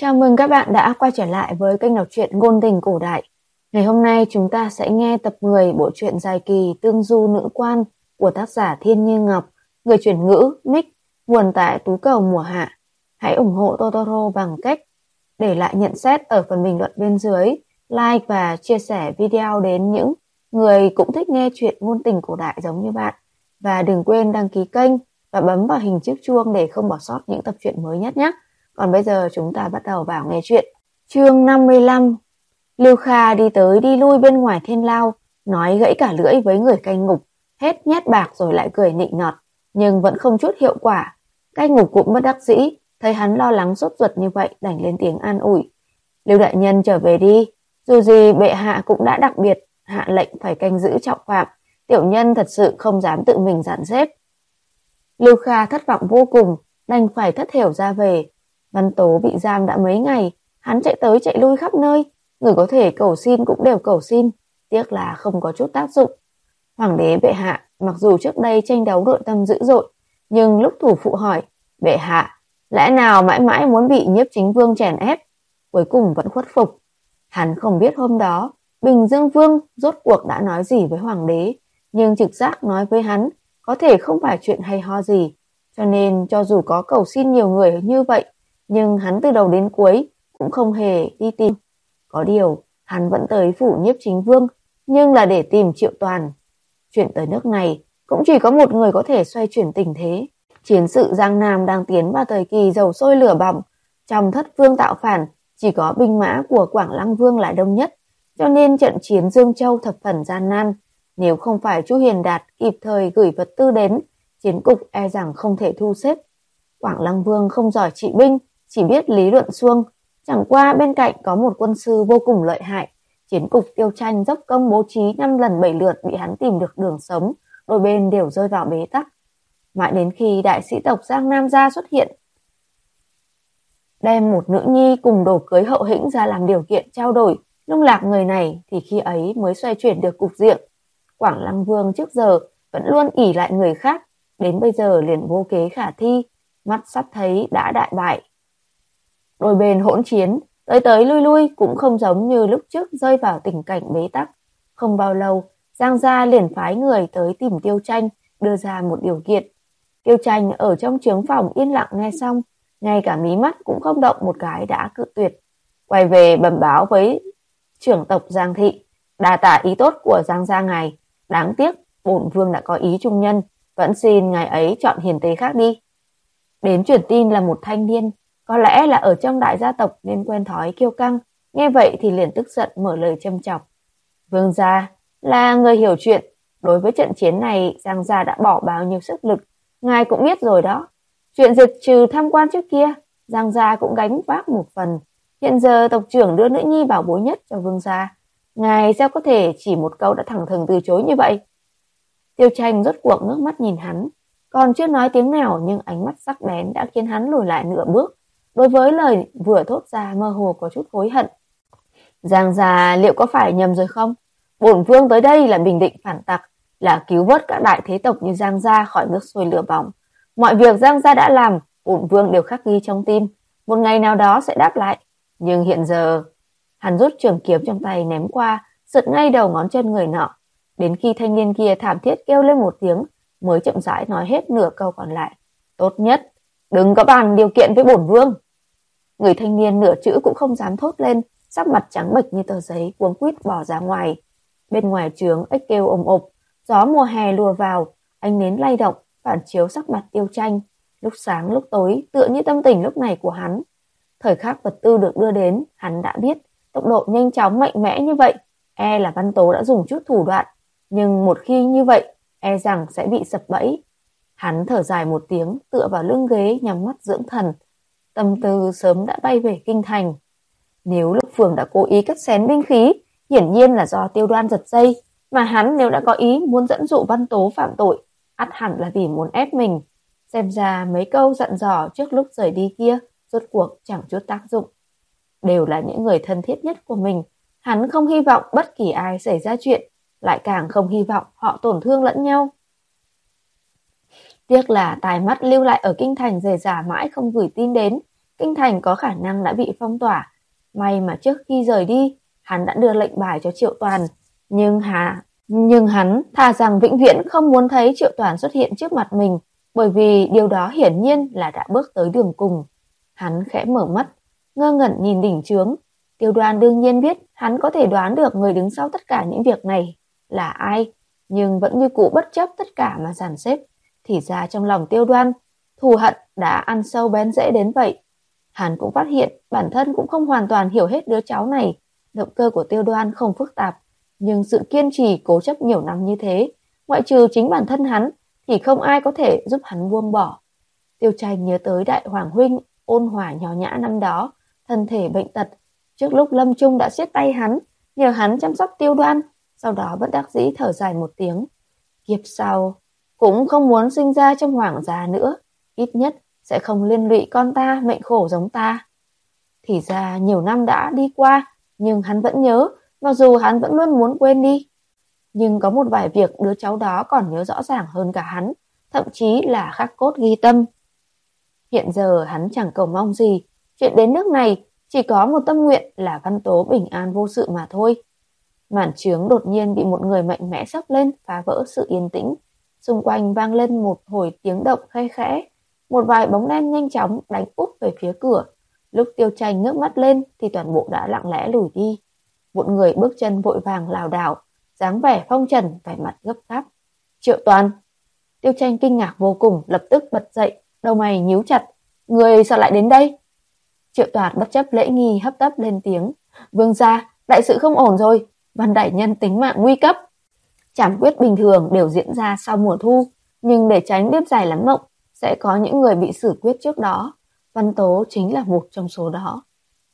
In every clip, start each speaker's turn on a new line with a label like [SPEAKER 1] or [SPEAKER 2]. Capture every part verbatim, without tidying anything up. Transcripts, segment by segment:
[SPEAKER 1] Chào mừng các bạn đã quay trở lại với kênh đọc truyện ngôn tình cổ đại. Ngày hôm nay chúng ta sẽ nghe tập mười bộ truyện dài kỳ Tương Du Nữ Quan của tác giả Thiên Như Ngọc, người chuyển ngữ Mic, nguồn tại Tú Cầu Mùa Hạ. Hãy ủng hộ Totoro bằng cách để lại nhận xét ở phần bình luận bên dưới, like và chia sẻ video đến những người cũng thích nghe truyện ngôn tình cổ đại giống như bạn. Và đừng quên đăng ký kênh và bấm vào hình chiếc chuông để không bỏ sót những tập truyện mới nhất nhé. Còn bây giờ chúng ta bắt đầu vào nghe chuyện. Chương năm mươi lăm. Lưu Kha đi tới đi lui bên ngoài thiên lao, nói gãy cả lưỡi với người canh ngục, hết nhét bạc rồi lại cười nịnh nọt, nhưng vẫn không chút hiệu quả. Canh ngục cũng bất đắc dĩ, thấy hắn lo lắng sốt ruột như vậy đành lên tiếng an ủi. Lưu đại nhân trở về đi, dù gì bệ hạ cũng đã đặc biệt hạ lệnh phải canh giữ trọng phạm, tiểu nhân thật sự không dám tự mình dàn xếp. Lưu Kha thất vọng vô cùng, đành phải thất thểu ra về. Văn Tố bị giam đã mấy ngày, hắn chạy tới chạy lui khắp nơi, người có thể cầu xin cũng đều cầu xin, tiếc là không có chút tác dụng. Hoàng đế bệ hạ mặc dù trước đây tranh đấu nội tâm dữ dội, nhưng lúc thủ phụ hỏi, bệ hạ, lẽ nào mãi mãi muốn bị Nhiếp Chính Vương chèn ép, cuối cùng vẫn khuất phục. Hắn không biết hôm đó, Bình Dương Vương rốt cuộc đã nói gì với Hoàng đế, nhưng trực giác nói với hắn, có thể không phải chuyện hay ho gì, cho nên cho dù có cầu xin nhiều người như vậy, nhưng hắn từ đầu đến cuối cũng không hề đi tìm. Có điều, hắn vẫn tới phủ Nhiếp Chính Vương, nhưng là để tìm Triệu Toàn. Chuyện tới nước này, cũng chỉ có một người có thể xoay chuyển tình thế. Chiến sự Giang Nam đang tiến vào thời kỳ dầu sôi lửa bỏng. Trong thất vương tạo phản, chỉ có binh mã của Quảng Lăng Vương là đông nhất, cho nên trận chiến Dương Châu thập phần gian nan. Nếu không phải Chu Hiền Đạt kịp thời gửi vật tư đến, chiến cục e rằng không thể thu xếp. Quảng Lăng Vương không giỏi trị binh, chỉ biết lý luận suông, chẳng qua bên cạnh có một quân sư vô cùng lợi hại. Chiến cục Tiêu Tranh dốc công bố trí năm lần bảy lượt bị hắn tìm được đường sống, đôi bên đều rơi vào bế tắc. Mãi đến khi đại sĩ tộc Giang Nam Gia xuất hiện, đem một nữ nhi cùng đồ cưới hậu hĩnh ra làm điều kiện trao đổi, lung lạc người này, thì khi ấy mới xoay chuyển được cục diện. Quảng Lăng Vương trước giờ vẫn luôn ỷ lại người khác, đến bây giờ liền vô kế khả thi, mắt sắp thấy đã đại bại. Đôi bên hỗn chiến, tới tới lui lui cũng không giống như lúc trước rơi vào tình cảnh bế tắc. Không bao lâu, Giang gia liền phái người tới tìm Tiêu Tranh, đưa ra một điều kiện. Tiêu Tranh ở trong trướng phòng yên lặng nghe xong, ngay cả mí mắt cũng không động một cái đã cự tuyệt. Quay về bẩm báo với trưởng tộc Giang thị, đa tạ ý tốt của Giang gia ngài, đáng tiếc bổn vương đã có ý trung nhân, vẫn xin ngài ấy chọn hiền tế khác đi. Đến truyền tin là một thanh niên, có lẽ là ở trong đại gia tộc nên quen thói kiêu căng, nghe vậy thì liền tức giận mở lời châm chọc. Vương gia là người hiểu chuyện, đối với trận chiến này Giang gia đã bỏ bao nhiêu sức lực, ngài cũng biết rồi đó. Chuyện diệt trừ tham quan trước kia, Giang gia cũng gánh vác một phần. Hiện giờ tộc trưởng đưa nữ nhi bảo bối nhất cho vương gia, ngài sao có thể chỉ một câu đã thẳng thừng từ chối như vậy? Tiêu Tranh rốt cuộc ngước mắt nhìn hắn, còn chưa nói tiếng nào nhưng ánh mắt sắc bén đã khiến hắn lùi lại nửa bước. Đối với lời vừa thốt ra mơ hồ có chút hối hận. Giang gia liệu có phải nhầm rồi không? Bổn vương tới đây là bình định phản tặc, là cứu vớt các đại thế tộc như Giang gia khỏi nước sôi lửa bỏng. Mọi việc Giang gia đã làm, bổn vương đều khắc ghi trong tim, một ngày nào đó sẽ đáp lại. Nhưng hiện giờ, hắn rút trường kiếm trong tay ném qua, sượt ngay đầu ngón chân người nọ. Đến khi thanh niên kia thảm thiết kêu lên một tiếng, mới chậm rãi nói hết nửa câu còn lại. Tốt nhất, đừng có bàn điều kiện với bổn vương. Người thanh niên nửa chữ cũng không dám thốt lên, sắc mặt trắng bệch như tờ giấy, cuống quýt bỏ ra ngoài. Bên ngoài trướng ếch kêu ồm ộp, gió mùa hè lùa vào, ánh nến lay động, phản chiếu sắc mặt Tiêu Tranh, lúc sáng lúc tối tựa như tâm tình lúc này của hắn. Thời khắc vật tư được đưa đến, hắn đã biết tốc độ nhanh chóng mạnh mẽ như vậy, e là Văn Tố đã dùng chút thủ đoạn, nhưng một khi như vậy, e rằng sẽ bị sập bẫy. Hắn thở dài một tiếng, tựa vào lưng ghế nhắm mắt dưỡng thần. Tâm tư sớm đã bay về kinh thành. Nếu Lục Phường đã cố ý cắt xén binh khí, hiển nhiên là do Tiêu Đoan giật dây, mà hắn nếu đã có ý muốn dẫn dụ Văn Tố phạm tội, ắt hẳn là vì muốn ép mình. Xem ra mấy câu dặn dò trước lúc rời đi kia rốt cuộc chẳng chút tác dụng. Đều là những người thân thiết nhất của mình, hắn không hy vọng bất kỳ ai xảy ra chuyện, lại càng không hy vọng họ tổn thương lẫn nhau. Tiếc là tài mắt lưu lại ở kinh thành rời rả mãi không gửi tin đến, kinh thành có khả năng đã bị phong tỏa. May mà trước khi rời đi, hắn đã đưa lệnh bài cho Triệu Toàn, nhưng hà nhưng hắn thà rằng vĩnh viễn không muốn thấy Triệu Toàn xuất hiện trước mặt mình, bởi vì điều đó hiển nhiên là đã bước tới đường cùng. Hắn khẽ mở mắt, ngơ ngẩn nhìn đỉnh chướng. Tiêu Đoan đương nhiên biết hắn có thể đoán được người đứng sau tất cả những việc này là ai, nhưng vẫn như cũ bất chấp tất cả mà dàn xếp. Thì ra trong lòng Tiêu Đoan, thù hận đã ăn sâu bén rễ đến vậy. Hắn cũng phát hiện bản thân cũng không hoàn toàn hiểu hết đứa cháu này. Động cơ của Tiêu Đoan không phức tạp, nhưng sự kiên trì cố chấp nhiều năm như thế, ngoại trừ chính bản thân hắn thì không ai có thể giúp hắn buông bỏ. Tiêu Tranh nhớ tới đại hoàng huynh ôn hòa nhỏ nhã năm đó, thân thể bệnh tật, trước lúc lâm chung đã siết tay hắn, nhờ hắn chăm sóc Tiêu Đoan, sau đó bất đắc dĩ thở dài một tiếng. Kiếp sau cũng không muốn sinh ra trong hoàng gia nữa, ít nhất sẽ không liên lụy con ta mệnh khổ giống ta. Thì ra nhiều năm đã đi qua, nhưng hắn vẫn nhớ, mặc dù hắn vẫn luôn muốn quên đi. Nhưng có một vài việc đứa cháu đó còn nhớ rõ ràng hơn cả hắn, thậm chí là khắc cốt ghi tâm. Hiện giờ hắn chẳng cầu mong gì, chuyện đến nước này chỉ có một tâm nguyện là Văn Tố bình an vô sự mà thôi. Màn trướng đột nhiên bị một người mạnh mẽ xốc lên, phá vỡ sự yên tĩnh. Xung quanh vang lên một hồi tiếng động khe khẽ, một vài bóng đen nhanh chóng đánh úp về phía cửa. Lúc Tiêu Tranh ngước mắt lên thì toàn bộ đã lặng lẽ lùi đi. Một người bước chân vội vàng lảo đảo, dáng vẻ phong trần, vẻ mặt gấp gáp. Triệu Toàn! Tiêu Tranh kinh ngạc vô cùng, lập tức bật dậy, đầu mày nhíu chặt. Người sao lại đến đây? Triệu Toàn bất chấp lễ nghi hấp tấp lên tiếng. Vương gia, đại sự không ổn rồi, Văn đại nhân tính mạng nguy cấp. Trảm quyết bình thường đều diễn ra sau mùa thu, nhưng để tránh đêm dài lắm mộng, sẽ có những người bị xử quyết trước đó. Văn Tố chính là một trong số đó.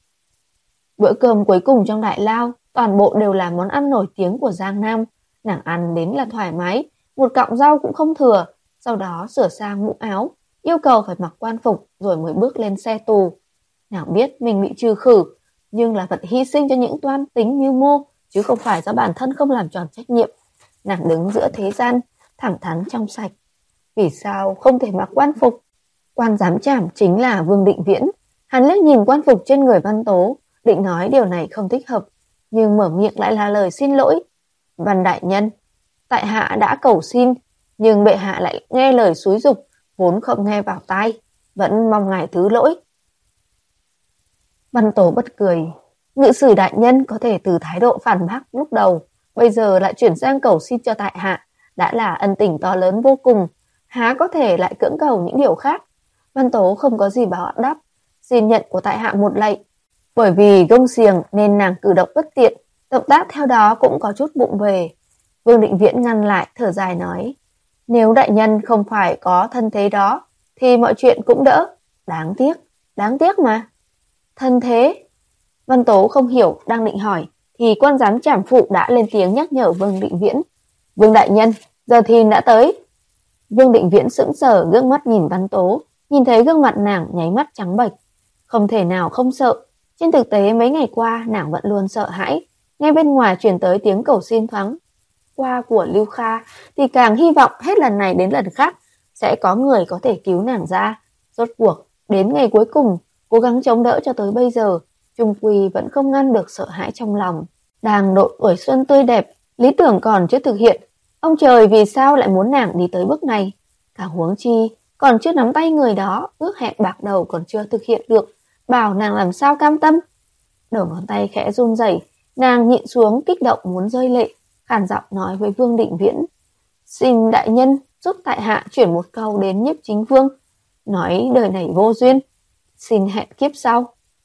[SPEAKER 1] Bữa cơm cuối cùng trong đại lao, toàn bộ đều là món ăn nổi tiếng của Giang Nam. Nàng ăn đến là thoải mái, một cọng rau cũng không thừa, sau đó sửa sang mũ áo, yêu cầu phải mặc quan phục rồi mới bước lên xe tù. Nàng biết mình bị trừ khử, nhưng là vật hy sinh cho những toan tính mưu mô, chứ không phải do bản thân không làm tròn trách nhiệm. Nàng đứng giữa thế gian, thẳng thắn trong sạch. Vì sao không thể mặc quan phục? Quan giám trảm chính là Vương Định Viễn. Hắn liếc nhìn quan phục trên người Văn Tố, định nói điều này không thích hợp, nhưng mở miệng lại là lời xin lỗi. Văn đại nhân, tại hạ đã cầu xin, nhưng bệ hạ lại nghe lời xúi giục, vốn không nghe vào tai, vẫn mong ngài thứ lỗi. Văn Tố bật cười. Ngự sử đại nhân có thể từ thái độ phản bác lúc đầu, bây giờ lại chuyển sang cầu xin cho tại hạ, đã là ân tình to lớn vô cùng, há có thể lại cưỡng cầu những điều khác. Văn Tố không có gì báo đáp, xin nhận của tại hạ một lạy. Bởi vì gông xiềng nên nàng cử động bất tiện, động tác theo đó cũng có chút bụng về. Vương Định Viễn ngăn lại, thở dài nói, nếu đại nhân không phải có thân thế đó, thì mọi chuyện cũng đỡ. Đáng tiếc, đáng tiếc mà. Thân thế? Văn Tố không hiểu, đang định hỏi, thì quan giám trảm phụ đã lên tiếng nhắc nhở Vương Định Viễn. Vương đại nhân, giờ thìn đã tới. Vương Định Viễn sững sờ ngước mắt nhìn Văn Tố, nhìn thấy gương mặt nàng nháy mắt trắng bệch. Không thể nào không sợ, trên thực tế mấy ngày qua nàng vẫn luôn sợ hãi. Ngay bên ngoài truyền tới tiếng cầu xin thoáng qua của Lưu Kha, thì càng hy vọng hết lần này đến lần khác sẽ có người có thể cứu nàng ra. Rốt cuộc, đến ngày cuối cùng, cố gắng chống đỡ cho tới bây giờ, chung quy vẫn không ngăn được sợ hãi trong lòng. Đang độ tuổi xuân tươi đẹp, lý tưởng còn chưa thực hiện, ông trời vì sao lại muốn nàng đi tới bước này? Cả huống chi, còn chưa nắm tay người đó, ước hẹn bạc đầu còn chưa thực hiện được, bảo nàng làm sao cam tâm? Đầu ngón tay khẽ run rẩy, nàng nhịn xuống kích động muốn rơi lệ, khàn giọng nói với Vương Định Viễn. Xin đại nhân giúp tại hạ chuyển một câu đến Nhiếp Chính Vương, nói đời này vô duyên, xin hẹn kiếp sau.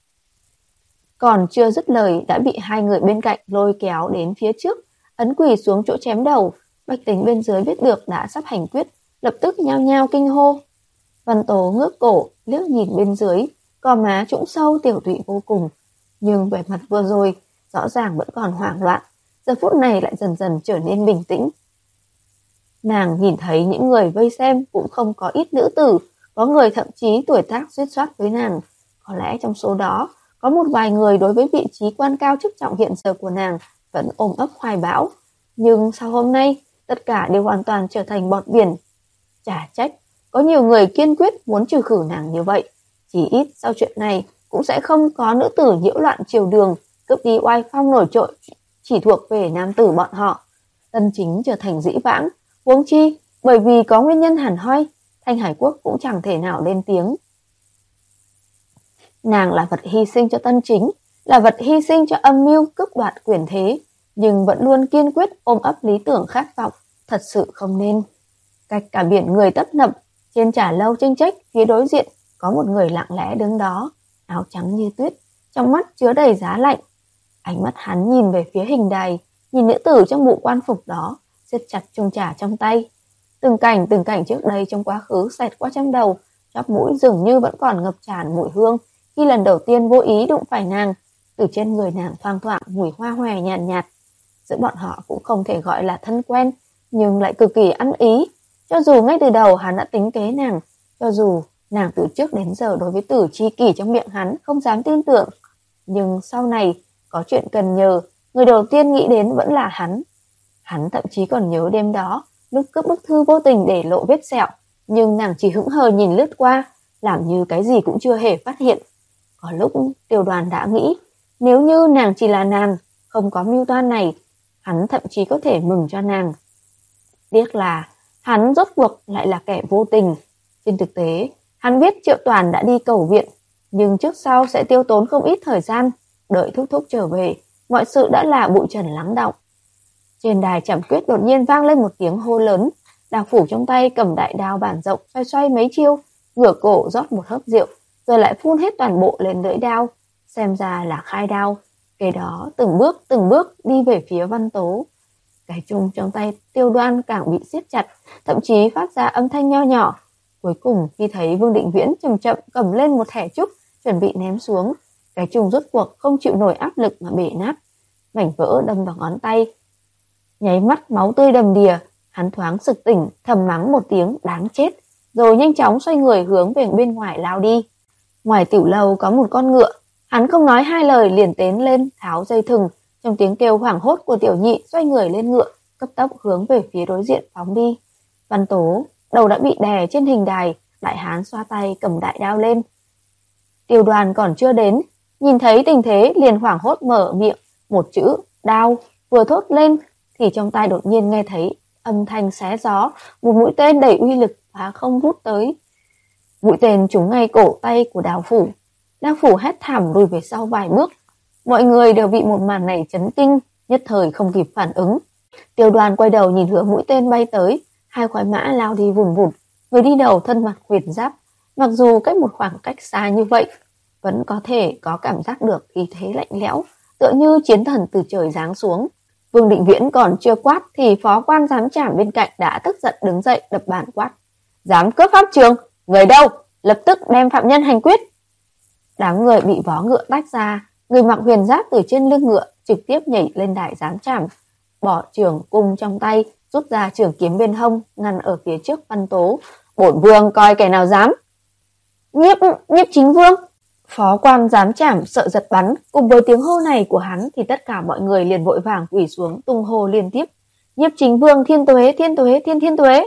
[SPEAKER 1] Còn chưa dứt lời đã bị hai người bên cạnh lôi kéo đến phía trước, ấn quỳ xuống chỗ chém đầu. Bách tính bên dưới biết được đã sắp hành quyết, lập tức nhao nhao kinh hô. Văn Tố ngước cổ, liếc nhìn bên dưới, gò má trũng sâu tiểu tụy vô cùng, nhưng vẻ mặt vừa rồi rõ ràng vẫn còn hoảng loạn, giờ phút này lại dần dần trở nên bình tĩnh. Nàng nhìn thấy những người vây xem cũng không có ít nữ tử, có người thậm chí tuổi tác suýt soát với nàng. Có lẽ trong số đó có một vài người đối với vị trí quan cao chức trọng hiện giờ của nàng vẫn ôm ấp hoài bão, nhưng sau hôm nay tất cả đều hoàn toàn trở thành bọt biển. Chả trách có nhiều người kiên quyết muốn trừ khử nàng như vậy, Chỉ ít sau chuyện này cũng sẽ không có nữ tử nhiễu loạn triều đường, cướp đi oai phong nổi trội chỉ thuộc về nam tử bọn họ. Tân chính trở thành dĩ vãng, huống chi bởi vì có nguyên nhân hẳn hoi, Thanh Hải Quốc cũng chẳng thể nào lên tiếng. Nàng là vật hy sinh cho Tân chính, là vật hy sinh cho âm mưu cướp đoạt quyền thế, nhưng vẫn luôn kiên quyết ôm ấp lý tưởng khát vọng, thật sự không nên. Cách cả biển người tấp nập, trên trà lâu tranh trách phía đối diện có một người lặng lẽ đứng đó, áo trắng như tuyết, trong mắt chứa đầy giá lạnh. Ánh mắt hắn nhìn về phía hình đài, nhìn nữ tử trong bộ quan phục đó, siết chặt chung trà trong tay. Từng cảnh từng cảnh trước đây trong quá khứ xẹt qua trong đầu, chóp mũi dường như vẫn còn ngập tràn mùi hương khi lần đầu tiên vô ý đụng phải nàng. Từ trên người nàng thoang thoảng mùi hoa hòe nhàn nhạt, nhạt. Giữa bọn họ cũng không thể gọi là thân quen, nhưng lại cực kỳ ăn ý. Cho dù ngay từ đầu hắn đã tính kế nàng, cho dù nàng từ trước đến giờ đối với Tử Chi Kỷ trong miệng hắn không dám tin tưởng, nhưng sau này có chuyện cần nhờ, người đầu tiên nghĩ đến vẫn là hắn. Hắn thậm chí còn nhớ đêm đó, lúc cướp bức thư vô tình để lộ vết sẹo, nhưng nàng chỉ hững hờ nhìn lướt qua, làm như cái gì cũng chưa hề phát hiện. Có lúc Tiêu Đoàn đã nghĩ, nếu như nàng chỉ là nàng, không có mưu toan này, hắn thậm chí có thể mừng cho nàng. Tiếc là hắn rốt cuộc lại là kẻ vô tình. Trên thực tế, hắn biết Triệu Toàn đã đi cầu viện, nhưng trước sau sẽ tiêu tốn không ít thời gian. Đợi thúc thúc trở về, mọi sự đã là bụi trần lắng đọng. Trên đài trảm quyết đột nhiên vang lên một tiếng hô lớn. Đào Phủ trong tay cầm đại đao bản rộng xoay xoay mấy chiêu, ngửa cổ rót một hớp rượu, rồi lại phun hết toàn bộ lên lưỡi đao. Xem ra là khai đao. Kế đó từng bước từng bước đi về phía Văn Tố. Cái chung trong tay Tiêu Đoan càng bị siết chặt, thậm chí phát ra âm thanh nho nhỏ. Cuối cùng khi thấy Vương Định Viễn chậm chậm cầm lên một thẻ trúc, chuẩn bị ném xuống, cái chung rốt cuộc không chịu nổi áp lực mà bể nát, mảnh vỡ đâm vào ngón tay. Nháy mắt máu tươi đầm đìa, hắn thoáng sực tỉnh, thầm mắng một tiếng đáng chết, rồi nhanh chóng xoay người hướng về bên ngoài lao đi. Ngoài tiểu lầu có một con ngựa, hắn không nói hai lời liền tiến lên tháo dây thừng, trong tiếng kêu hoảng hốt của tiểu nhị xoay người lên ngựa, cấp tốc hướng về phía đối diện phóng đi. Văn Tố đầu đã bị đè trên hình đài, đại hán xoa tay cầm đại đao lên. Tiêu Đoàn còn chưa đến, nhìn thấy tình thế liền hoảng hốt mở miệng, một chữ đao vừa thốt lên thì trong tai đột nhiên nghe thấy âm thanh xé gió, một mũi tên đầy uy lực phá không vút tới. Mũi tên trúng ngay cổ tay của Đào Phủ. Đào Phủ hét thảm lùi về sau vài bước. Mọi người đều bị một màn này chấn kinh, nhất thời không kịp phản ứng. Tiêu Đoàn quay đầu nhìn hướng mũi tên bay tới, hai khoái mã lao đi vùn vụt, người đi đầu thân mặc huyền giáp, mặc dù cách một khoảng cách xa như vậy, vẫn có thể có cảm giác được khí thế lạnh lẽo, tựa như chiến thần từ trời giáng xuống. Vương Định Viễn còn chưa quát thì phó quan giám trảm bên cạnh đã tức giận đứng dậy đập bàn quát: "Dám cướp pháp trường, người đâu? Lập tức đem phạm nhân hành quyết!" Đám người bị vó ngựa tách ra, người mặc huyền giáp từ trên lưng ngựa trực tiếp nhảy lên đài giám trảm, bỏ trường cung trong tay, rút ra trường kiếm bên hông, ngăn ở phía trước Văn Tố. "Bổn vương coi kẻ nào dám!" "Nhiếp, nhiếp chính vương!" Phó quan giám trảm sợ giật bắn, cùng với tiếng hô này của hắn thì tất cả mọi người liền vội vàng quỳ xuống tung hô liên tiếp: "Nhiếp chính vương thiên tuế, thiên tuế, thiên thiên tuế!"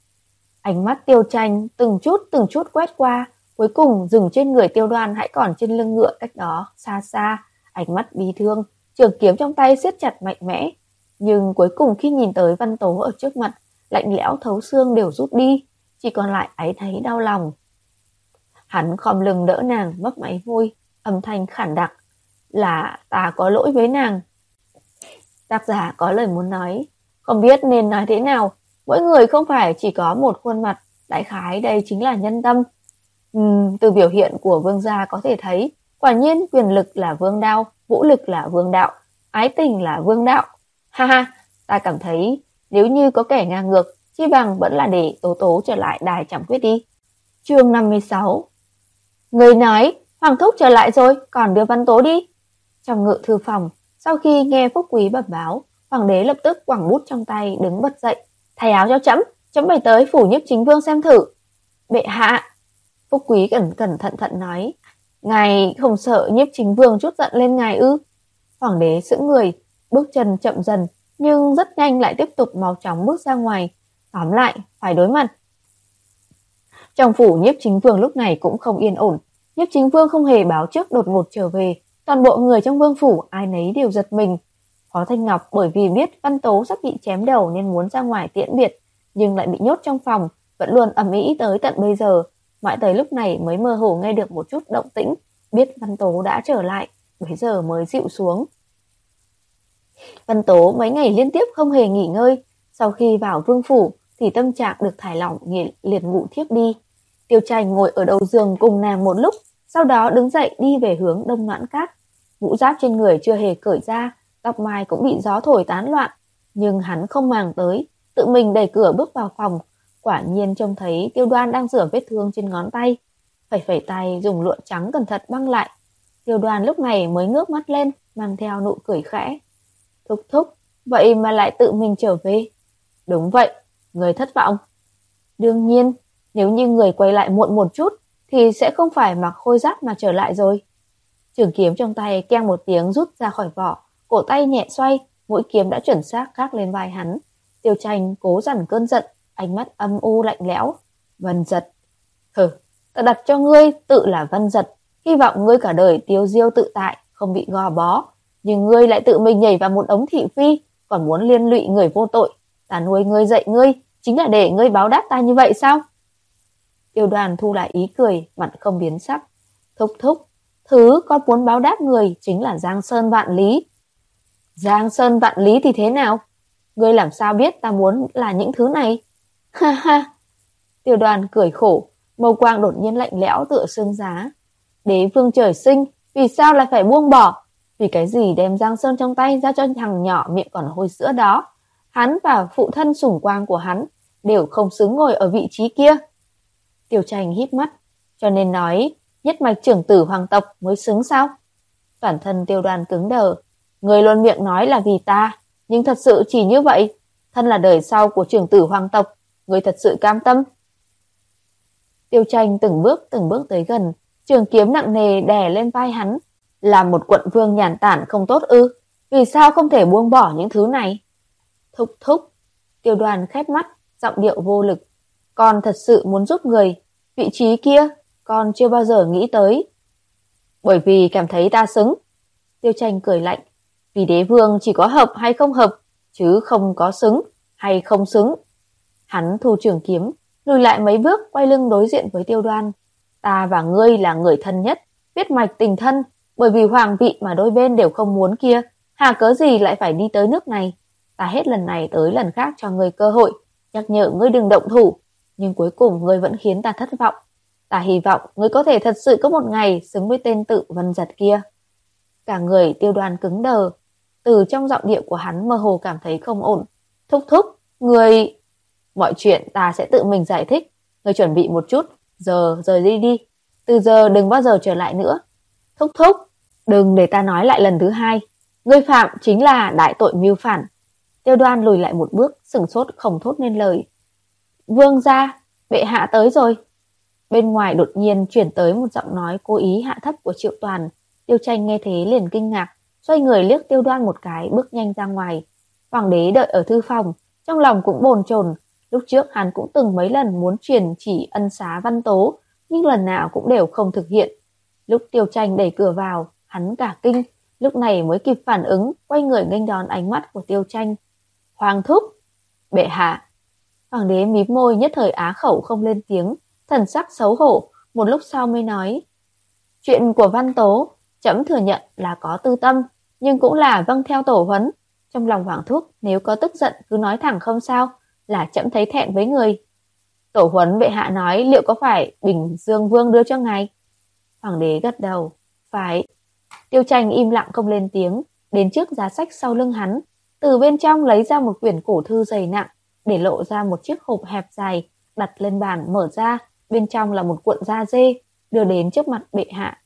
[SPEAKER 1] Ánh mắt Tiêu Tranh từng chút từng chút quét qua, cuối cùng dừng trên người Tiêu Đoan hãy còn trên lưng ngựa cách đó xa xa, ánh mắt bi thương, trường kiếm trong tay siết chặt mạnh mẽ. Nhưng cuối cùng khi nhìn tới Văn Tố ở trước mặt, lạnh lẽo thấu xương đều rút đi, chỉ còn lại áy náy đau lòng. Hắn khom lưng đỡ nàng, mấp máy môi, âm thanh khản đặc: "Là ta có lỗi với nàng." Tác giả có lời muốn nói, không biết nên nói thế nào. Mỗi người không phải chỉ có một khuôn mặt, đại khái đây chính là nhân tâm. Uhm, từ biểu hiện của vương gia có thể thấy, quả nhiên quyền lực là vương đao, vũ lực là vương đạo, ái tình là vương đạo. Ha ha, ta cảm thấy nếu như có kẻ ngang ngược, chi bằng vẫn là để Tố Tố trở lại đài trảm quyết đi. Chương năm mươi sáu. Người nói, Hoàng thúc trở lại rồi, còn đưa Văn Tố đi. Trong ngự thư phòng, sau khi nghe Phúc Quý bẩm báo, Hoàng đế lập tức quẳng bút trong tay đứng bật dậy: "Thay áo cho trẫm, trẫm phải tới phủ nhiếp chính vương xem thử." "Bệ hạ." Phúc Quý cẩn cẩn thận thận nói: "Ngài không sợ nhiếp chính vương chút giận lên ngài ư?" Hoàng đế sững người, bước chân chậm dần, nhưng rất nhanh lại tiếp tục mau chóng bước ra ngoài. Tóm lại, phải đối mặt. Trong phủ nhiếp chính vương lúc này cũng không yên ổn, Nhiếp Chính Vương không hề báo trước đột ngột trở về, toàn bộ người trong vương phủ ai nấy đều giật mình. Phó Thanh Ngọc bởi vì biết Văn Tố sắp bị chém đầu nên muốn ra ngoài tiễn biệt, nhưng lại bị nhốt trong phòng, vẫn luôn ầm ĩ tới tận bây giờ. Mãi tới lúc này mới mơ hồ nghe được một chút động tĩnh, biết Văn Tố đã trở lại, bây giờ mới dịu xuống. Văn Tố mấy ngày liên tiếp không hề nghỉ ngơi, sau khi vào vương phủ thì tâm trạng được thải lỏng, liền ngủ thiếp đi. Tiêu Tranh ngồi ở đầu giường cùng nàng một lúc, sau đó đứng dậy đi về hướng Đông Noãn Cát. Mũ giáp trên người chưa hề cởi ra, tóc mai cũng bị gió thổi tán loạn, nhưng hắn không màng tới, tự mình đẩy cửa bước vào phòng. Quả nhiên trông thấy Tiêu Đoan đang rửa vết thương trên ngón tay, phẩy phẩy tay dùng lụa trắng cẩn thận băng lại. Tiêu Đoan lúc này mới ngước mắt lên, mang theo nụ cười khẽ. Thúc thúc, vậy mà lại tự mình trở về? Đúng vậy, người thất vọng. Đương nhiên, nếu như người quay lại muộn một chút thì sẽ không phải mặc khôi giáp mà trở lại rồi. Trường kiếm trong tay keng một tiếng rút ra khỏi vỏ, cổ tay nhẹ xoay, mũi kiếm đã chuẩn xác gác lên vai hắn. Tiêu Tranh cố dằn cơn giận, ánh mắt âm u lạnh lẽo. Vân Giật. Hừ, ta đặt cho ngươi tự là Vân Giật, hy vọng ngươi cả đời tiêu diêu tự tại, không bị gò bó. Nhưng ngươi lại tự mình nhảy vào một ống thị phi, còn muốn liên lụy người vô tội. Ta nuôi ngươi dạy ngươi, chính là để ngươi báo đáp ta như vậy sao? Tiêu Đoan thu lại ý cười, mặt không biến sắc. Thúc thúc, thứ con muốn báo đáp người chính là Giang Sơn Vạn Lý. Giang Sơn Vạn Lý thì thế nào? Ngươi làm sao biết ta muốn là những thứ này? Ha ha. Tiêu Đoan cười khổ, mâu quang đột nhiên lạnh lẽo tựa xương giá. Đế vương trời sinh, vì sao lại phải buông bỏ? Vì cái gì đem Giang Sơn trong tay ra cho thằng nhỏ miệng còn hôi sữa đó? Hắn và phụ thân sủng quang của hắn đều không xứng ngồi ở vị trí kia. Tiêu Tranh híp mắt, cho nên nói nhất mạch trưởng tử hoàng tộc mới xứng sao? Toàn thân Tiêu Đoan cứng đờ. Người luôn miệng nói là vì ta, nhưng thật sự chỉ như vậy. Thân là đời sau của trưởng tử hoàng tộc, người thật sự cam tâm? Tiêu Tranh từng bước từng bước tới gần, trường kiếm nặng nề đè lên vai hắn. Làm một quận vương nhàn tản không tốt ư? Vì sao không thể buông bỏ những thứ này? Thúc thúc. Tiêu Đoan khép mắt, giọng điệu vô lực. Con thật sự muốn giúp người. Vị trí kia, con chưa bao giờ nghĩ tới. Bởi vì cảm thấy ta xứng. Tiêu Tranh cười lạnh. Vì đế vương chỉ có hợp hay không hợp, chứ không có xứng hay không xứng. Hắn thu trường kiếm, lùi lại mấy bước, quay lưng đối diện với Tiêu Đoan. Ta và ngươi là người thân nhất, biết mạch tình thân, bởi vì hoàng vị mà đôi bên đều không muốn kia, hà cớ gì lại phải đi tới nước này. Ta hết lần này tới lần khác cho ngươi cơ hội, nhắc nhở ngươi đừng động thủ, nhưng cuối cùng ngươi vẫn khiến ta thất vọng. Ta hy vọng ngươi có thể thật sự có một ngày xứng với tên tự Vân Giật kia. Cả người Tiêu Đoan cứng đờ, từ trong giọng điệu của hắn mơ hồ cảm thấy không ổn. Thúc thúc, ngươi... Mọi chuyện ta sẽ tự mình giải thích, ngươi chuẩn bị một chút, giờ rời đi đi, từ giờ đừng bao giờ trở lại nữa. Thúc thúc, đừng để ta nói lại lần thứ hai, ngươi phạm chính là đại tội mưu phản. Tiêu Đoan lùi lại một bước, sửng sốt không thốt nên lời. Vương gia, bệ hạ tới rồi. Bên ngoài đột nhiên chuyển tới một giọng nói cố ý hạ thấp của Triệu Toàn. Tiêu Tranh nghe thế liền kinh ngạc, xoay người liếc Tiêu Đoan một cái, bước nhanh ra ngoài. Hoàng đế đợi ở thư phòng, trong lòng cũng bồn chồn. Lúc trước hắn cũng từng mấy lần muốn truyền chỉ ân xá Văn Tố, nhưng lần nào cũng đều không thực hiện. Lúc Tiêu Tranh đẩy cửa vào, hắn cả kinh, lúc này mới kịp phản ứng, quay người nghênh đón ánh mắt của Tiêu Tranh. Hoàng thúc, bệ hạ. Hoàng đế mím môi, nhất thời á khẩu không lên tiếng, thần sắc xấu hổ, một lúc sau mới nói. Chuyện của Văn Tố, trẫm thừa nhận là có tư tâm, nhưng cũng là vâng theo tổ huấn. Trong lòng Hoàng thúc nếu có tức giận cứ nói thẳng không sao, là trẫm thấy thẹn với người. Tổ huấn bệ hạ nói liệu có phải Bình Dương Vương đưa cho ngài? Hoàng đế gật đầu. Phải. Tiêu Tranh im lặng không lên tiếng, đến trước giá sách sau lưng hắn, từ bên trong lấy ra một quyển cổ thư dày nặng, để lộ ra một chiếc hộp hẹp dài, đặt lên bàn mở ra, bên trong là một cuộn da dê, đưa đến trước mặt bệ hạ.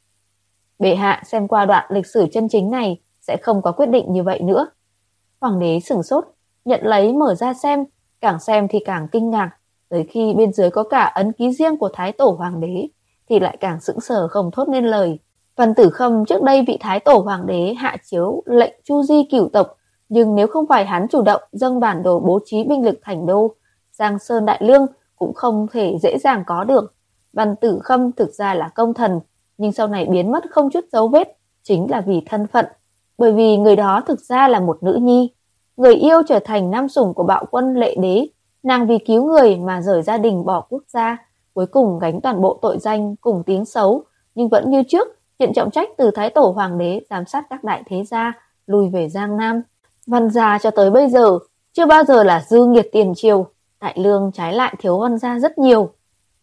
[SPEAKER 1] Bệ hạ xem qua đoạn lịch sử chân chính này, sẽ không có quyết định như vậy nữa. Hoàng đế sửng sốt, nhận lấy mở ra xem, càng xem thì càng kinh ngạc, tới khi bên dưới có cả ấn ký riêng của Thái Tổ Hoàng đế, thì lại càng sững sờ không thốt nên lời. Văn Tử Khâm trước đây bị Thái Tổ Hoàng đế hạ chiếu lệnh chu di cửu tộc, nhưng nếu không phải hắn chủ động dâng bản đồ bố trí binh lực thành đô, Giang Sơn Đại Lương cũng không thể dễ dàng có được. Văn Tử Khâm thực ra là công thần, nhưng sau này biến mất không chút dấu vết chính là vì thân phận, bởi vì người đó thực ra là một nữ nhi. Người yêu trở thành nam sủng của bạo quân lệ đế, nàng vì cứu người mà rời gia đình bỏ quốc gia, cuối cùng gánh toàn bộ tội danh cùng tiếng xấu, nhưng vẫn như trước nhận trọng trách từ thái tổ hoàng đế giám sát các đại thế gia, lui về Giang Nam. Văn gia cho tới bây giờ chưa bao giờ là dư nghiệt tiền triều, đại lương trái lại thiếu văn gia rất nhiều.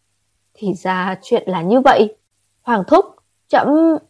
[SPEAKER 1] Thì ra chuyện là như vậy. Hoàng thúc, trẫm...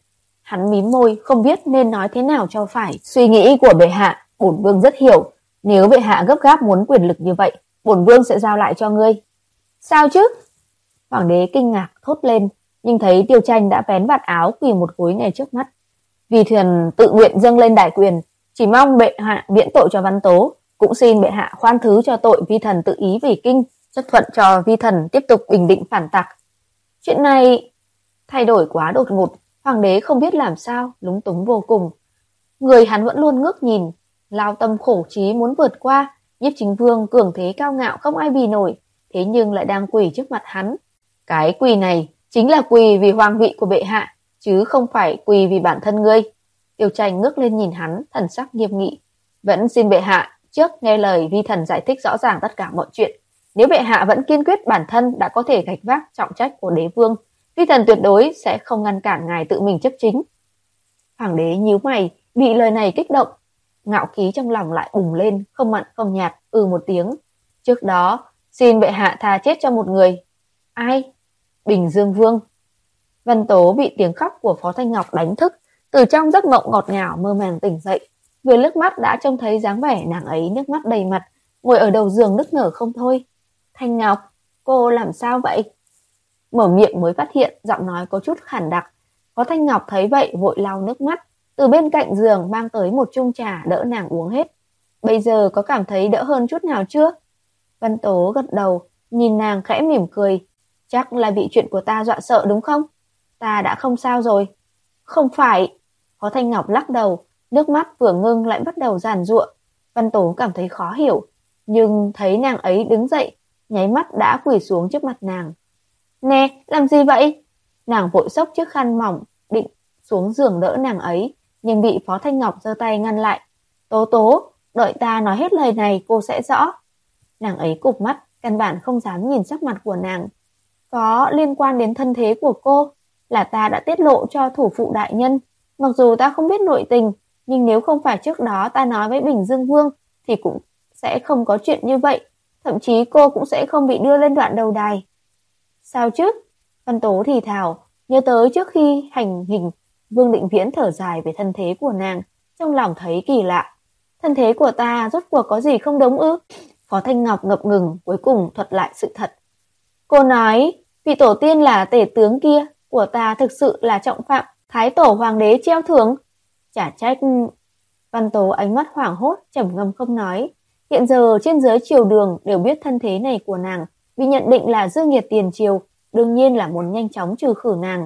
[SPEAKER 1] Hắn mím môi, không biết nên nói thế nào cho phải. Suy nghĩ của bệ hạ, bổn vương rất hiểu. Nếu bệ hạ gấp gáp muốn quyền lực như vậy, bổn vương sẽ giao lại cho ngươi. Sao chứ? Hoàng đế kinh ngạc thốt lên, nhưng thấy Tiêu Tranh đã vén vạt áo quỳ một gối ngay trước mắt. Vi thần tự nguyện dâng lên đại quyền, chỉ mong bệ hạ miễn tội cho Văn Tố, cũng xin bệ hạ khoan thứ cho tội vi thần tự ý vì kinh, chấp thuận cho vi thần tiếp tục bình định phản tặc. Chuyện này thay đổi quá đột ngột, hoàng đế không biết làm sao, lúng túng vô cùng. Người hắn vẫn luôn ngước nhìn, lao tâm khổ trí muốn vượt qua, Nhiếp Chính Vương cường thế cao ngạo không ai bì nổi, thế nhưng lại đang quỳ trước mặt hắn. Cái quỳ này chính là quỳ vì hoàng vị của bệ hạ, chứ không phải quỳ vì bản thân ngươi. Tiêu Tranh ngước lên nhìn hắn, thần sắc nghiêm nghị. Vẫn xin bệ hạ trước nghe lời vi thần giải thích rõ ràng tất cả mọi chuyện. Nếu bệ hạ vẫn kiên quyết bản thân đã có thể gánh vác trọng trách của đế vương, vi thần tuyệt đối sẽ không ngăn cản ngài tự mình chấp chính. Hoàng đế nhíu mày, bị lời này kích động, ngạo khí trong lòng lại bùng lên, không mặn không nhạt, ừ một tiếng. Trước đó, xin bệ hạ tha chết cho một người. Ai? Bình Dương Vương. Văn Tố bị tiếng khóc của Phó Thanh Ngọc đánh thức, từ trong giấc mộng ngọt ngào mơ màng tỉnh dậy. Vừa liếc mắt đã trông thấy dáng vẻ nàng ấy nước mắt đầy mặt, ngồi ở đầu giường nức nở không thôi. Thanh Ngọc, cô làm sao vậy? Mở miệng mới phát hiện giọng nói có chút khản đặc. Phó Thanh Ngọc thấy vậy vội lau nước mắt, từ bên cạnh giường mang tới một chung trà đỡ nàng uống hết. Bây giờ có cảm thấy đỡ hơn chút nào chưa? Văn Tố gật đầu, nhìn nàng khẽ mỉm cười. Chắc là bị chuyện của ta dọa sợ đúng không? Ta đã không sao rồi. Không phải. Phó Thanh Ngọc lắc đầu, nước mắt vừa ngưng lại bắt đầu giàn giụa. Văn Tố cảm thấy khó hiểu, nhưng thấy nàng ấy đứng dậy, nháy mắt đã quỳ xuống trước mặt nàng. Nè, làm gì vậy? Nàng vội xốc chiếc khăn mỏng, định xuống giường đỡ nàng ấy, nhưng bị Phó Thanh Ngọc giơ tay ngăn lại. Tố Tố, đợi ta nói hết lời này cô sẽ rõ. Nàng ấy cụp mắt, căn bản không dám nhìn sắc mặt của nàng. Có liên quan đến thân thế của cô, là ta đã tiết lộ cho thủ phụ đại nhân. Mặc dù ta không biết nội tình, nhưng nếu không phải trước đó ta nói với Bình Dương Vương, thì cũng sẽ không có chuyện như vậy. Thậm chí cô cũng sẽ không bị đưa lên đoạn đầu đài. Sao chứ? Văn Tố thì thào, nhớ tới trước khi hành hình, Vương Định Viễn thở dài về thân thế của nàng, trong lòng thấy kỳ lạ. Thân thế của ta rốt cuộc có gì không đúng ư? Phó Thanh Ngọc ngập ngừng, cuối cùng thuật lại sự thật. Cô nói, vị tổ tiên là tể tướng kia, của ta thực sự là trọng phạm, thái tổ hoàng đế treo thưởng. Chả trách. Văn Tố ánh mắt hoảng hốt, trầm ngâm không nói. Hiện giờ trên dưới triều đường đều biết thân thế này của nàng, vì nhận định là dư nghiệt tiền triều, đương nhiên là muốn nhanh chóng trừ khử nàng.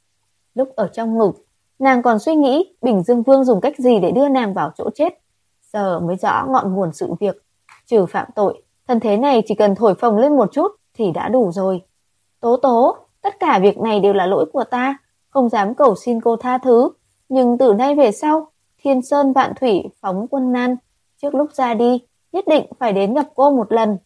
[SPEAKER 1] Lúc ở trong ngục, nàng còn suy nghĩ Bình Dương Vương dùng cách gì để đưa nàng vào chỗ chết. Giờ mới rõ ngọn nguồn sự việc. Trừ phạm tội, thân thế này chỉ cần thổi phồng lên một chút thì đã đủ rồi. Tố Tố, tất cả việc này đều là lỗi của ta, không dám cầu xin cô tha thứ. Nhưng từ nay về sau, thiên sơn vạn thủy phóng quân nan, trước lúc ra đi, nhất định phải đến gặp cô một lần.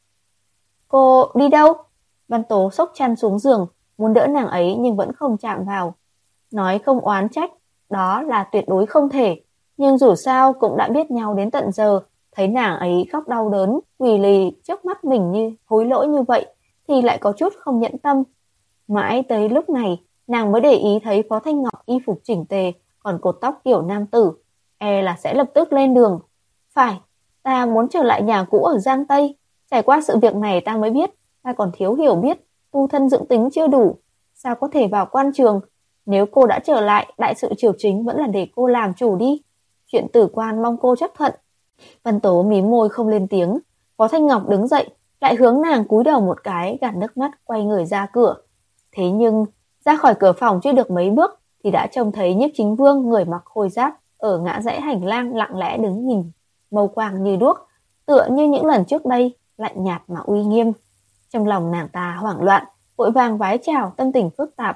[SPEAKER 1] Cô đi đâu? Văn Tố xốc chăn xuống giường, muốn đỡ nàng ấy nhưng vẫn không chạm vào. Nói không oán trách, đó là tuyệt đối không thể. Nhưng dù sao cũng đã biết nhau đến tận giờ, thấy nàng ấy khóc đau đớn, quỳ lì trước mắt mình như hối lỗi như vậy, thì lại có chút không nhẫn tâm. Mãi tới lúc này, nàng mới để ý thấy Phó Thanh Ngọc y phục chỉnh tề, còn cột tóc kiểu nam tử, e là sẽ lập tức lên đường. Phải, ta muốn trở lại nhà cũ ở Giang Tây. Trải qua sự việc này ta mới biết, ta còn thiếu hiểu biết, tu thân dưỡng tính chưa đủ, sao có thể vào quan trường. Nếu cô đã trở lại, đại sự triều chính vẫn là để cô làm chủ đi. Chuyện tử quan mong cô chấp thuận. Văn Tố mím môi không lên tiếng. Phó Thanh Ngọc đứng dậy, lại hướng nàng cúi đầu một cái, gạt nước mắt, quay người ra cửa. Thế nhưng, ra khỏi cửa phòng chưa được mấy bước, thì đã trông thấy Nhiếp Chính Vương người mặc khôi giáp ở ngã rẽ hành lang lặng lẽ đứng nhìn, màu quang như đuốc, tựa như những lần trước đây, lạnh nhạt mà uy nghiêm. Trong lòng nàng ta hoảng loạn, vội vàng vái chào, tâm tình phức tạp,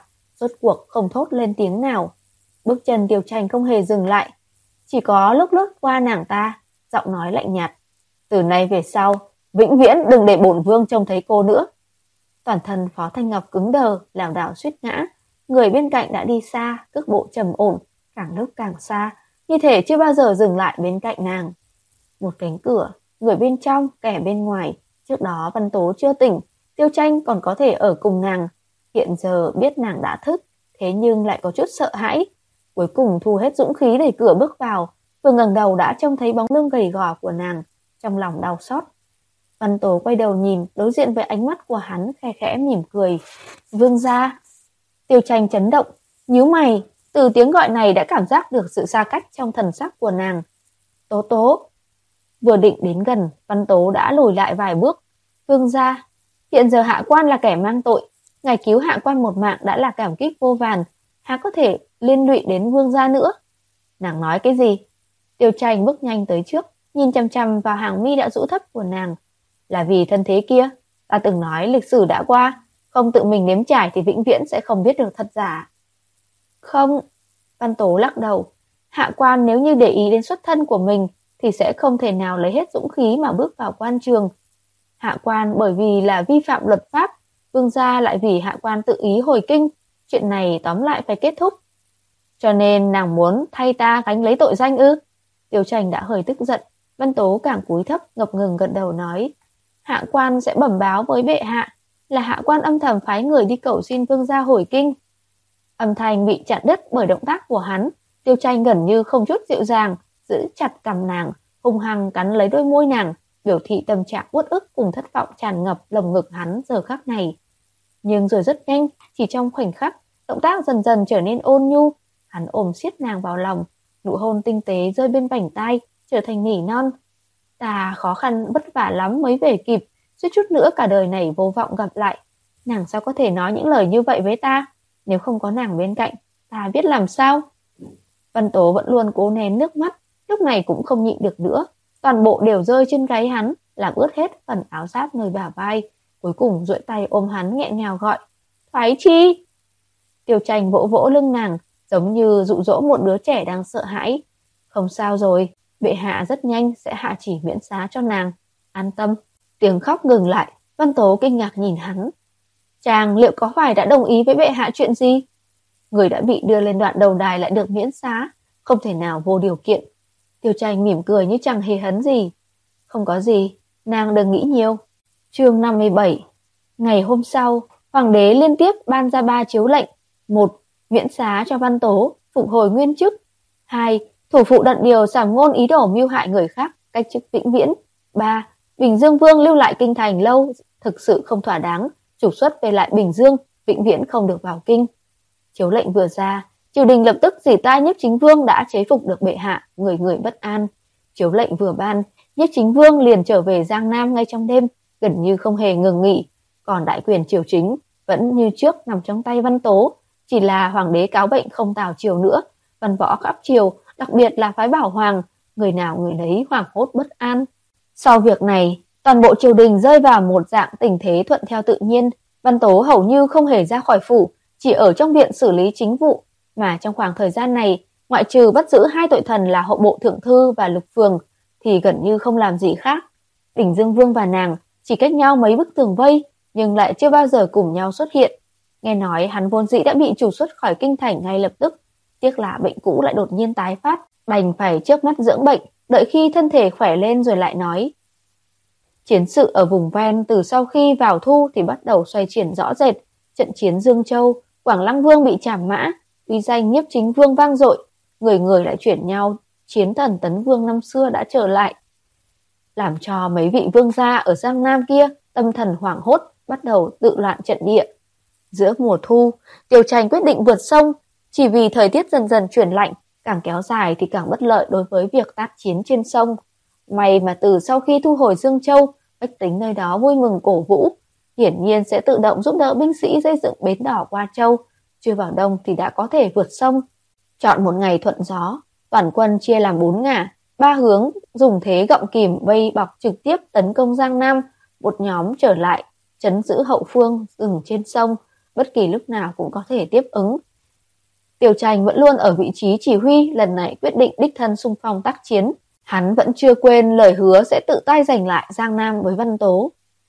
[SPEAKER 1] rốt cuộc không thốt lên tiếng nào. Bước chân Tiêu Tranh không hề dừng lại, chỉ có lúc lướt qua nàng ta, giọng nói lạnh nhạt: "Từ nay về sau, vĩnh viễn đừng để bổn vương trông thấy cô nữa." Toàn thân Phó Thanh Ngọc cứng đờ, lảo đảo suýt ngã, người bên cạnh đã đi xa, cước bộ trầm ổn, càng lúc càng xa, như thể chưa bao giờ dừng lại bên cạnh nàng. Một cánh cửa, người bên trong, kẻ bên ngoài. Trước đó Văn Tố chưa tỉnh, Tiêu Tranh còn có thể ở cùng nàng. Hiện giờ biết nàng đã thức, thế nhưng lại có chút sợ hãi. Cuối cùng thu hết dũng khí đẩy cửa bước vào, vừa ngẩng đầu đã trông thấy bóng lưng gầy gò của nàng, trong lòng đau xót. Văn Tố quay đầu nhìn, đối diện với ánh mắt của hắn, khe khẽ mỉm cười. "Vương gia." Tiêu Tranh chấn động, nhíu mày, từ tiếng gọi này đã cảm giác được sự xa cách trong thần sắc của nàng. "Tố Tố." Vừa định đến gần, Văn Tố đã lùi lại vài bước. "Vương gia, hiện giờ hạ quan là kẻ mang tội, ngài cứu hạ quan một mạng đã là cảm kích vô vàn, há có thể liên lụy đến vương gia nữa." Nàng nói cái gì? Tiêu Tranh bước nhanh tới trước, nhìn chằm chằm vào hàng mi đã rũ thấp của nàng. "Là vì thân thế kia, ta từng nói lịch sử đã qua, không tự mình nếm trải thì vĩnh viễn sẽ không biết được thật giả." "Không." Văn Tố lắc đầu, "hạ quan nếu như để ý đến xuất thân của mình thì sẽ không thể nào lấy hết dũng khí mà bước vào quan trường. Hạ quan bởi vì là vi phạm luật pháp, vương gia lại vì hạ quan tự ý hồi kinh, chuyện này tóm lại phải kết thúc." "Cho nên nàng muốn thay ta gánh lấy tội danh ư?" Tiêu Tranh đã hơi tức giận. Văn Tố càng cúi thấp, ngập ngừng gật đầu nói: "Hạ quan sẽ bẩm báo với bệ hạ, là hạ quan âm thầm phái người đi cầu xin vương gia hồi kinh." Âm thanh bị chặn đứt bởi động tác của hắn. Tiêu Tranh gần như không chút dịu dàng, giữ chặt cằm nàng, hung hăng cắn lấy đôi môi nàng, biểu thị tâm trạng uất ức cùng thất vọng tràn ngập lồng ngực hắn giờ khắc này. Nhưng rồi rất nhanh, chỉ trong khoảnh khắc, động tác dần dần trở nên ôn nhu, hắn ôm siết nàng vào lòng, nụ hôn tinh tế rơi bên vành tai, trở thành nỉ non: "Ta khó khăn vất vả lắm mới về kịp, suýt chút nữa cả đời này vô vọng gặp lại. Nàng sao có thể nói những lời như vậy với ta? Nếu không có nàng bên cạnh, ta biết làm sao?" Văn Tố vẫn luôn cố nén nước mắt, lúc này cũng không nhịn được nữa, toàn bộ đều rơi trên gáy hắn, làm ướt hết phần áo giáp nơi bả vai, cuối cùng duỗi tay ôm hắn nghẹn ngào gọi: "Thoái chi." Tiêu Tranh vỗ vỗ lưng nàng, giống như dụ dỗ một đứa trẻ đang sợ hãi: "Không sao rồi, bệ hạ rất nhanh sẽ hạ chỉ miễn xá cho nàng, an tâm." Tiếng khóc ngừng lại, Văn Tố kinh ngạc nhìn hắn: "Chàng liệu có phải đã đồng ý với bệ hạ chuyện gì? Người đã bị đưa lên đoạn đầu đài lại được miễn xá, không thể nào vô điều kiện." Tiêu Tranh mỉm cười như chẳng hề hấn gì: "Không có gì, nàng đừng nghĩ nhiều." Chương năm mươi bảy. Ngày hôm sau, hoàng đế liên tiếp ban ra ba chiếu lệnh: một. Miễn xá cho Văn Tố, phục hồi nguyên chức. hai. Thủ phụ Đặng Điều sảm ngôn ý đồ mưu hại người khác, cách chức vĩnh viễn. ba. Bình Dương Vương lưu lại kinh thành lâu thực sự không thỏa đáng, trục xuất về lại Bình Dương, vĩnh viễn không được vào kinh. Chiếu lệnh vừa ra, triều đình lập tức dỉ tai Nhiếp Chính Vương đã chế phục được bệ hạ, người người bất an. Chiếu lệnh vừa ban, Nhiếp Chính Vương liền trở về Giang Nam ngay trong đêm, gần như không hề ngừng nghỉ, còn đại quyền triều chính vẫn như trước nằm trong tay Văn Tố, chỉ là hoàng đế cáo bệnh không tào triều nữa. Văn võ khắp triều, đặc biệt là phái Bảo Hoàng, người nào người nấy hoảng hốt bất an. Sau việc này, toàn bộ triều đình rơi vào một dạng tình thế thuận theo tự nhiên. Văn Tố hầu như không hề ra khỏi phủ, chỉ ở trong viện xử lý chính vụ, mà trong khoảng thời gian này, ngoại trừ bắt giữ hai tội thần là Hộ bộ thượng thư và Lục Phường, thì gần như không làm gì khác. Bình Dương Vương và nàng chỉ cách nhau mấy bức tường vây, nhưng lại chưa bao giờ cùng nhau xuất hiện. Nghe nói hắn vốn dĩ đã bị trục xuất khỏi kinh thành ngay lập tức, tiếc là bệnh cũ lại đột nhiên tái phát, đành phải chớp mắt dưỡng bệnh, đợi khi thân thể khỏe lên rồi lại nói. Chiến sự ở vùng ven từ sau khi vào thu thì bắt đầu xoay chuyển rõ rệt. Trận chiến Dương Châu, Quảng Lăng Vương bị trảm mã, uy danh Nhiếp Chính Vương vang dội, người người lại chuyển nhau, chiến thần Tấn Vương năm xưa đã trở lại, làm cho mấy vị vương gia ở Giang Nam kia tâm thần hoảng hốt, bắt đầu tự loạn trận địa. Giữa mùa thu, Tiêu Tranh quyết định vượt sông, chỉ vì thời tiết dần dần chuyển lạnh, càng kéo dài thì càng bất lợi đối với việc tác chiến trên sông. May mà từ sau khi thu hồi Dương Châu, bách tính nơi đó vui mừng cổ vũ, hiển nhiên sẽ tự động giúp đỡ binh sĩ xây dựng bến đỏ qua châu, chưa vào đông thì đã có thể vượt sông. Chọn một ngày thuận gió, toàn quân chia làm bốn ngả, ba hướng dùng thế gọng kìm vây bọc trực tiếp tấn công Giang Nam, một nhóm trở lại trấn giữ hậu phương dừng trên sông, bất kỳ lúc nào cũng có thể tiếp ứng. Tiêu Tranh vẫn luôn ở vị trí chỉ huy, lần này quyết định đích thân xung phong tác chiến. Hắn vẫn chưa quên lời hứa sẽ tự tay giành lại Giang Nam với Văn Tố.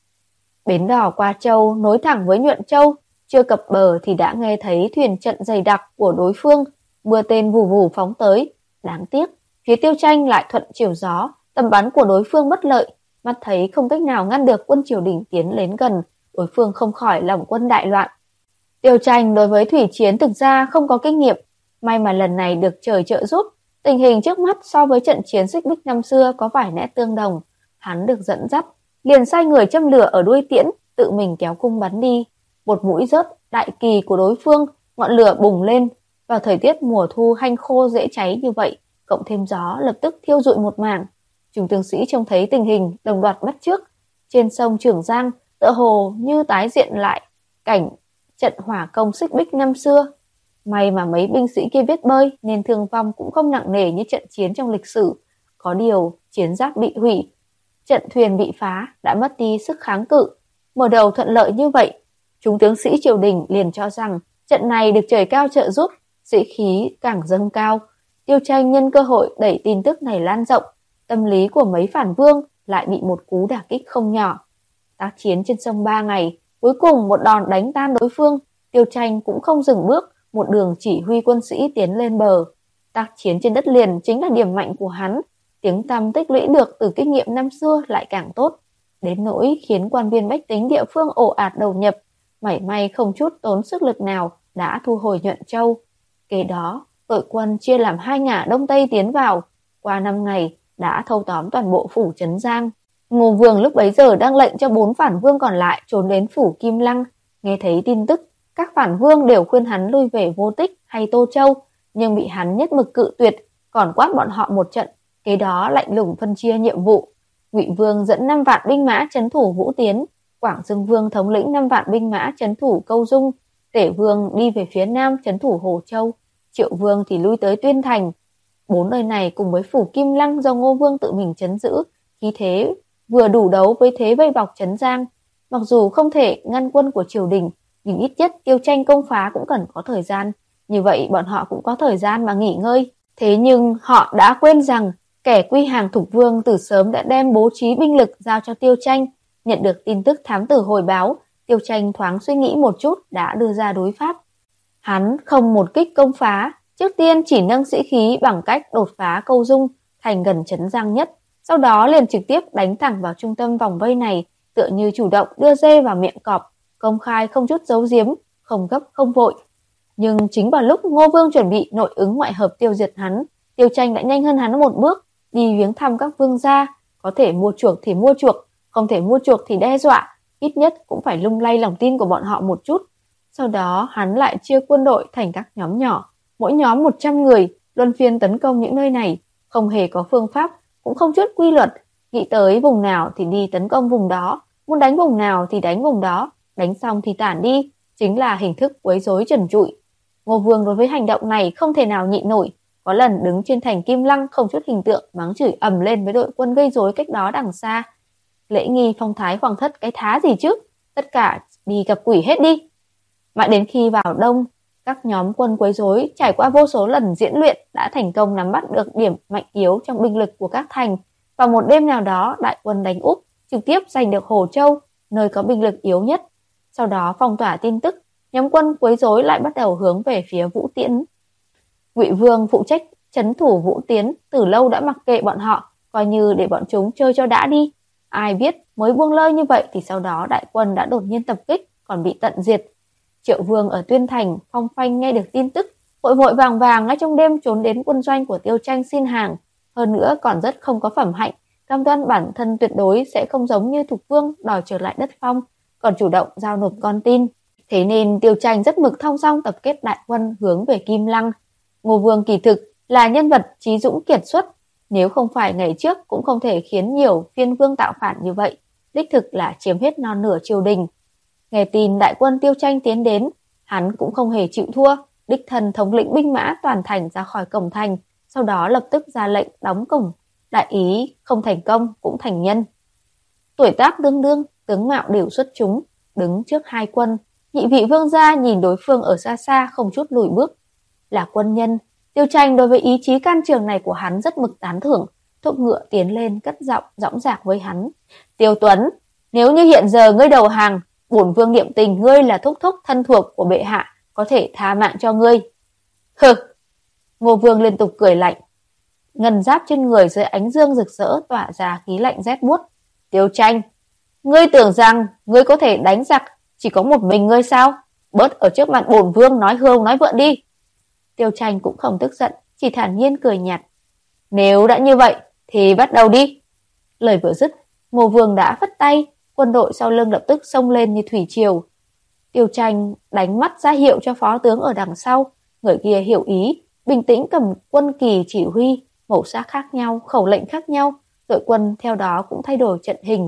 [SPEAKER 1] Bến đò Qua Châu nối thẳng với Nhuận Châu, chưa cập bờ thì đã nghe thấy thuyền trận dày đặc của đối phương, mưa tên vù vù phóng tới. Đáng tiếc, phía Tiêu Tranh lại thuận chiều gió, tầm bắn của đối phương bất lợi, mắt thấy không cách nào ngăn được quân triều đình tiến đến gần, đối phương không khỏi lòng quân đại loạn. Tiêu Tranh đối với thủy chiến thực ra không có kinh nghiệm, may mà lần này được trời trợ giúp, tình hình trước mắt so với trận chiến Xích Bích năm xưa có vài nét tương đồng. Hắn được dẫn dắt, liền sai người châm lửa ở đuôi tiễn, tự mình kéo cung bắn đi. Một mũi rớt đại kỳ của đối phương, ngọn lửa bùng lên. Vào thời tiết mùa thu hanh khô dễ cháy như vậy, cộng thêm gió lập tức thiêu rụi một mảng. Chúng tướng sĩ trông thấy tình hình, đồng loạt bắt chước. Trên sông Trường Giang, tựa hồ như tái diện lại cảnh trận hỏa công Xích Bích năm xưa. May mà mấy binh sĩ kia biết bơi nên thương vong cũng không nặng nề như trận chiến trong lịch sử. Có điều, chiến giáp bị hủy, trận thuyền bị phá, đã mất đi sức kháng cự. Mở đầu thuận lợi như vậy, chúng tướng sĩ triều đình liền cho rằng trận này được trời cao trợ giúp, sĩ khí càng dâng cao. Tiêu Tranh nhân cơ hội đẩy tin tức này lan rộng, tâm lý của mấy phản vương lại bị một cú đả kích không nhỏ. Tác chiến trên sông ba ngày, cuối cùng một đòn đánh tan đối phương, Tiêu Tranh cũng không dừng bước, một đường chỉ huy quân sĩ tiến lên bờ. Tác chiến trên đất liền chính là điểm mạnh của hắn, tiếng tăm tích lũy được từ kinh nghiệm năm xưa lại càng tốt, đến nỗi khiến quan viên bách tính địa phương ồ ạt đầu nhập, mảy may không chút tốn sức lực nào đã thu hồi Nhuận Châu. Kế đó, đội quân chia làm hai ngả đông tây tiến vào, qua năm ngày đã thâu tóm toàn bộ phủ Trấn Giang. Ngô Vương lúc bấy giờ đang lệnh cho bốn phản vương còn lại trốn đến phủ Kim Lăng. Nghe thấy tin tức, các phản vương đều khuyên hắn lui về Vô Tích hay Tô Châu, nhưng bị hắn nhất mực cự tuyệt, còn quát bọn họ một trận. Kế đó lạnh lùng phân chia nhiệm vụ. Ngụy Vương dẫn năm vạn binh mã trấn thủ Vũ Tiến, Quảng Dương Vương thống lĩnh năm vạn binh mã trấn thủ Câu Dung, Tể Vương đi về phía nam trấn thủ Hồ Châu, Triệu Vương thì lui tới Tuyên Thành. Bốn nơi này cùng với phủ Kim Lăng do Ngô Vương tự mình trấn giữ, khí thế vừa đủ đấu với thế vây bọc Trấn Giang. Mặc dù không thể ngăn quân của triều đình, nhưng ít nhất Tiêu Tranh công phá cũng cần có thời gian, như vậy bọn họ cũng có thời gian mà nghỉ ngơi. Thế nhưng họ đã quên rằng kẻ quy hàng Thục Vương từ sớm đã đem bố trí binh lực giao cho Tiêu Tranh. Nhận được tin tức thám tử hồi báo, Tiêu Tranh thoáng suy nghĩ một chút đã đưa ra đối pháp. Hắn không một kích công phá, trước tiên chỉ nâng sĩ khí bằng cách đột phá Câu Dung thành gần Trấn Giang nhất, sau đó liền trực tiếp đánh thẳng vào trung tâm vòng vây này, tựa như chủ động đưa dê vào miệng cọp, công khai không chút giấu giếm, không gấp không vội. Nhưng chính vào lúc Ngô Vương chuẩn bị nội ứng ngoại hợp tiêu diệt hắn, Tiêu Tranh đã nhanh hơn hắn một bước, đi viếng thăm các vương gia, có thể mua chuộc thì mua chuộc, không thể mua chuộc thì đe dọa, ít nhất cũng phải lung lay lòng tin của bọn họ một chút. Sau đó hắn lại chia quân đội thành các nhóm nhỏ, mỗi nhóm một trăm người, luân phiên tấn công những nơi này, không hề có phương pháp, cũng không chút quy luật, nghĩ tới vùng nào thì đi tấn công vùng đó, muốn đánh vùng nào thì đánh vùng đó, đánh xong thì tản đi, chính là hình thức quấy rối trần trụi. Ngô Vương đối với hành động này không thể nào nhịn nổi, có lần đứng trên thành Kim Lăng không chút hình tượng mắng chửi ầm lên với đội quân gây rối cách đó đằng xa. Lễ nghi phong thái hoàng thất cái thá gì chứ, tất cả đi gặp quỷ hết đi. Mãi đến khi vào đông, các nhóm quân quấy rối trải qua vô số lần diễn luyện đã thành công nắm bắt được điểm mạnh yếu trong binh lực của các thành. Vào một đêm nào đó, đại quân đánh úp, trực tiếp giành được Hồ Châu, nơi có binh lực yếu nhất. Sau đó phong tỏa tin tức, nhóm quân quấy rối lại bắt đầu hướng về phía Vũ Tiễn. Ngụy Vương phụ trách trấn thủ Vũ Tiến, từ lâu đã mặc kệ bọn họ, coi như để bọn chúng chơi cho đã đi. Ai biết mới buông lơi như vậy thì sau đó đại quân đã đột nhiên tập kích, còn bị tận diệt. Triệu Vương ở Tuyên Thành phong phanh nghe được tin tức, vội vội vàng vàng ngay trong đêm trốn đến quân doanh của Tiêu Tranh xin hàng. Hơn nữa còn rất không có phẩm hạnh, cam đoan bản thân tuyệt đối sẽ không giống như Thục Vương đòi trở lại đất phong, còn chủ động giao nộp con tin. Thế nên Tiêu Tranh rất mực thong dong tập kết đại quân hướng về Kim Lăng. Ngô Vương kỳ thực là nhân vật trí dũng kiệt xuất, nếu không phải ngày trước cũng không thể khiến nhiều phiên vương tạo phản như vậy, đích thực là chiếm hết non nửa triều đình. Nghe tin đại quân Tiêu Tranh tiến đến, hắn cũng không hề chịu thua, đích thân thống lĩnh binh mã toàn thành ra khỏi cổng thành, sau đó lập tức ra lệnh đóng cổng, đại ý không thành công cũng thành nhân. Tuổi tác đương đương, tướng mạo đều xuất chúng, đứng trước hai quân, Nhị vị vương gia nhìn đối phương ở xa xa không chút lùi bước. Là quân nhân, Tiêu Tranh đối với ý chí can trường này của hắn rất mực tán thưởng, thúc ngựa tiến lên cất giọng dõng dạc với hắn. Tiêu Tuấn, nếu như hiện giờ ngươi đầu hàng, bổn vương niệm tình ngươi là thúc thúc thân thuộc của bệ hạ, có thể tha mạng cho ngươi. Hừ! Ngô Vương liên tục cười lạnh. Ngân giáp trên người dưới ánh dương rực rỡ tỏa ra khí lạnh rét buốt. Tiêu Tranh, ngươi tưởng rằng ngươi có thể đánh giặc chỉ có một mình ngươi sao? Bớt ở trước mặt bổn vương nói hưu nói vượn đi. Tiêu Tranh cũng không tức giận, chỉ thản nhiên cười nhạt. Nếu đã như vậy thì bắt đầu đi. Lời vừa dứt, Ngô Vương đã phất tay, quân đội sau lưng lập tức xông lên như thủy triều. Tiêu Tranh đánh mắt ra hiệu cho phó tướng ở đằng sau, người kia hiểu ý, bình tĩnh cầm quân kỳ chỉ huy, màu sắc khác nhau, khẩu lệnh khác nhau, đội quân theo đó cũng thay đổi trận hình.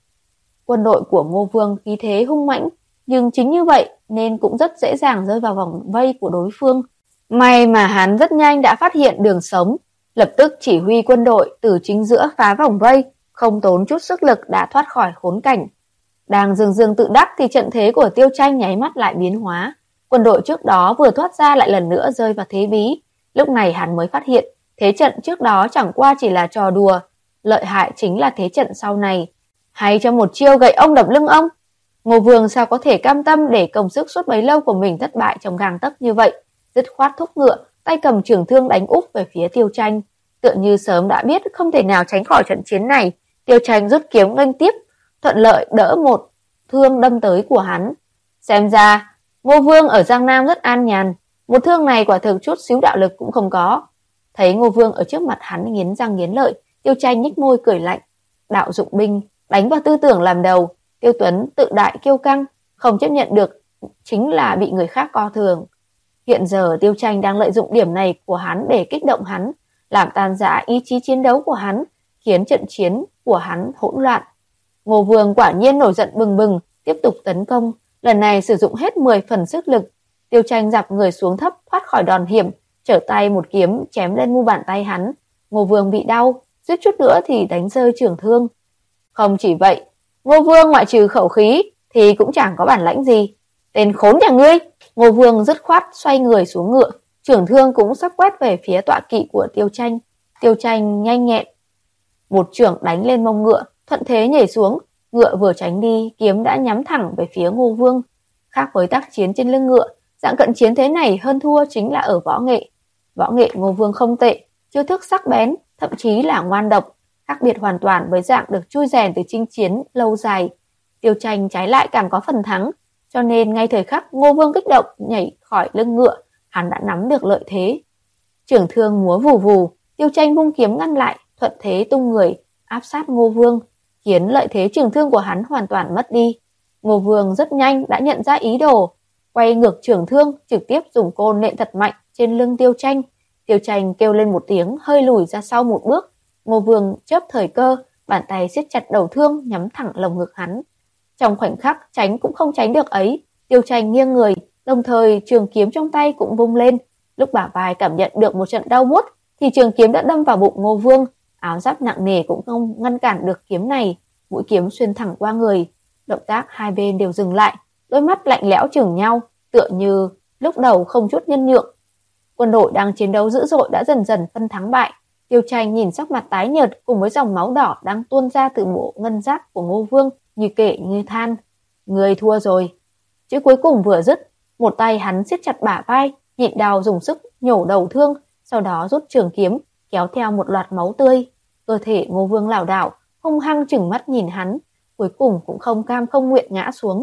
[SPEAKER 1] Quân đội của Ngô Vương khí thế hung mãnh, nhưng chính như vậy nên cũng rất dễ dàng rơi vào vòng vây của đối phương. May mà hắn rất nhanh đã phát hiện đường sống, lập tức chỉ huy quân đội từ chính giữa phá vòng vây, không tốn chút sức lực đã thoát khỏi khốn cảnh. Đang dừng dừng tự đắc thì trận thế của Tiêu Tranh nháy mắt lại biến hóa. Quân đội trước đó vừa thoát ra lại lần nữa rơi vào thế bí. Lúc này hắn mới phát hiện, thế trận trước đó chẳng qua chỉ là trò đùa, lợi hại chính là thế trận sau này. Hay cho một chiêu gậy ông đập lưng ông. Ngô Vương sao có thể cam tâm để công sức suốt bấy lâu của mình thất bại trong gang tấc như vậy, dứt khoát thúc ngựa, tay cầm trường thương đánh úp về phía Tiêu Tranh. Tựa như sớm đã biết không thể nào tránh khỏi trận chiến này, Tiêu Tranh rút kiếm nghênh tiếp, thuận lợi đỡ một thương đâm tới của hắn. Xem ra, Ngô Vương ở Giang Nam rất an nhàn, một thương này quả thực chút xíu đạo lực cũng không có. Thấy Ngô Vương ở trước mặt hắn nghiến răng nghiến lợi, Tiêu Tranh nhếch môi cười lạnh. Đạo dụng binh, đánh vào tư tưởng làm đầu, Tiêu Tuấn tự đại kiêu căng, không chấp nhận được chính là bị người khác coi thường. Hiện giờ Tiêu Tranh đang lợi dụng điểm này của hắn để kích động hắn, làm tan rã ý chí chiến đấu của hắn, khiến trận chiến của hắn hỗn loạn. Ngô Vương quả nhiên nổi giận bừng bừng, tiếp tục tấn công, lần này sử dụng hết mười phần sức lực. Tiêu Tranh dạp người xuống thấp thoát khỏi đòn hiểm, trở tay một kiếm chém lên mu bàn tay hắn. Ngô Vương bị đau, suýt chút nữa thì đánh rơi trường thương. Không chỉ vậy, Ngô Vương ngoại trừ khẩu khí thì cũng chẳng có bản lãnh gì. Tên khốn nhà ngươi! Ngô Vương dứt khoát xoay người xuống ngựa, trường thương cũng sắp quét về phía tọa kỵ của Tiêu Tranh. Tiêu Tranh nhanh nhẹn, một chưởng đánh lên mông ngựa, thuận thế nhảy xuống, ngựa vừa tránh đi, kiếm đã nhắm thẳng về phía Ngô Vương. Khác với tác chiến trên lưng ngựa, dạng cận chiến thế này hơn thua chính là ở võ nghệ. Võ nghệ Ngô Vương không tệ, chiêu thức sắc bén, thậm chí là ngoan độc, khác biệt hoàn toàn với dạng được chui rèn từ chinh chiến lâu dài. Tiêu Tranh trái lại càng có phần thắng, cho nên ngay thời khắc Ngô Vương kích động nhảy khỏi lưng ngựa, hắn đã nắm được lợi thế. Chưởng thương múa vù vù, Tiêu Tranh vung kiếm ngăn lại, thuận thế tung người, áp sát Ngô Vương, khiến lợi thế chưởng thương của hắn hoàn toàn mất đi. Ngô Vương rất nhanh đã nhận ra ý đồ, quay ngược chưởng thương, trực tiếp dùng côn nện thật mạnh trên lưng Tiêu Tranh. Tiêu Tranh kêu lên một tiếng, hơi lùi ra sau một bước. Ngô Vương chớp thời cơ, bàn tay siết chặt đầu thương nhắm thẳng lồng ngực hắn. Trong khoảnh khắc tránh cũng không tránh được ấy, Tiêu Tranh nghiêng người, đồng thời trường kiếm trong tay cũng vung lên. Lúc bả vai cảm nhận được một trận đau buốt, thì trường kiếm đã đâm vào bụng Ngô Vương. Áo giáp nặng nề cũng không ngăn cản được kiếm này, mũi kiếm xuyên thẳng qua người. Động tác hai bên đều dừng lại, đôi mắt lạnh lẽo chừng nhau, tựa như lúc đầu không chút nhân nhượng. Quân đội đang chiến đấu dữ dội đã dần dần phân thắng bại. Tiêu Tranh nhìn sắc mặt tái nhợt cùng với dòng máu đỏ đang tuôn ra từ bộ ngân giáp của Ngô Vương, như kể như than. Người thua rồi. Chữ cuối cùng vừa dứt, một tay hắn siết chặt bả vai, nhịn đau dùng sức nhổ đầu thương, sau đó rút trường kiếm, kéo theo một loạt máu tươi. Cơ thể Ngô Vương lảo đảo, hung hăng chừng mắt nhìn hắn, cuối cùng cũng không cam không nguyện ngã xuống.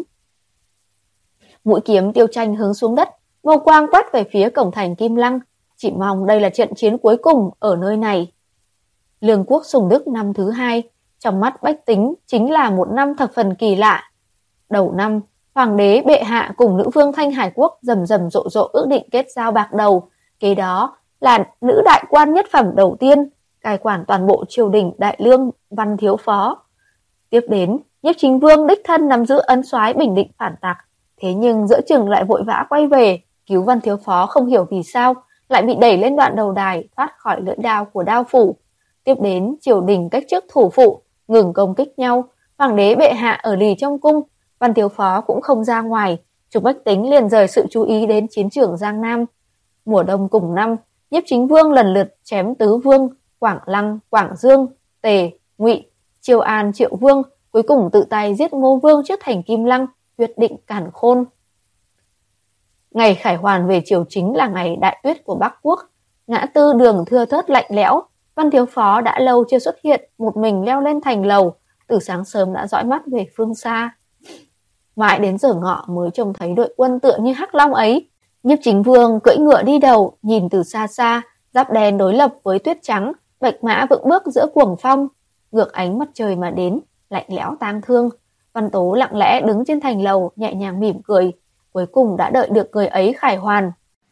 [SPEAKER 1] Mũi kiếm Tiêu Tranh hướng xuống đất, mâu quang quét về phía cổng thành Kim Lăng, chỉ mong đây là trận chiến cuối cùng ở nơi này. Lương quốc Sùng Đức năm thứ hai, trong mắt bách tính chính là một năm thập phần kỳ lạ. Đầu năm, Hoàng đế bệ hạ cùng nữ vương Thanh Hải Quốc rầm rầm rộ rộ ước định kết giao bạc đầu. Kế đó là nữ đại quan nhất phẩm đầu tiên, cai quản toàn bộ triều đình đại lương văn thiếu phó. Tiếp đến, Nhiếp Chính Vương đích thân nắm giữ ân soái bình định phản tặc. Thế nhưng giữa chừng lại vội vã quay về, cứu văn thiếu phó không hiểu vì sao, lại bị đẩy lên đoạn đầu đài thoát khỏi lưỡi đao của đao phủ. Tiếp đến, triều đình cách chức thủ phụ, ngừng công kích nhau. Hoàng đế bệ hạ ở lì trong cung, văn thiếu phó cũng không ra ngoài, Trục Bách Tính liền rời sự chú ý đến chiến trường Giang Nam. Mùa đông cùng năm, Nhiếp Chính Vương lần lượt chém Tứ Vương, Quảng Lăng, Quảng Dương, Tề, Ngụy, Chiêu An, Triệu Vương, cuối cùng tự tay giết Ngô Vương trước thành Kim Lăng, quyết định càn khôn. Ngày khải hoàn về chiều chính là ngày đại tuyết của Bắc Quốc. Ngã tư đường thưa thớt lạnh lẽo, Văn Thiếu Phó đã lâu chưa xuất hiện, một mình leo lên thành lầu, từ sáng sớm đã dõi mắt về phương xa. Mãi đến giờ ngọ mới trông thấy đội quân tựa như hắc long ấy. Nhiếp Chính Vương cưỡi ngựa đi đầu, nhìn từ xa xa, giáp đen đối lập với tuyết trắng, bạch mã vững bước giữa cuồng phong, ngược ánh mặt trời mà đến, lạnh lẽo tang thương. Văn Tố lặng lẽ đứng trên thành lầu, nhẹ nhàng mỉm cười, cuối cùng đã đợi được người ấy khải hoàn.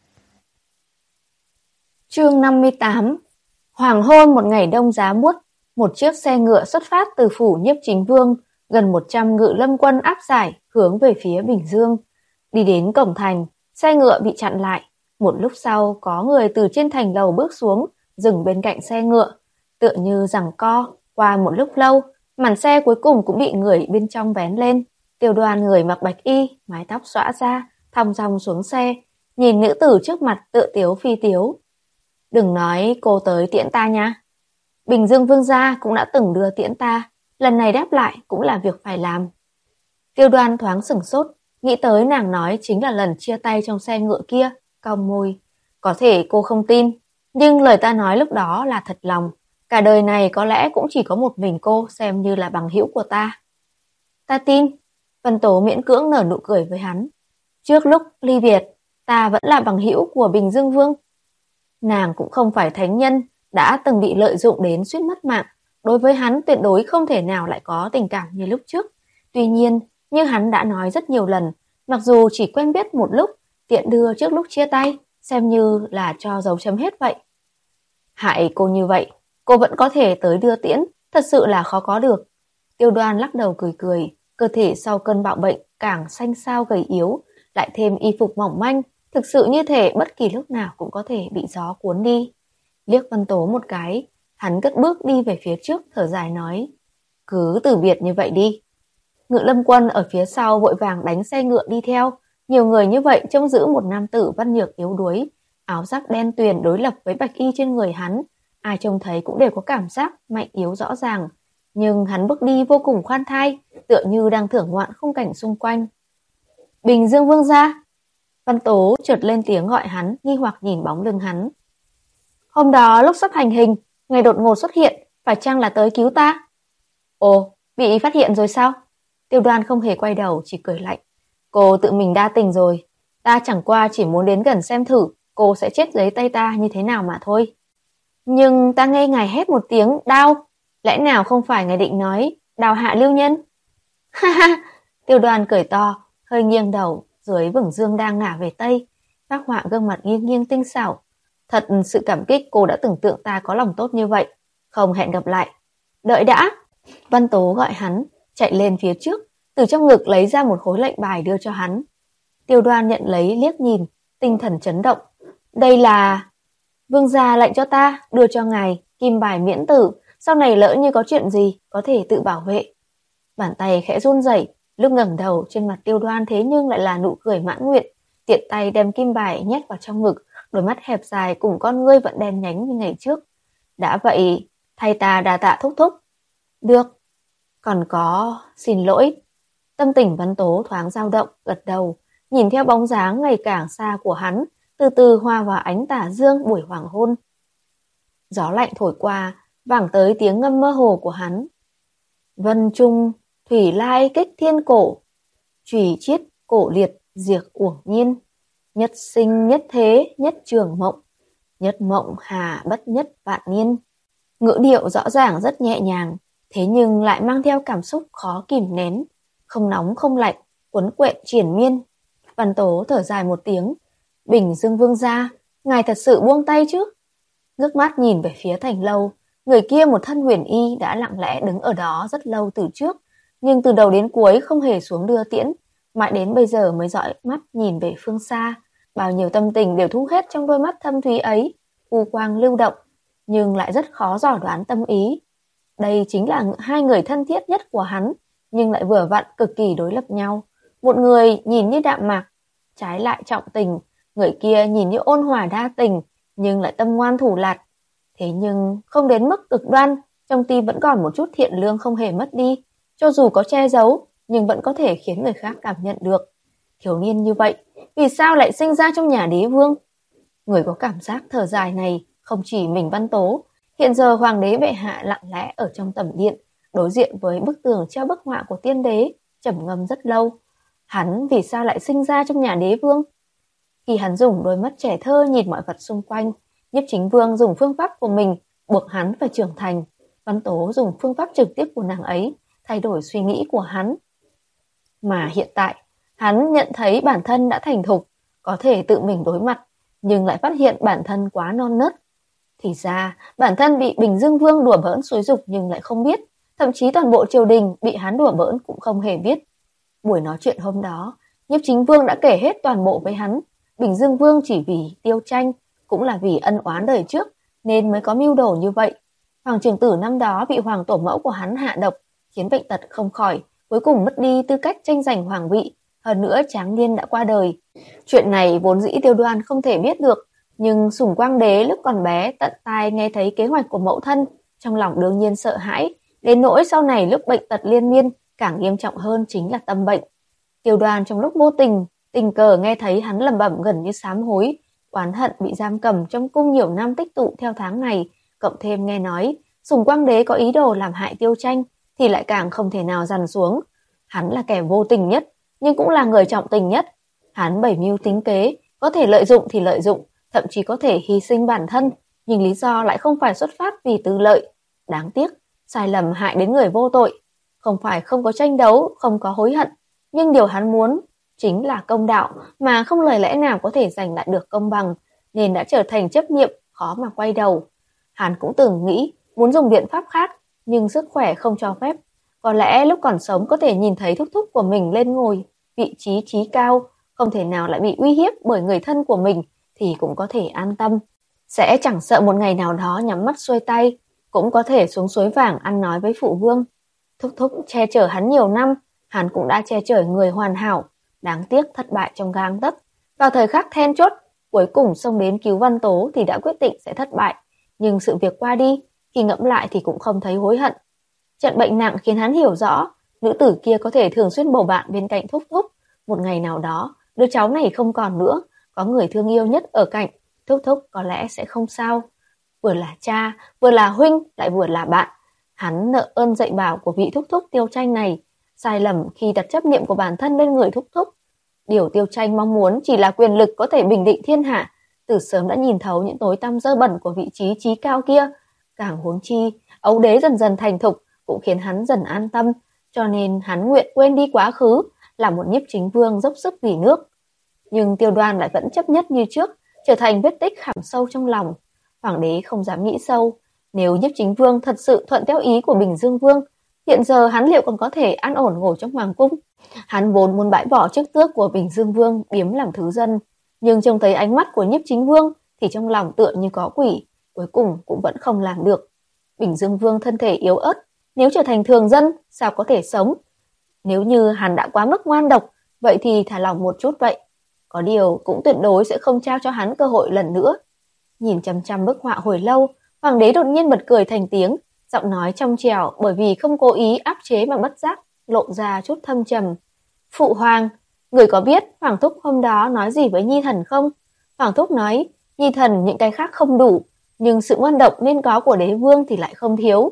[SPEAKER 1] Chương năm mươi tám. Hoàng hôn một ngày đông giá buốt, một chiếc xe ngựa xuất phát từ phủ Nhiếp Chính Vương, gần một trăm ngự lâm quân áp giải hướng về phía Bình Dương. Đi đến cổng thành, xe ngựa bị chặn lại. Một lúc sau có người từ trên thành lầu bước xuống, dừng bên cạnh xe ngựa, tựa như giằng co. Qua một lúc lâu, màn xe cuối cùng cũng bị người bên trong vén lên. Tiêu Đoan người mặc bạch y, mái tóc xõa ra, thong dong xuống xe, nhìn nữ tử trước mặt tự tiếu phi tiếu. Đừng nói cô tới tiễn ta nha. Bình Dương Vương gia cũng đã từng đưa tiễn ta, lần này đáp lại cũng là việc phải làm. Tiêu Đoan thoáng sửng sốt, nghĩ tới nàng nói chính là lần chia tay trong xe ngựa kia, cau môi. Có thể cô không tin, nhưng lời ta nói lúc đó là thật lòng. Cả đời này có lẽ cũng chỉ có một mình cô xem như là bằng hữu của ta. Ta tin. Vân Tố miễn cưỡng nở nụ cười với hắn. Trước lúc ly biệt, ta vẫn là bằng hữu của Bình Dương Vương. Nàng cũng không phải thánh nhân, đã từng bị lợi dụng đến suýt mất mạng. Đối với hắn tuyệt đối không thể nào lại có tình cảm như lúc trước. Tuy nhiên, như hắn đã nói rất nhiều lần, mặc dù chỉ quen biết một lúc, tiện đưa trước lúc chia tay, xem như là cho dấu chấm hết vậy. Hại cô như vậy, cô vẫn có thể tới đưa tiễn, thật sự là khó có được. Tiêu Đoan lắc đầu cười cười, cơ thể sau cơn bạo bệnh càng xanh xao gầy yếu, lại thêm y phục mỏng manh, thực sự như thể bất kỳ lúc nào cũng có thể bị gió cuốn đi. Liếc Văn Tố một cái, hắn cất bước đi về phía trước, thở dài nói, cứ từ biệt như vậy đi. Ngự lâm quân ở phía sau vội vàng đánh xe ngựa đi theo, nhiều người như vậy trông giữ một nam tử văn nhược yếu đuối, áo giáp đen tuyền đối lập với bạch y trên người hắn, ai trông thấy cũng đều có cảm giác mạnh yếu rõ ràng, nhưng hắn bước đi vô cùng khoan thai, tựa như đang thưởng ngoạn khung cảnh xung quanh. Bình Dương Vương gia. Văn Tố chợt lên tiếng gọi hắn, nghi hoặc nhìn bóng lưng hắn. Hôm đó lúc sắp hành hình, ngày đột ngột xuất hiện, phải chăng là tới cứu ta? Ồ, bị phát hiện rồi sao? Tiêu Đoan không hề quay đầu, chỉ cười lạnh. Cô tự mình đa tình rồi, ta chẳng qua chỉ muốn đến gần xem thử cô sẽ chết dưới tay ta như thế nào mà thôi. Nhưng ta nghe ngài hét một tiếng đao, lẽ nào không phải ngài định nói đào hạ lưu nhân? Ha ha, Tiêu Đoan cười to, hơi nghiêng đầu, dưới vầng dương đang ngả về tây, phác họa gương mặt nghiêng nghiêng tinh xảo. Thật sự cảm kích cô đã tưởng tượng ta có lòng tốt như vậy. Không, hẹn gặp lại. Đợi đã. Văn Tố gọi hắn, chạy lên phía trước, từ trong ngực lấy ra một khối lệnh bài đưa cho hắn. Tiêu Đoan nhận lấy liếc nhìn, tinh thần chấn động. Đây là... Vương gia lệnh cho ta, đưa cho ngài, kim bài miễn tử, sau này lỡ như có chuyện gì, có thể tự bảo vệ. Bàn tay khẽ run rẩy, lúc ngẩng đầu trên mặt Tiêu Đoan thế nhưng lại là nụ cười mãn nguyện, tiện tay đem kim bài nhét vào trong ngực, đôi mắt hẹp dài cùng con ngươi vẫn đen nhánh như ngày trước. Đã vậy, thay ta đa tạ thúc thúc. Được. Còn có, xin lỗi. Tâm tình Văn Tố thoáng dao động, gật đầu, nhìn theo bóng dáng ngày càng xa của hắn, từ từ hòa vào ánh tà dương buổi hoàng hôn. Gió lạnh thổi qua, vẳng tới tiếng ngâm mơ hồ của hắn. Vân trung, thủy lai kích thiên cổ, trùy chiết cổ liệt diệt uổng nhiên. Nhất sinh nhất thế nhất trường mộng, nhất mộng hà bất nhất vạn niên. Ngữ điệu rõ ràng rất nhẹ nhàng, thế nhưng lại mang theo cảm xúc khó kìm nén, không nóng không lạnh, cuốn quện triền miên. Văn Tố thở dài một tiếng. Bình Dương Vương gia, ngài thật sự buông tay chứ? Ngước mắt nhìn về phía thành lâu, người kia một thân huyền y đã lặng lẽ đứng ở đó rất lâu từ trước, nhưng từ đầu đến cuối không hề xuống đưa tiễn, mãi đến bây giờ mới dõi mắt nhìn về phương xa. Bao nhiêu tâm tình đều thu hết trong đôi mắt thâm thúy ấy, u quang lưu động, nhưng lại rất khó dò đoán tâm ý. Đây chính là hai người thân thiết nhất của hắn, nhưng lại vừa vặn cực kỳ đối lập nhau. Một người nhìn như đạm mạc, trái lại trọng tình, người kia nhìn như ôn hòa đa tình, nhưng lại tâm ngoan thủ lạt. Thế nhưng không đến mức cực đoan, trong tim vẫn còn một chút thiện lương không hề mất đi, cho dù có che giấu, nhưng vẫn có thể khiến người khác cảm nhận được. Thiếu niên như vậy, vì sao lại sinh ra trong nhà đế vương? Người có cảm giác thở dài này không chỉ mình Văn Tố. Hiện giờ hoàng đế bệ hạ lặng lẽ ở trong tẩm điện, đối diện với bức tường treo bức họa của tiên đế, trầm ngâm rất lâu. Hắn vì sao lại sinh ra trong nhà đế vương? Khi hắn dùng đôi mắt trẻ thơ nhìn mọi vật xung quanh, Nhiếp Chính Vương dùng phương pháp của mình buộc hắn phải trưởng thành. Văn Tố dùng phương pháp trực tiếp của nàng ấy thay đổi suy nghĩ của hắn. Mà hiện tại, hắn nhận thấy bản thân đã thành thục, có thể tự mình đối mặt, nhưng lại phát hiện bản thân quá non nớt. Thì ra, bản thân bị Bình Dương Vương đùa bỡn xúi giục nhưng lại không biết, thậm chí toàn bộ triều đình bị hắn đùa bỡn cũng không hề biết. Buổi nói chuyện hôm đó, Nhiếp Chính Vương đã kể hết toàn bộ với hắn. Bình Dương Vương chỉ vì Tiêu Tranh, cũng là vì ân oán đời trước, nên mới có mưu đồ như vậy. Hoàng trưởng tử năm đó bị hoàng tổ mẫu của hắn hạ độc, khiến bệnh tật không khỏi, cuối cùng mất đi tư cách tranh giành hoàng vị. Hơn nữa Tráng Niên đã qua đời. Chuyện này vốn dĩ Tiêu Đoan không thể biết được, nhưng Sủng Quang Đế lúc còn bé tận tai nghe thấy kế hoạch của mẫu thân, trong lòng đương nhiên sợ hãi, đến nỗi sau này lúc bệnh tật liên miên, càng nghiêm trọng hơn chính là tâm bệnh. Tiêu Đoan trong lúc vô tình, tình cờ nghe thấy hắn lẩm bẩm gần như sám hối, oán hận bị giam cầm trong cung nhiều năm tích tụ theo tháng ngày, cộng thêm nghe nói Sủng Quang Đế có ý đồ làm hại Tiêu Tranh, thì lại càng không thể nào dằn xuống. Hắn là kẻ vô tình nhất, nhưng cũng là người trọng tình nhất. Hắn bảy mưu tính kế, có thể lợi dụng thì lợi dụng, thậm chí có thể hy sinh bản thân, nhưng lý do lại không phải xuất phát vì tư lợi. Đáng tiếc, sai lầm hại đến người vô tội. Không phải không có tranh đấu, không có hối hận, nhưng điều hắn muốn chính là công đạo, mà không lời lẽ nào có thể giành lại được công bằng, nên đã trở thành chấp niệm khó mà quay đầu. Hắn cũng từng nghĩ muốn dùng biện pháp khác, nhưng sức khỏe không cho phép. Có lẽ lúc còn sống có thể nhìn thấy thúc thúc của mình lên ngồi vị trí trí cao, không thể nào lại bị uy hiếp bởi người thân của mình, thì cũng có thể an tâm. Sẽ chẳng sợ một ngày nào đó nhắm mắt xuôi tay, cũng có thể xuống suối vàng ăn nói với phụ vương. Thúc thúc che chở hắn nhiều năm, hắn cũng đã che chở người hoàn hảo, đáng tiếc thất bại trong gang tấc. Vào thời khắc then chốt, cuối cùng xông đến cứu Văn Tố thì đã quyết định sẽ thất bại, nhưng sự việc qua đi, khi ngẫm lại thì cũng không thấy hối hận. Trận bệnh nặng khiến hắn hiểu rõ, nữ tử kia có thể thường xuyên bầu bạn bên cạnh thúc thúc. Một ngày nào đó, đứa cháu này không còn nữa, có người thương yêu nhất ở cạnh, thúc thúc có lẽ sẽ không sao. Vừa là cha, vừa là huynh, lại vừa là bạn. Hắn nợ ơn dạy bảo của vị thúc thúc Tiêu Tranh này, sai lầm khi đặt chấp niệm của bản thân lên người thúc thúc. Điều Tiêu Tranh mong muốn chỉ là quyền lực có thể bình định thiên hạ, từ sớm đã nhìn thấu những tối tăm dơ bẩn của vị trí trí cao kia. Càng huống chi, ấu đế dần dần thành thục cũng khiến hắn dần an tâm, cho nên hắn nguyện quên đi quá khứ, là một Nhiếp Chính Vương dốc sức vì nước. Nhưng Tiêu Đoan lại vẫn chấp nhất như trước, trở thành vết tích khảm sâu trong lòng. Hoàng đế không dám nghĩ sâu, nếu Nhiếp Chính Vương thật sự thuận theo ý của Bình Dương Vương, hiện giờ hắn liệu còn có thể an ổn ngồi trong hoàng cung. Hắn vốn muốn bãi bỏ chức tước của Bình Dương Vương biếm làm thứ dân, nhưng trông thấy ánh mắt của Nhiếp Chính Vương thì trong lòng tựa như có quỷ, cuối cùng cũng vẫn không làm được. Bình Dương Vương thân thể yếu ớt, nếu trở thành thường dân sao có thể sống? Nếu như hắn đã quá mức ngoan độc, vậy thì thả lỏng một chút vậy. Có điều cũng tuyệt đối sẽ không trao cho hắn cơ hội lần nữa. Nhìn chăm chăm bức họa hồi lâu, hoàng đế đột nhiên bật cười thành tiếng, giọng nói trong trẻo bởi vì không cố ý áp chế mà bất giác lộ ra chút thâm trầm. Phụ hoàng, người có biết Hoàng thúc hôm đó nói gì với Nhi thần không? Hoàng thúc nói, Nhi thần những cái khác không đủ, nhưng sự ngoan độc nên có của đế vương thì lại không thiếu.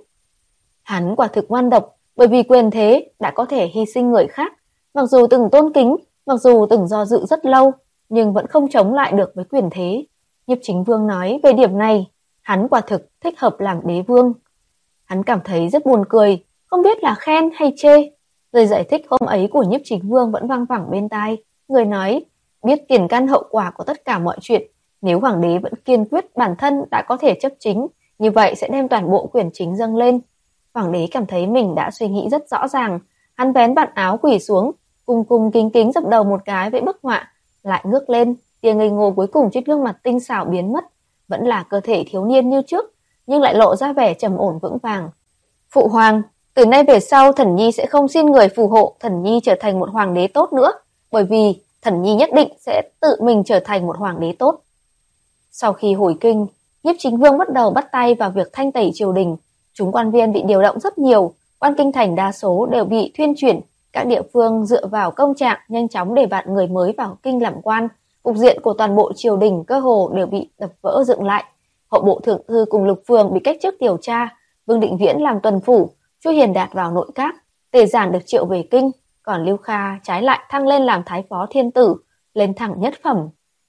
[SPEAKER 1] Hắn quả thực ngoan độc, bởi vì quyền thế đã có thể hy sinh người khác, mặc dù từng tôn kính, mặc dù từng do dự rất lâu, nhưng vẫn không chống lại được với quyền thế. Nhiếp Chính Vương nói về điểm này, hắn quả thực thích hợp làm đế vương. Hắn cảm thấy rất buồn cười, không biết là khen hay chê. Lời giải thích hôm ấy của Nhiếp Chính Vương vẫn vang vẳng bên tai. Người nói, biết tiền căn hậu quả của tất cả mọi chuyện, nếu hoàng đế vẫn kiên quyết bản thân đã có thể chấp chính, như vậy sẽ đem toàn bộ quyền chính dâng lên. Hoàng đế cảm thấy mình đã suy nghĩ rất rõ ràng, hắn vén vạt áo quỳ xuống, cung cung kính kính dập đầu một cái với bức họa, lại ngước lên, tia ngây ngô cuối cùng trên gương mặt tinh xảo biến mất, vẫn là cơ thể thiếu niên như trước, nhưng lại lộ ra vẻ trầm ổn vững vàng. Phụ hoàng, từ nay về sau Thần Nhi sẽ không xin người phù hộ Thần Nhi trở thành một hoàng đế tốt nữa, bởi vì Thần Nhi nhất định sẽ tự mình trở thành một hoàng đế tốt. Sau khi hồi kinh, Nhiếp Chính Vương bắt đầu bắt tay vào việc thanh tẩy triều đình. Chúng quan viên bị điều động rất nhiều, quan kinh thành đa số đều bị thuyên chuyển, các địa phương dựa vào công trạng nhanh chóng để bạt người mới vào kinh làm quan. Cục diện của toàn bộ triều đình cơ hồ đều bị đập vỡ dựng lại. Hậu bộ thượng thư cùng Lục Phường bị cách chức điều tra, Vương Định Viễn làm tuần phủ, Chu Hiền Đạt vào nội các, Tề Giản được triệu về kinh, còn Lưu Kha trái lại thăng lên làm thái phó thiên tử, lên thẳng nhất phẩm.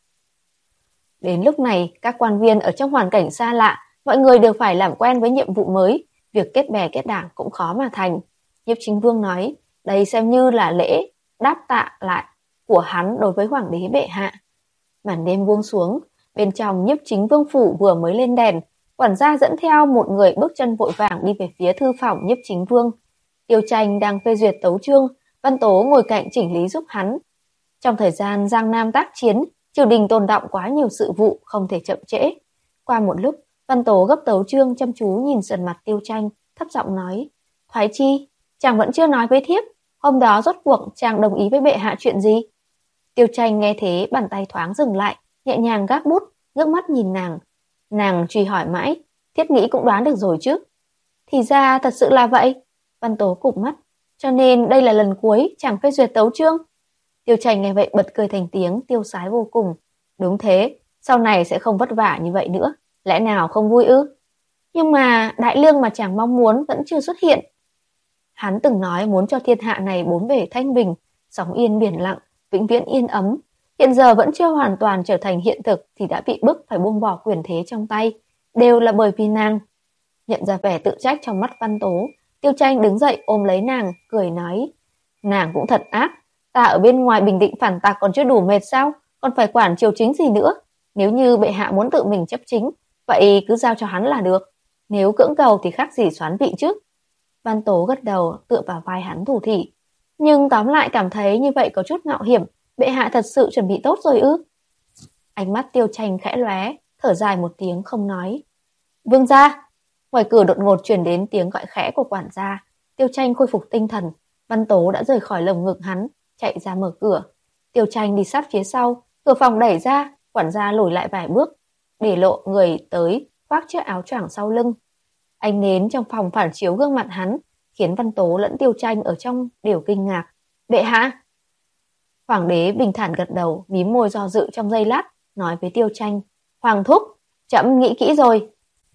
[SPEAKER 1] Đến lúc này, các quan viên ở trong hoàn cảnh xa lạ, mọi người đều phải làm quen với nhiệm vụ mới, việc kết bè kết đảng cũng khó mà thành. Nhiếp Chính Vương nói, đây xem như là lễ đáp tạ lại của hắn đối với hoàng đế bệ hạ. Màn đêm buông xuống, bên trong Nhiếp Chính Vương phủ vừa mới lên đèn, quản gia dẫn theo một người bước chân vội vàng đi về phía thư phòng Nhiếp Chính Vương. Tiêu Tranh đang phê duyệt tấu chương, Văn Tố ngồi cạnh chỉnh lý giúp hắn. Trong thời gian Giang Nam tác chiến, triều đình tồn đọng quá nhiều sự vụ, không thể chậm trễ. Qua một lúc, Văn Tố gấp tấu chương chăm chú nhìn sườn mặt Tiêu Tranh, thấp giọng nói, Thoái Chi, chàng vẫn chưa nói với thiếp, hôm đó rốt cuộc chàng đồng ý với bệ hạ chuyện gì? Tiêu Tranh nghe thế, bàn tay thoáng dừng lại, nhẹ nhàng gác bút, ngước mắt nhìn nàng. Nàng truy hỏi mãi, thiếp nghĩ cũng đoán được rồi chứ. Thì ra thật sự là vậy. Văn Tố cụp mắt, cho nên đây là lần cuối chàng phê duyệt tấu chương. Tiêu Tranh nghe vậy bật cười thành tiếng, tiêu sái vô cùng. Đúng thế, sau này sẽ không vất vả như vậy nữa, lẽ nào không vui ư? Nhưng mà đại lương mà chàng mong muốn vẫn chưa xuất hiện. Hắn từng nói muốn cho thiên hạ này bốn bể thanh bình, sóng yên biển lặng, vĩnh viễn yên ấm. Hiện giờ vẫn chưa hoàn toàn trở thành hiện thực thì đã bị bức phải buông bỏ quyền thế trong tay, đều là bởi vì nàng. Nhận ra vẻ tự trách trong mắt Văn Tố, Tiêu Tranh đứng dậy ôm lấy nàng, cười nói, nàng cũng thật ác, ta ở bên ngoài bình định phản tặc còn chưa đủ mệt sao, còn phải quản triều chính gì nữa. Nếu như bệ hạ muốn tự mình chấp chính, vậy cứ giao cho hắn là được. Nếu cưỡng cầu thì khác gì soán vị chứ. Văn Tố gật đầu, tựa vào vai hắn thủ thỉ. Nhưng tóm lại cảm thấy như vậy có chút mạo hiểm, bệ hạ thật sự chuẩn bị tốt rồi ư? Ánh mắt Tiêu Tranh khẽ lóe, thở dài một tiếng không nói. Vương gia! Ngoài cửa đột ngột truyền đến tiếng gọi khẽ của quản gia. Tiêu Tranh khôi phục tinh thần, Văn Tố đã rời khỏi lồng ngực hắn, chạy ra mở cửa. Tiêu Tranh đi sát phía sau, cửa phòng đẩy ra, quản gia lùi lại vài bước, để lộ người tới khoác chiếc áo choàng sau lưng. Ánh nến trong phòng phản chiếu gương mặt hắn, khiến Văn Tố lẫn Tiêu Tranh ở trong đều kinh ngạc. Bệ hạ! Hoàng đế bình thản gật đầu, mím môi do dự trong giây lát, nói với Tiêu Tranh, Hoàng thúc, trẫm nghĩ kỹ rồi.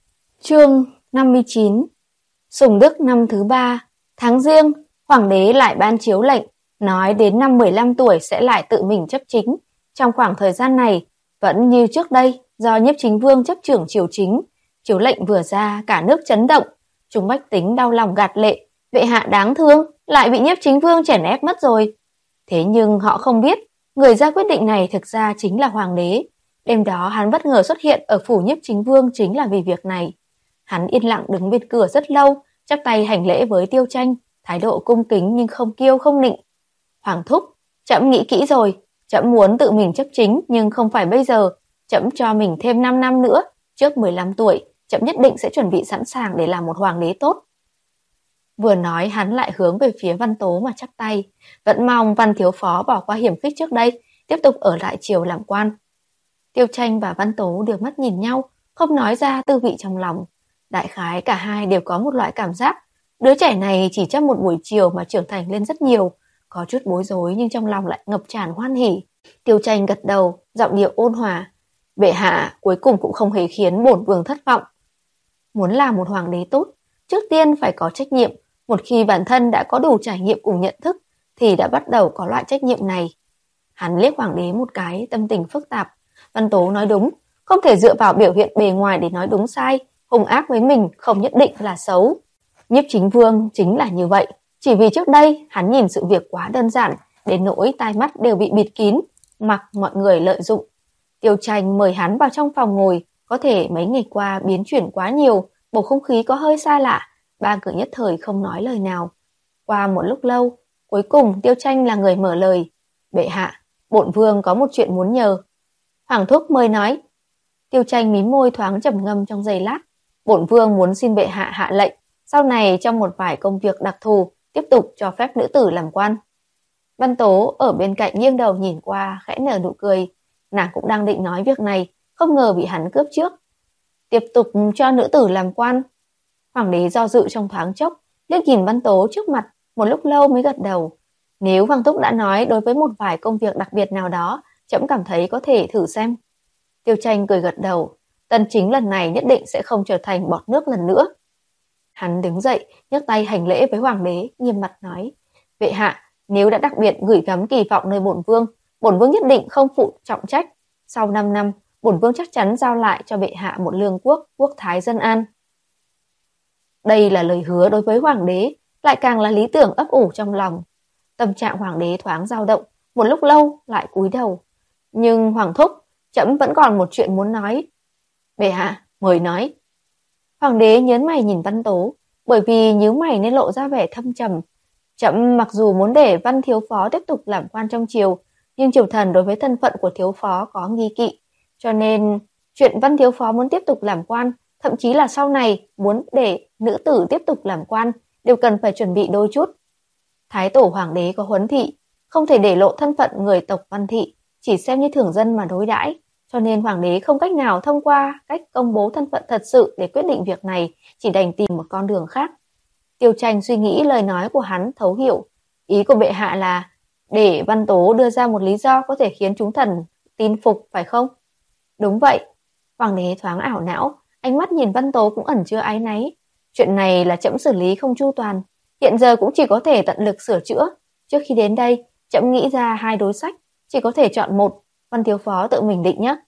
[SPEAKER 1] Chương năm mươi chín. Sùng Đức năm thứ ba, tháng Giêng, Hoàng đế lại ban chiếu lệnh, nói đến năm mười lăm tuổi sẽ lại tự mình chấp chính. Trong khoảng thời gian này, vẫn như trước đây, do Nhiếp Chính Vương chấp trưởng triều chính, chiếu lệnh vừa ra cả nước chấn động, chúng bách tính đau lòng gạt lệ, bệ hạ đáng thương, lại bị Nhiếp Chính Vương chèn ép mất rồi. Thế nhưng họ không biết, người ra quyết định này thực ra chính là Hoàng đế. Đêm đó hắn bất ngờ xuất hiện ở phủ Nhiếp Chính Vương chính là vì việc này. Hắn yên lặng đứng bên cửa rất lâu, chắp tay hành lễ với Tiêu Tranh, thái độ cung kính nhưng không kiêu không nịnh. Hoàng thúc, trẫm nghĩ kỹ rồi, trẫm muốn tự mình chấp chính nhưng không phải bây giờ, trẫm cho mình thêm năm năm nữa, trước mười lăm tuổi, trẫm nhất định sẽ chuẩn bị sẵn sàng để làm một hoàng đế tốt. Vừa nói hắn lại hướng về phía Văn Tố mà chắp tay, vẫn mong Văn thiếu phó bỏ qua hiểm khích trước đây, tiếp tục ở lại triều làm quan. Tiêu Tranh và Văn Tố đưa mắt nhìn nhau, không nói ra tư vị trong lòng. Đại khái cả hai đều có một loại cảm giác, đứa trẻ này chỉ trong một buổi chiều mà trưởng thành lên rất nhiều, có chút bối rối nhưng trong lòng lại ngập tràn hoan hỉ. Tiêu Tranh gật đầu, giọng điệu ôn hòa, bệ hạ cuối cùng cũng không hề khiến bổn vương thất vọng. Muốn làm một hoàng đế tốt, trước tiên phải có trách nhiệm, một khi bản thân đã có đủ trải nghiệm cùng nhận thức thì đã bắt đầu có loại trách nhiệm này. Hắn liếc hoàng đế một cái, tâm tình phức tạp. Văn Tố nói đúng, không thể dựa vào biểu hiện bề ngoài để nói đúng sai, hung ác với mình không nhất định là xấu. Nhiếp Chính Vương chính là như vậy, chỉ vì trước đây hắn nhìn sự việc quá đơn giản, đến nỗi tai mắt đều bị bịt kín, mặc mọi người lợi dụng. Tiêu Tranh mời hắn vào trong phòng ngồi, có thể mấy ngày qua biến chuyển quá nhiều, bầu không khí có hơi xa lạ, ba người nhất thời không nói lời nào. Qua một lúc lâu, cuối cùng Tiêu Tranh là người mở lời, bệ hạ, bổn vương có một chuyện muốn nhờ. Hoàng thúc mời nói. Tiêu Tranh mím môi thoáng trầm ngâm trong giây lát, bổn vương muốn xin bệ hạ hạ lệnh, sau này trong một vài công việc đặc thù tiếp tục cho phép nữ tử làm quan. Văn Tố ở bên cạnh nghiêng đầu nhìn qua, khẽ nở nụ cười. Nàng cũng đang định nói việc này, không ngờ bị hắn cướp trước. Tiếp tục cho nữ tử làm quan. Hoàng đế do dự trong thoáng chốc, liếc nhìn Văn Tố trước mặt, một lúc lâu mới gật đầu. Nếu Hoàng Thúc đã nói đối với một vài công việc đặc biệt nào đó, trẫm cảm thấy có thể thử xem. Tiêu Tranh cười gật đầu. Tần Chính lần này nhất định sẽ không trở thành bọt nước lần nữa. Hắn đứng dậy, nhấc tay hành lễ với Hoàng đế, nghiêm mặt nói: Bệ hạ, nếu đã đặc biệt gửi gắm kỳ vọng nơi bổn vương, bổn vương nhất định không phụ trọng trách. Sau năm năm, bổn vương chắc chắn giao lại cho bệ hạ một lương quốc, quốc thái dân an. Đây là lời hứa đối với Hoàng đế, lại càng là lý tưởng ấp ủ trong lòng. Tâm trạng Hoàng đế thoáng dao động, một lúc lâu lại cúi đầu. Nhưng Hoàng Thúc, trẫm vẫn còn một chuyện muốn nói. Bệ hạ, mời nói. Hoàng đế nhớn mày nhìn Văn Tố, bởi vì nhíu mày nên lộ ra vẻ thâm trầm. Trẫm mặc dù muốn để Văn thiếu phó tiếp tục làm quan trong triều, nhưng triều thần đối với thân phận của thiếu phó có nghi kỵ, cho nên chuyện Văn thiếu phó muốn tiếp tục làm quan, thậm chí là sau này muốn để nữ tử tiếp tục làm quan, đều cần phải chuẩn bị đôi chút. Thái tổ hoàng đế có huấn thị, không thể để lộ thân phận người tộc Văn thị, chỉ xem như thường dân mà đối đãi, cho nên hoàng đế không cách nào thông qua cách công bố thân phận thật sự để quyết định việc này, chỉ đành tìm một con đường khác. Tiêu Tranh suy nghĩ lời nói của hắn thấu hiểu, ý của bệ hạ là để Văn Tố đưa ra một lý do có thể khiến chúng thần tin phục, phải không? Đúng vậy. Hoàng đế thoáng ảo não, ánh mắt nhìn Văn Tố cũng ẩn chứa áy náy. Chuyện này là trẫm xử lý không chu toàn, hiện giờ cũng chỉ có thể tận lực sửa chữa. Trước khi đến đây, trẫm nghĩ ra hai đối sách, chỉ có thể chọn một, Văn thiếu phó tự mình định nhé.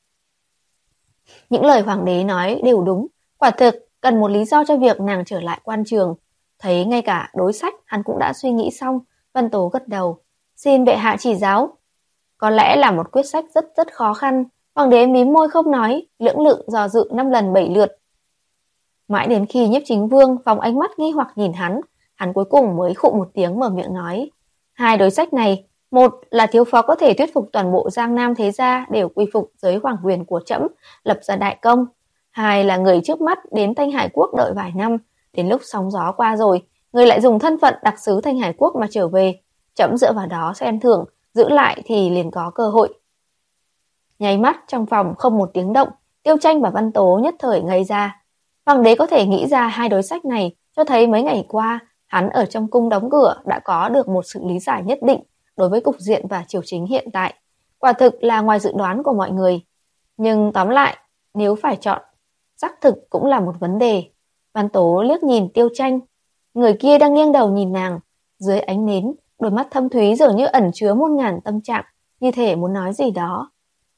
[SPEAKER 1] Những lời hoàng đế nói đều đúng, quả thực cần một lý do cho việc nàng trở lại quan trường. Thấy ngay cả đối sách hắn cũng đã suy nghĩ xong, Văn Tố gật đầu. Xin bệ hạ chỉ giáo. Có lẽ là một quyết sách rất rất khó khăn. Hoàng đế mím môi không nói, lưỡng lự do dự năm lần bảy lượt. Mãi đến khi Nhiếp Chính Vương phóng ánh mắt nghi hoặc nhìn hắn, hắn cuối cùng mới khụ một tiếng mở miệng nói. Hai đối sách này, một là thiếu phó có thể thuyết phục toàn bộ Giang Nam thế gia đều quy phục dưới hoàng quyền của trẫm, lập ra đại công. Hai là người trước mắt đến Thanh Hải Quốc đợi vài năm, đến lúc sóng gió qua rồi, người lại dùng thân phận đặc sứ Thanh Hải Quốc mà trở về. Trẫm dựa vào đó xem thưởng, giữ lại thì liền có cơ hội. Nháy mắt trong phòng không một tiếng động, Tiêu Tranh và Văn Tố nhất thời ngây ra. Hoàng đế có thể nghĩ ra hai đối sách này, cho thấy mấy ngày qua hắn ở trong cung đóng cửa đã có được một sự lý giải nhất định đối với cục diện và triều chính hiện tại. Quả thực là ngoài dự đoán của mọi người. Nhưng tóm lại, nếu phải chọn, xác thực cũng là một vấn đề. Văn Tố liếc nhìn Tiêu Tranh, người kia đang nghiêng đầu nhìn nàng, dưới ánh nến, đôi mắt thâm thúy dường như ẩn chứa muôn ngàn tâm trạng, như thể muốn nói gì đó.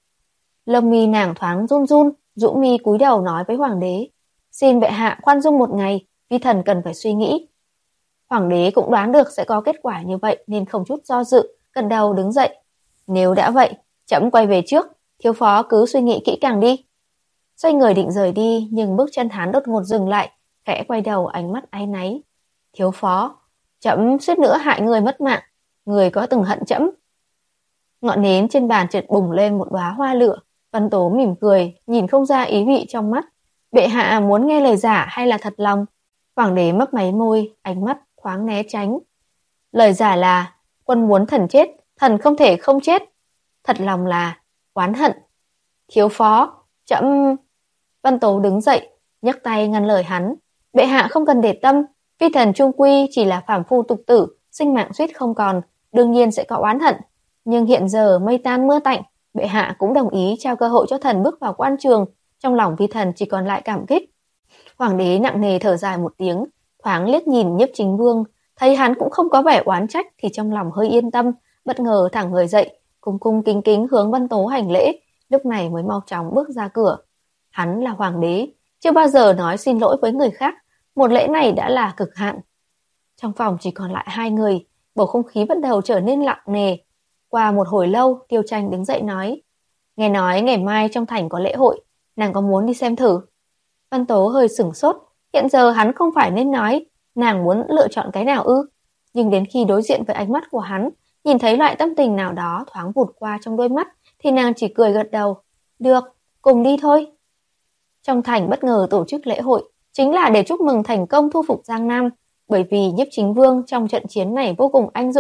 [SPEAKER 1] Lông mi nàng thoáng run run, rũ mi cúi đầu nói với hoàng đế, xin bệ hạ khoan dung một ngày, vi thần cần phải suy nghĩ. Hoàng đế cũng đoán được sẽ có kết quả như vậy nên không chút do dự, gật đầu đứng dậy. Nếu đã vậy, trẫm quay về trước, thiếu phó cứ suy nghĩ kỹ càng đi. Xoay người định rời đi, nhưng bước chân hắn đột ngột dừng lại, khẽ quay đầu, ánh mắt áy náy. Thiếu phó, trẫm suýt nữa hại người mất mạng, người có từng hận trẫm? Ngọn nến trên bàn chợt bùng lên một đóa hoa lửa. Văn Tố mỉm cười, nhìn không ra ý vị trong mắt. Bệ hạ muốn nghe lời giả hay là thật lòng? Hoàng đế mấp máy môi, ánh mắt thoáng né tránh. Lời giả là quân muốn thần chết, thần không thể không chết. Thật lòng là oán hận. Thiếu phó, trẫm... Văn Tố đứng dậy, nhấc tay ngăn lời hắn. Bệ hạ không cần để tâm, phi thần trung quy chỉ là phàm phu tục tử, sinh mạng suýt không còn, đương nhiên sẽ có oán hận. Nhưng hiện giờ mây tan mưa tạnh, bệ hạ cũng đồng ý trao cơ hội cho thần bước vào quan trường, trong lòng vi thần chỉ còn lại cảm kích. Hoàng đế nặng nề thở dài một tiếng, thoáng liếc nhìn Nhiếp Chính Vương, thấy hắn cũng không có vẻ oán trách thì trong lòng hơi yên tâm, bất ngờ thẳng người dậy, cung cung kính kính hướng Văn Tố hành lễ, lúc này mới mau chóng bước ra cửa. Hắn là hoàng đế, chưa bao giờ nói xin lỗi với người khác, một lễ này đã là cực hạn. Trong phòng chỉ còn lại hai người, bầu không khí bắt đầu trở nên lặng nề. Qua một hồi lâu, Tiêu Tranh đứng dậy nói, nghe nói ngày mai trong thành có lễ hội, nàng có muốn đi xem thử? Văn Tố hơi sửng sốt, hiện giờ hắn không phải nên nói nàng muốn lựa chọn cái nào ư? Nhưng đến khi đối diện với ánh mắt của hắn, nhìn thấy loại tâm tình nào đó thoáng vụt qua trong đôi mắt, thì nàng chỉ cười gật đầu. Được, cùng đi thôi. Trong thành bất ngờ tổ chức lễ hội, chính là để chúc mừng thành công thu phục Giang Nam, bởi vì Nhiếp Chính Vương trong trận chiến này vô cùng anh dũng,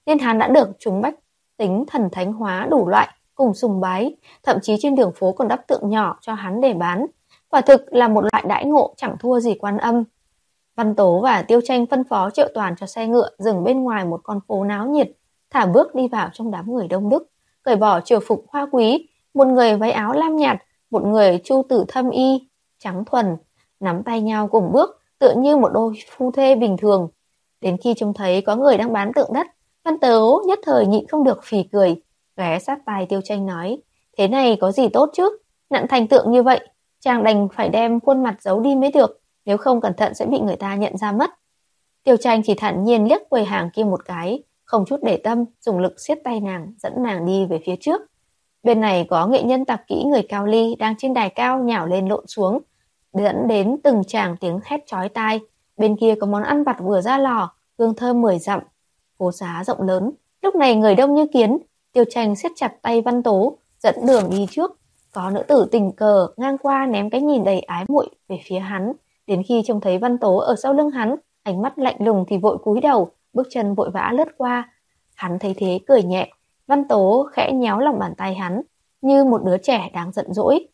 [SPEAKER 1] nên hắn đã được chúng bách tính thần thánh hóa đủ loại, cùng sùng bái, thậm chí trên đường phố còn đắp tượng nhỏ cho hắn để bán. Quả thực là một loại đãi ngộ chẳng thua gì Quan Âm. Văn Tố và Tiêu Tranh phân phó Triệu Toàn cho xe ngựa dừng bên ngoài một con phố náo nhiệt, thả bước đi vào trong đám người đông đúc, cởi bỏ triều phục hoa quý, một người váy áo lam nhạt, một người chu tử thâm y trắng thuần, nắm tay nhau cùng bước, tựa như một đôi phu thê bình thường. Đến khi trông thấy có người đang bán tượng đất, Văn Tố nhất thời nhịn không được phì cười, ghé sát tai Tiêu Tranh nói: "Thế này có gì tốt chứ? Nặn thành tượng như vậy, chàng đành phải đem khuôn mặt giấu đi mới được, nếu không cẩn thận sẽ bị người ta nhận ra mất." Tiêu Tranh chỉ thản nhiên liếc quầy hàng kia một cái, không chút để tâm, dùng lực siết tay nàng, dẫn nàng đi về phía trước. Bên này có nghệ nhân tạp kỹ người Cao Ly đang trên đài cao nhào lên lộn xuống, dẫn đến từng tràng tiếng hét chói tai. Bên kia có món ăn vặt vừa ra lò, hương thơm mười dặm. Phố xá rộng lớn, lúc này người đông như kiến. Tiêu Tranh siết chặt tay Văn Tố, dẫn đường đi trước. Có nữ tử tình cờ ngang qua ném cái nhìn đầy ái muội về phía hắn. Đến khi trông thấy Văn Tố ở sau lưng hắn, ánh mắt lạnh lùng thì vội cúi đầu, bước chân vội vã lướt qua. Hắn thấy thế cười nhẹ. Văn Tố khẽ nhéo lòng bàn tay hắn, như một đứa trẻ đang giận dỗi.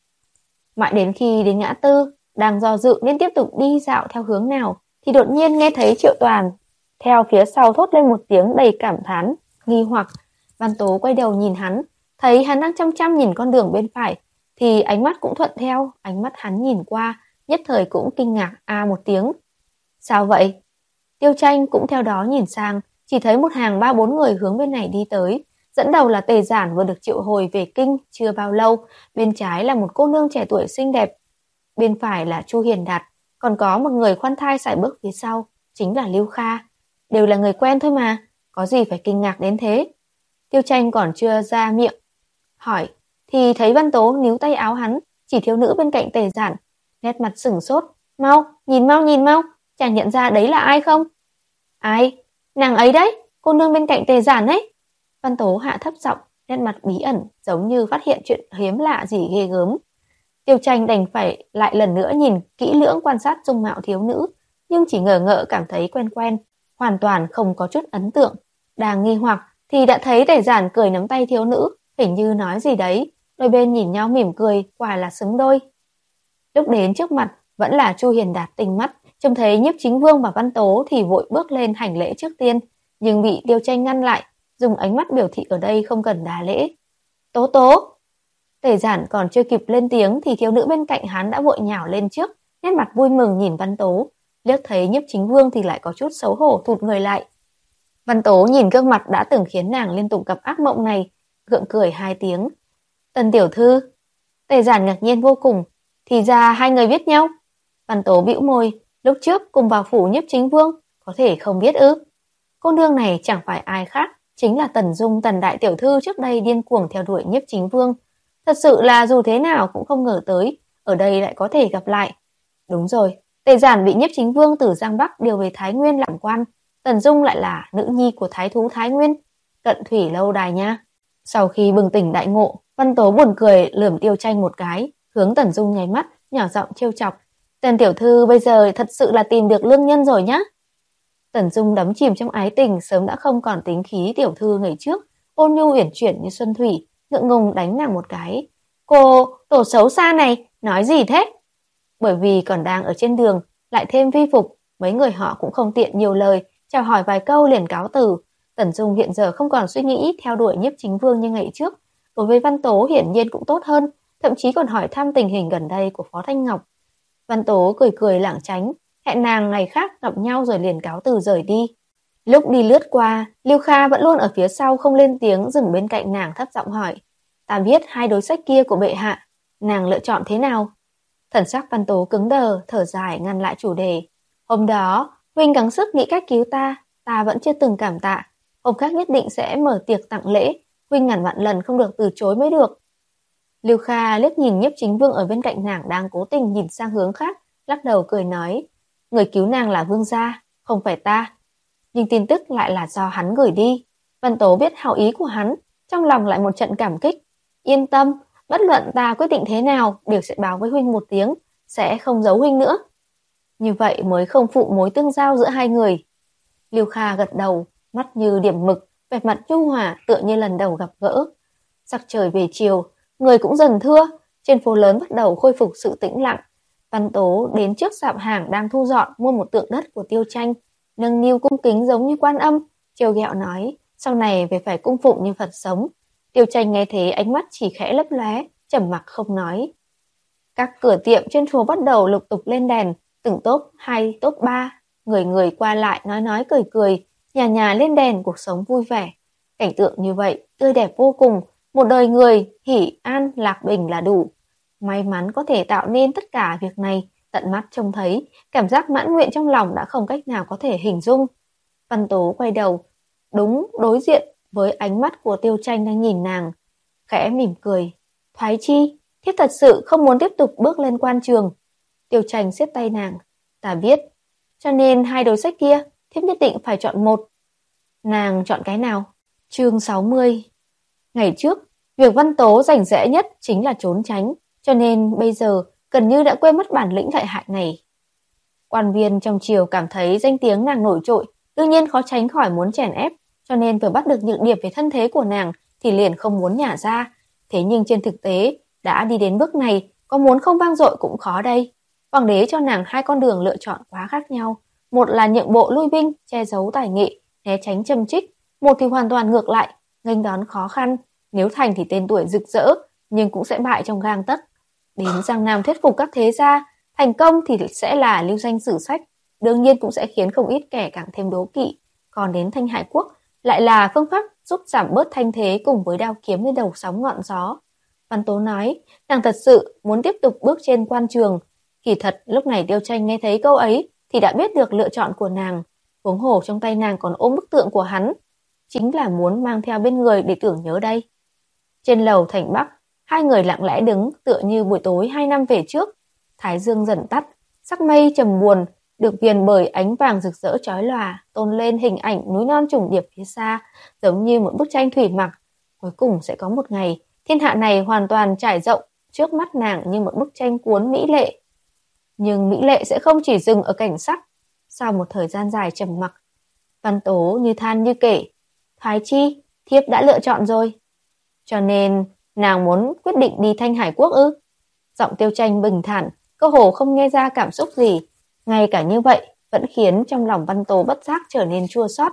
[SPEAKER 1] Mãi đến khi đến ngã tư, đang do dự nên tiếp tục đi dạo theo hướng nào, thì đột nhiên nghe thấy Triệu Toàn theo phía sau thốt lên một tiếng đầy cảm thán, nghi hoặc. Văn Tố quay đầu nhìn hắn, thấy hắn đang chăm chăm nhìn con đường bên phải, thì ánh mắt cũng thuận theo. Ánh mắt hắn nhìn qua, nhất thời cũng kinh ngạc a một tiếng. Sao vậy? Tiêu Tranh cũng theo đó nhìn sang, chỉ thấy một hàng ba bốn người hướng bên này đi tới. Dẫn đầu là Tề Giản vừa được triệu hồi về kinh chưa bao lâu, bên trái là một cô nương trẻ tuổi xinh đẹp, bên phải là Chu Hiền Đạt, còn có một người khoan thai sải bước phía sau, chính là Lưu Kha. Đều là người quen thôi mà, có gì phải kinh ngạc đến thế? Tiêu Tranh còn chưa ra miệng hỏi, thì thấy Văn Tố níu tay áo hắn, chỉ thiếu nữ bên cạnh Tề Giản, nét mặt sửng sốt. Mau, nhìn mau nhìn mau, chàng nhận ra đấy là ai không? Ai? Nàng ấy đấy, cô nương bên cạnh Tề Giản ấy. Văn Tố hạ thấp giọng, nét mặt bí ẩn, giống như phát hiện chuyện hiếm lạ gì ghê gớm. Tiêu Tranh đành phải lại lần nữa nhìn kỹ lưỡng quan sát dung mạo thiếu nữ, nhưng chỉ ngờ ngợ cảm thấy quen quen, hoàn toàn không có chút ấn tượng. Đang nghi hoặc thì đã thấy Tề Giản cười nắm tay thiếu nữ, hình như nói gì đấy. Đôi bên nhìn nhau mỉm cười, quả là xứng đôi. Lúc đến trước mặt vẫn là Chu Hiền Đạt tinh mắt, trông thấy Nhiếp Chính Vương và Văn Tố thì vội bước lên hành lễ trước tiên, nhưng bị Tiêu Tranh ngăn lại, dùng ánh mắt biểu thị ở đây không cần đà lễ. Tố Tố! Tề Giản còn chưa kịp lên tiếng thì thiếu nữ bên cạnh hắn đã vội nhào lên trước, nét mặt vui mừng nhìn Văn Tố. Liếc thấy Nhiếp Chính Vương thì lại có chút xấu hổ thụt người lại. Văn Tố nhìn gương mặt đã từng khiến nàng liên tục gặp ác mộng này, gượng cười hai tiếng. Tần tiểu thư. Tề Giản ngạc nhiên vô cùng, thì ra hai người biết nhau. Văn Tố bĩu môi, lúc trước cùng vào phủ Nhiếp Chính Vương, có thể không biết ư? Cô nương này chẳng phải ai khác, chính là Tần Dung, Tần đại tiểu thư trước đây điên cuồng theo đuổi Nhiếp Chính Vương. Thật sự là dù thế nào cũng không ngờ tới, ở đây lại có thể gặp lại. Đúng rồi, Tề Giản bị Nhiếp Chính Vương từ Giang Bắc điều về Thái Nguyên làm quan, Tần Dung lại là nữ nhi của thái thú Thái Nguyên, cận thủy lâu đài nha. Sau khi bừng tỉnh đại ngộ, Văn Tố buồn cười lườm Tiêu Tranh một cái, hướng Tần Dung nháy mắt, nhỏ giọng trêu chọc. Tần tiểu thư bây giờ thật sự là tìm được lương nhân rồi nhá. Tần Dung đắm chìm trong ái tình, sớm đã không còn tính khí tiểu thư ngày trước, ôn nhu uyển chuyển như xuân thủy, ngượng ngùng đánh nàng một cái. Cô, tổ xấu xa này, nói gì thế? Bởi vì còn đang ở trên đường, lại thêm vi phục, mấy người họ cũng không tiện nhiều lời, chào hỏi vài câu liền cáo từ. Tần Dung hiện giờ không còn suy nghĩ theo đuổi Nhiếp Chính Vương như ngày trước, đối với Văn Tố hiển nhiên cũng tốt hơn, thậm chí còn hỏi thăm tình hình gần đây của Phó Thanh Ngọc. Văn Tố cười cười lảng tránh, hẹn nàng ngày khác gặp nhau rồi liền cáo từ rời đi. Lúc đi lướt qua, Lưu Kha vẫn luôn ở phía sau không lên tiếng, dừng bên cạnh nàng thấp giọng hỏi. Ta biết hai đối sách kia của bệ hạ, nàng lựa chọn thế nào? Thần sắc Văn Tố cứng đờ, thở dài ngăn lại chủ đề. Hôm đó, huynh gắng sức nghĩ cách cứu ta, ta vẫn chưa từng cảm tạ. Hôm khác nhất định sẽ mở tiệc tặng lễ, huynh ngàn vạn lần không được từ chối mới được. Lưu Kha liếc nhìn Nhiếp Chính Vương ở bên cạnh nàng đang cố tình nhìn sang hướng khác, lắc đầu cười nói. Người cứu nàng là vương gia, không phải ta. Nhưng tin tức lại là do hắn gửi đi. Văn Tố biết hảo ý của hắn, trong lòng lại một trận cảm kích. Yên tâm, bất luận ta quyết định thế nào đều sẽ báo với huynh một tiếng, sẽ không giấu huynh nữa. Như vậy mới không phụ mối tương giao giữa hai người. Lưu Kha gật đầu, mắt như điểm mực, vẻ mặt nhu hòa tựa như lần đầu gặp gỡ. Sắc trời về chiều, người cũng dần thưa, trên phố lớn bắt đầu khôi phục sự tĩnh lặng. Văn Tố đến trước sạp hàng đang thu dọn mua một tượng đất của Tiêu Tranh, nâng niu cung kính giống như Quan Âm, trêu ghẹo nói, sau này về phải cung phụng như Phật sống. Tiêu Tranh nghe thế ánh mắt chỉ khẽ lấp lóe, trầm mặc không nói. Các cửa tiệm trên phố bắt đầu lục tục lên đèn, từng tốp hai, tốp ba, người người qua lại nói nói cười cười, nhà nhà lên đèn, cuộc sống vui vẻ. Cảnh tượng như vậy, tươi đẹp vô cùng, một đời người hỉ an lạc bình là đủ. May mắn có thể tạo nên tất cả việc này, tận mắt trông thấy, cảm giác mãn nguyện trong lòng đã không cách nào có thể hình dung. Văn Tố quay đầu, đúng đối diện với ánh mắt của Tiêu Tranh đang nhìn nàng, khẽ mỉm cười. Thoái chi, thiếp thật sự không muốn tiếp tục bước lên quan trường. Tiêu Tranh siết tay nàng, ta biết, cho nên hai đối sách kia, thiếp nhất định phải chọn một. Nàng chọn cái nào? Chương sáu mươi. Ngày trước, việc Văn Tố rảnh rẽ nhất chính là trốn tránh, cho nên bây giờ gần như đã quên mất bản lĩnh lợi hại này. Quan viên trong triều cảm thấy danh tiếng nàng nổi trội, đương nhiên khó tránh khỏi muốn chèn ép, cho nên vừa bắt được nhược điểm về thân thế của nàng thì liền không muốn nhả ra. Thế nhưng trên thực tế, đã đi đến bước này, có muốn không vang dội cũng khó đây. Hoàng đế cho nàng hai con đường lựa chọn quá khác nhau. Một là nhượng bộ lui binh, che giấu tài nghệ, né tránh châm trích. Một thì hoàn toàn ngược lại, nghênh đón khó khăn. Nếu thành thì tên tuổi rực rỡ, nhưng cũng sẽ bại trong gang tấc. Đến Giang Nam thuyết phục các thế gia, thành công thì sẽ là lưu danh sử sách, đương nhiên cũng sẽ khiến không ít kẻ càng thêm đố kỵ. Còn đến Thanh Hải Quốc lại là phương pháp giúp giảm bớt thanh thế cùng với đao kiếm lên đầu sóng ngọn gió. Văn Tố nói, nàng thật sự muốn tiếp tục bước trên quan trường. Kỳ thật lúc này Tiêu Tranh nghe thấy câu ấy thì đã biết được lựa chọn của nàng. Huống hồ trong tay nàng còn ôm bức tượng của hắn, chính là muốn mang theo bên người để tưởng nhớ đây. Trên lầu thành Bắc, hai người lặng lẽ đứng tựa như buổi tối hai năm về trước. Thái dương dần tắt, sắc mây trầm buồn, được viền bởi ánh vàng rực rỡ chói lòa, tôn lên hình ảnh núi non trùng điệp phía xa, giống như một bức tranh thủy mặc. Cuối cùng sẽ có một ngày, thiên hạ này hoàn toàn trải rộng trước mắt nàng như một bức tranh cuốn mỹ lệ. Nhưng mỹ lệ sẽ không chỉ dừng ở cảnh sắc. Sau một thời gian dài trầm mặc, Văn Tố như than như kể, Thoái chi, thiếp đã lựa chọn rồi. Cho nên, nàng muốn quyết định đi Thanh Hải Quốc ư? Giọng Tiêu Tranh bình thản, cơ hồ không nghe ra cảm xúc gì. Ngay cả như vậy, vẫn khiến trong lòng Văn Tố bất giác trở nên chua xót.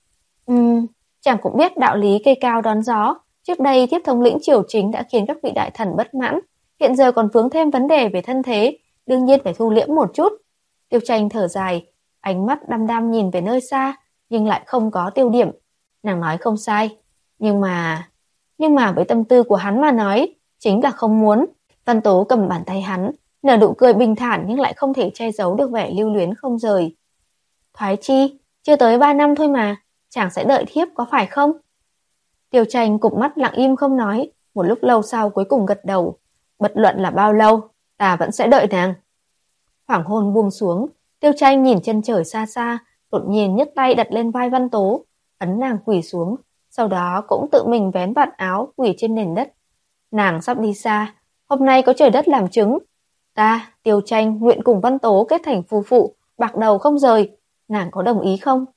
[SPEAKER 1] Ừm, chàng cũng biết đạo lý cây cao đón gió. Trước đây thiếp thống lĩnh triều chính đã khiến các vị đại thần bất mãn. Hiện giờ còn vướng thêm vấn đề về thân thế, đương nhiên phải thu liễm một chút. Tiêu Tranh thở dài, ánh mắt đăm đăm nhìn về nơi xa, nhưng lại không có tiêu điểm. Nàng nói không sai, nhưng mà... Nhưng mà với tâm tư của hắn mà nói, chính là không muốn. Văn Tố cầm bàn tay hắn, nở nụ cười bình thản nhưng lại không thể che giấu được vẻ lưu luyến không rời. Thoái chi, chưa tới ba năm thôi mà, chàng sẽ đợi thiếp có phải không? Tiêu Tranh cụp mắt lặng im không nói, một lúc lâu sau cuối cùng gật đầu. Bất luận là bao lâu, ta vẫn sẽ đợi nàng. Hoàng hôn buông xuống, Tiêu Tranh nhìn chân trời xa xa, đột nhiên nhấc tay đặt lên vai Văn Tố, ấn nàng quỳ xuống, sau đó cũng tự mình vén vạt áo quỳ trên nền đất. Nàng sắp đi xa, hôm nay có trời đất làm chứng. Ta, Tiêu Tranh, nguyện cùng Văn Tố kết thành phu phụ, bạc đầu không rời. Nàng có đồng ý không?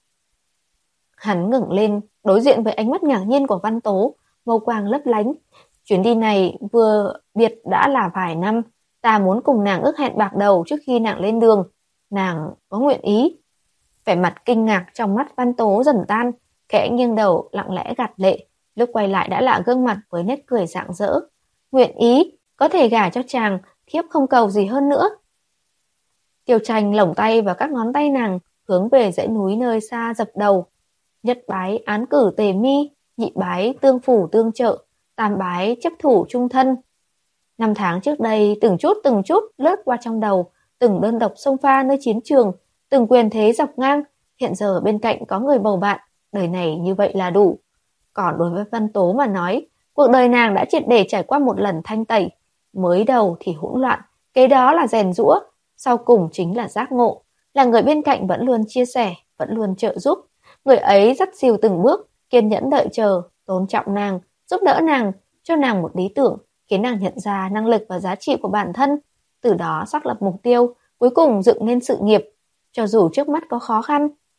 [SPEAKER 1] Hắn ngẩng lên, đối diện với ánh mắt ngạc nhiên của Văn Tố, mâu quang lấp lánh. Chuyến đi này vừa biệt đã là vài năm, ta muốn cùng nàng ước hẹn bạc đầu trước khi nàng lên đường. Nàng có nguyện ý? Vẻ mặt kinh ngạc trong mắt Văn Tố dần tan, khẽ nghiêng đầu lặng lẽ gạt lệ, lúc quay lại đã là gương mặt với nét cười rạng rỡ. Nguyện ý, có thể gả cho chàng, thiếp không cầu gì hơn nữa. Tiêu Tranh lồng tay vào các ngón tay nàng, hướng về dãy núi nơi xa dập đầu. Nhất bái án cử tề mi, nhị bái tương phủ tương trợ, tam bái chấp thủ chung thân. Năm tháng trước đây, từng chút từng chút lướt qua trong đầu, từng đơn độc xông pha nơi chiến trường, từng quyền thế dọc ngang. Hiện giờ bên cạnh có người bầu bạn, đời này như vậy là đủ. Còn đối với Văn Tố mà nói, cuộc đời nàng đã triệt để trải qua một lần thanh tẩy. Mới đầu thì hỗn loạn, kế đó là rèn giũa, sau cùng chính là giác ngộ. Là người bên cạnh vẫn luôn chia sẻ, vẫn luôn trợ giúp. Người ấy dắt dìu từng bước, kiên nhẫn đợi chờ, tôn trọng nàng, giúp đỡ nàng, cho nàng một lý tưởng, khiến nàng nhận ra năng lực và giá trị của bản thân. Từ đó xác lập mục tiêu, cuối cùng dựng nên sự nghiệp. Cho dù trước mắt có khó khăn,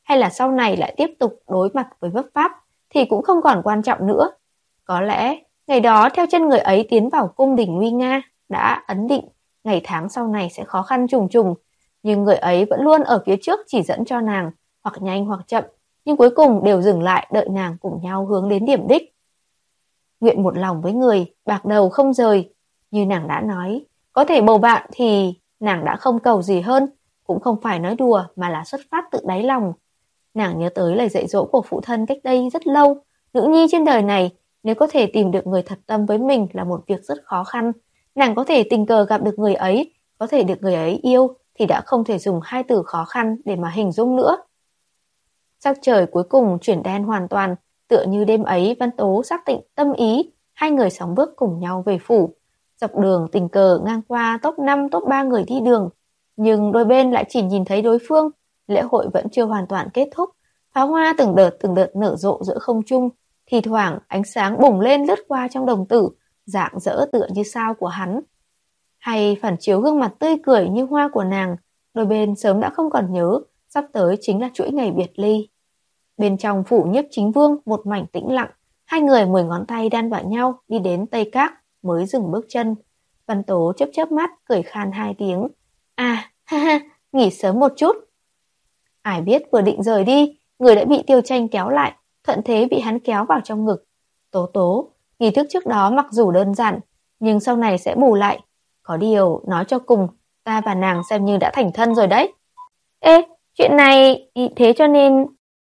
[SPEAKER 1] hay là sau này lại tiếp tục đối mặt với vấp pháp thì cũng không còn quan trọng nữa. Có lẽ ngày đó theo chân người ấy tiến vào cung đình nguy nga đã ấn định ngày tháng sau này sẽ khó khăn trùng trùng, nhưng người ấy vẫn luôn ở phía trước chỉ dẫn cho nàng, hoặc nhanh hoặc chậm, nhưng cuối cùng đều dừng lại đợi nàng cùng nhau hướng đến điểm đích. Nguyện một lòng với người, bạc đầu không rời. Như nàng đã nói, có thể bầu bạn thì nàng đã không cầu gì hơn, cũng không phải nói đùa mà là xuất phát từ đáy lòng. Nàng nhớ tới lời dạy dỗ của phụ thân cách đây rất lâu, nữ nhi trên đời này, nếu có thể tìm được người thật tâm với mình là một việc rất khó khăn. Nàng có thể tình cờ gặp được người ấy, có thể được người ấy yêu, thì đã không thể dùng hai từ khó khăn để mà hình dung nữa. Sắc trời cuối cùng chuyển đen hoàn toàn, tựa như đêm ấy Văn Tố xác định tâm ý, hai người sóng bước cùng nhau về phủ. Dọc đường tình cờ ngang qua top năm, top ba người đi đường, nhưng đôi bên lại chỉ nhìn thấy đối phương. Lễ hội vẫn chưa hoàn toàn kết thúc, pháo hoa từng đợt từng đợt nở rộ giữa không trung, thì thoảng ánh sáng bùng lên lướt qua trong đồng tử, rạng rỡ tựa như sao của hắn. Hay phản chiếu gương mặt tươi cười như hoa của nàng, đôi bên sớm đã không còn nhớ, sắp tới chính là chuỗi ngày biệt ly. Bên trong phủ Nhiếp Chính Vương một mảnh tĩnh lặng, hai người mười ngón tay đan vào nhau đi đến Tây Các mới dừng bước chân. Văn Tố chớp chớp mắt cười khan hai tiếng. À, ha ha, nghỉ sớm một chút. Ai biết vừa định rời đi, người đã bị Tiêu Tranh kéo lại, thuận thế bị hắn kéo vào trong ngực. Tố Tố, nghi thức trước đó mặc dù đơn giản, nhưng sau này sẽ bù lại. Có điều, nói cho cùng, ta và nàng xem như đã thành thân rồi đấy. Ê, chuyện này, thế cho nên...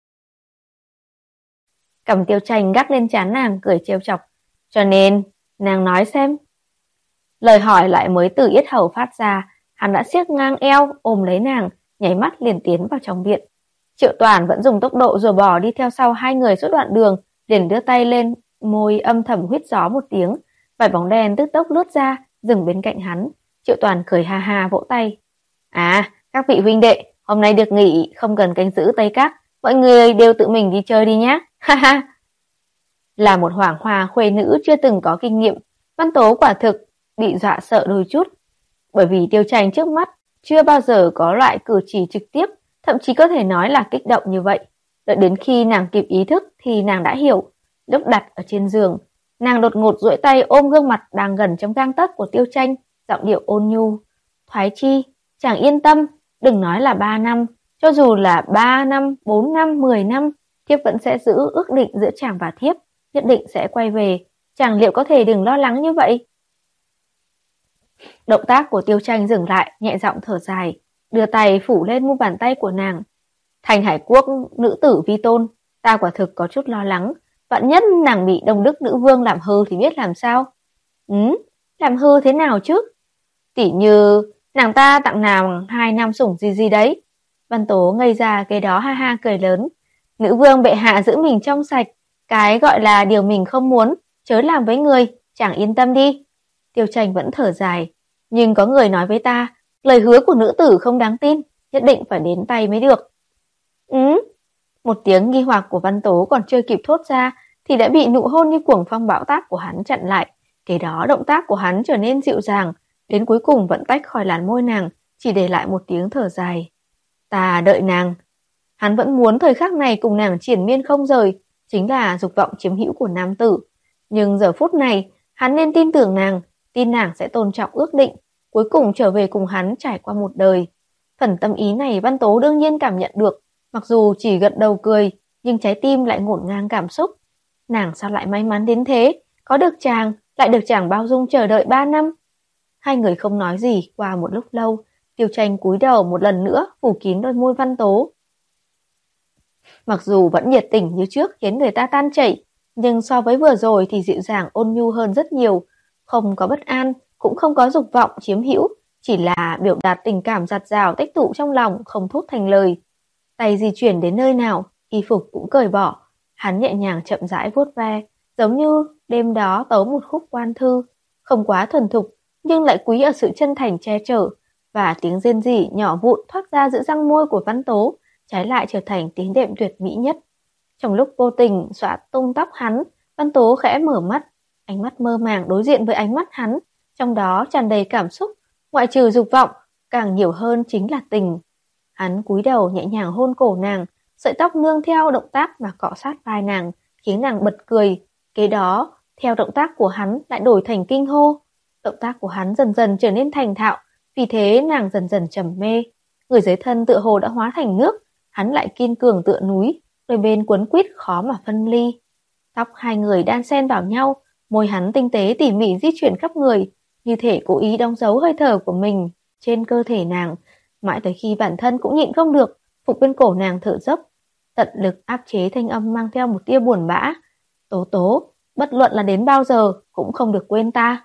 [SPEAKER 1] Cầm Tiêu Tranh gác lên trán nàng cười trêu chọc. Cho nên, nàng nói xem. Lời hỏi lại mới từ yết hầu phát ra, hắn đã siết ngang eo, ôm lấy nàng, nháy mắt liền tiến vào trong viện. Triệu Toàn vẫn dùng tốc độ rùa bò đi theo sau hai người suốt đoạn đường, liền đưa tay lên, môi âm thầm huýt gió một tiếng, vài bóng đen tức tốc lướt ra, dừng bên cạnh hắn. Triệu Toàn cười ha ha vỗ tay. À, các vị huynh đệ, hôm nay được nghỉ, không cần canh giữ Tây Các, mọi người đều tự mình đi chơi đi nhé. Ha ha. Là một hoàng hoa khuê nữ chưa từng có kinh nghiệm, Văn Tố quả thực bị dọa sợ đôi chút, bởi vì Tiêu Tranh trước mắt chưa bao giờ có loại cử chỉ trực tiếp, thậm chí có thể nói là kích động như vậy. Đợi đến khi nàng kịp ý thức thì nàng đã hiểu. Lúc đặt ở trên giường, nàng đột ngột duỗi tay ôm gương mặt đang gần trong gang tấc của Tiêu Tranh, giọng điệu ôn nhu. Thoái chi, chàng yên tâm, đừng nói là ba năm, cho dù là ba năm, bốn năm, mười năm, thiếp vẫn sẽ giữ ước định giữa chàng và thiếp, nhất định sẽ quay về. Chàng liệu có thể đừng lo lắng như vậy? Động tác của Tiêu Tranh dừng lại, nhẹ giọng thở dài, đưa tay phủ lên mu bàn tay của nàng. Thành Hải Quốc nữ tử vi tôn, ta quả thực có chút lo lắng, vạn nhất nàng bị Đông Đức nữ vương làm hư thì biết làm sao? Ừ, làm hư thế nào chứ? Tỉ như nàng ta tặng nàng hai năm sủng gì gì đấy. Văn Tố ngây ra cái đó ha ha cười lớn. Nữ vương bệ hạ giữ mình trong sạch, cái gọi là điều mình không muốn, chớ làm với người, chẳng yên tâm đi. Tiêu Tranh vẫn thở dài, nhưng có người nói với ta, lời hứa của nữ tử không đáng tin, nhất định phải đến tay mới được. Ừ, một tiếng nghi hoặc của Văn Tố còn chưa kịp thốt ra thì đã bị nụ hôn như cuồng phong bão táp của hắn chặn lại. Kế đó động tác của hắn trở nên dịu dàng, đến cuối cùng vẫn tách khỏi làn môi nàng, chỉ để lại một tiếng thở dài. Ta đợi nàng. Hắn vẫn muốn thời khắc này cùng nàng triền miên không rời, chính là dục vọng chiếm hữu của nam tử. Nhưng giờ phút này, hắn nên tin tưởng nàng, tin nàng sẽ tôn trọng ước định, cuối cùng trở về cùng hắn trải qua một đời. Phần tâm ý này Văn Tố đương nhiên cảm nhận được, mặc dù chỉ gật đầu cười, nhưng trái tim lại ngổn ngang cảm xúc. Nàng sao lại may mắn đến thế, có được chàng, lại được chàng bao dung chờ đợi ba năm. Hai người không nói gì qua một lúc lâu, Tiêu Tranh cúi đầu một lần nữa phủ kín đôi môi Văn Tố. Mặc dù vẫn nhiệt tình như trước khiến người ta tan chảy, nhưng so với vừa rồi thì dịu dàng ôn nhu hơn rất nhiều, không có bất an, cũng không có dục vọng chiếm hữu, chỉ là biểu đạt tình cảm dạt dào tích tụ trong lòng không thốt thành lời. Tay di chuyển đến nơi nào, y phục cũng cởi bỏ, hắn nhẹ nhàng chậm rãi vuốt ve, giống như đêm đó tấu một khúc quan thư, không quá thuần thục, nhưng lại quý ở sự chân thành che chở, và tiếng rên rỉ nhỏ vụn thoát ra giữa răng môi của Văn Tố, trái lại trở thành tiếng đệm tuyệt mỹ nhất. Trong lúc vô tình xõa tung tóc hắn, Văn Tố khẽ mở mắt, ánh mắt mơ màng đối diện với ánh mắt hắn, trong đó tràn đầy cảm xúc, ngoại trừ dục vọng, càng nhiều hơn chính là tình. Hắn cúi đầu nhẹ nhàng hôn cổ nàng, sợi tóc nương theo động tác mà cọ sát vai nàng, khiến nàng bật cười. Kế đó, theo động tác của hắn lại đổi thành kinh hô. Động tác của hắn dần dần trở nên thành thạo, vì thế nàng dần dần trầm mê. Người dưới thân tựa hồ đã hóa thành nước, hắn lại kiên cường tựa núi, đôi bên quấn quýt khó mà phân ly. Tóc hai người đan xen vào nhau, môi hắn tinh tế tỉ mỉ di chuyển khắp người, như thể cố ý đóng dấu hơi thở của mình trên cơ thể nàng, mãi tới khi bản thân cũng nhịn không được, phục bên cổ nàng thở dốc, tận lực áp chế thanh âm mang theo một tia buồn bã. Tố tố, bất luận là đến bao giờ cũng không được quên ta.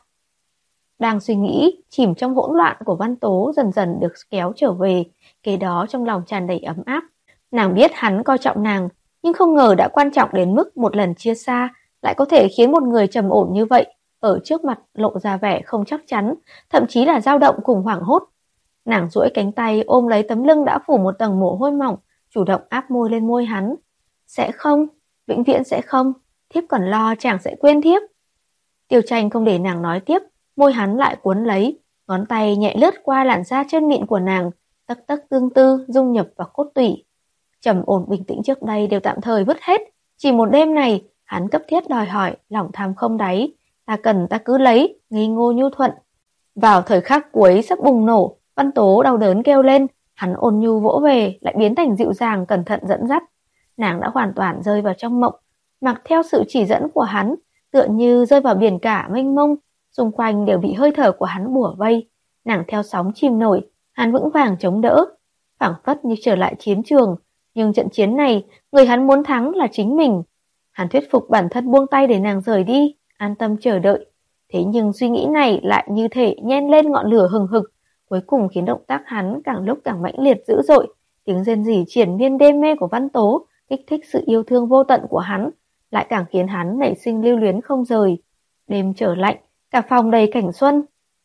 [SPEAKER 1] Đang suy nghĩ, chìm trong hỗn loạn của Văn Tố dần dần được kéo trở về, kế đó trong lòng tràn đầy ấm áp. Nàng biết hắn coi trọng nàng, nhưng không ngờ đã quan trọng đến mức một lần chia xa lại có thể khiến một người trầm ổn như vậy ở trước mặt lộ ra vẻ không chắc chắn, thậm chí là dao động cùng hoảng hốt. Nàng duỗi cánh tay ôm lấy tấm lưng đã phủ một tầng mồ hôi mỏng, chủ động áp môi lên môi hắn. Sẽ không, vĩnh viễn sẽ không, thiếp còn lo chàng sẽ quên thiếp. Tiêu Tranh không để nàng nói tiếp, môi hắn lại cuốn lấy, ngón tay nhẹ lướt qua làn da trơn mịn của nàng, tấc tấc tương tư dung nhập vào cốt tủy. Trầm ổn bình tĩnh trước đây đều tạm thời vứt hết, chỉ một đêm này hắn cấp thiết đòi hỏi, lòng tham không đáy, ta cần ta cứ lấy, ngây ngô nhu thuận. Vào thời khắc cuối sắp bùng nổ, Văn Tố đau đớn kêu lên, hắn ôn nhu vỗ về lại biến thành dịu dàng cẩn thận dẫn dắt. Nàng đã hoàn toàn rơi vào trong mộng, mặc theo sự chỉ dẫn của hắn, tựa như rơi vào biển cả mênh mông, xung quanh đều bị hơi thở của hắn bủa vây. Nàng theo sóng chìm nổi, hắn vững vàng chống đỡ, phảng phất như trở lại chiến trường. Nhưng trận chiến này, người hắn muốn thắng là chính mình. Hắn thuyết phục bản thân buông tay để nàng rời đi, an tâm chờ đợi. Thế nhưng suy nghĩ này lại như thể nhen lên ngọn lửa hừng hực, cuối cùng khiến động tác hắn càng lúc càng mãnh liệt dữ dội. Tiếng rên rỉ triền miên đê mê của Văn Tố kích thích sự yêu thương vô tận của hắn, lại càng khiến hắn nảy sinh lưu luyến không rời. Đêm trở lạnh, cả phòng đầy cảnh xuân.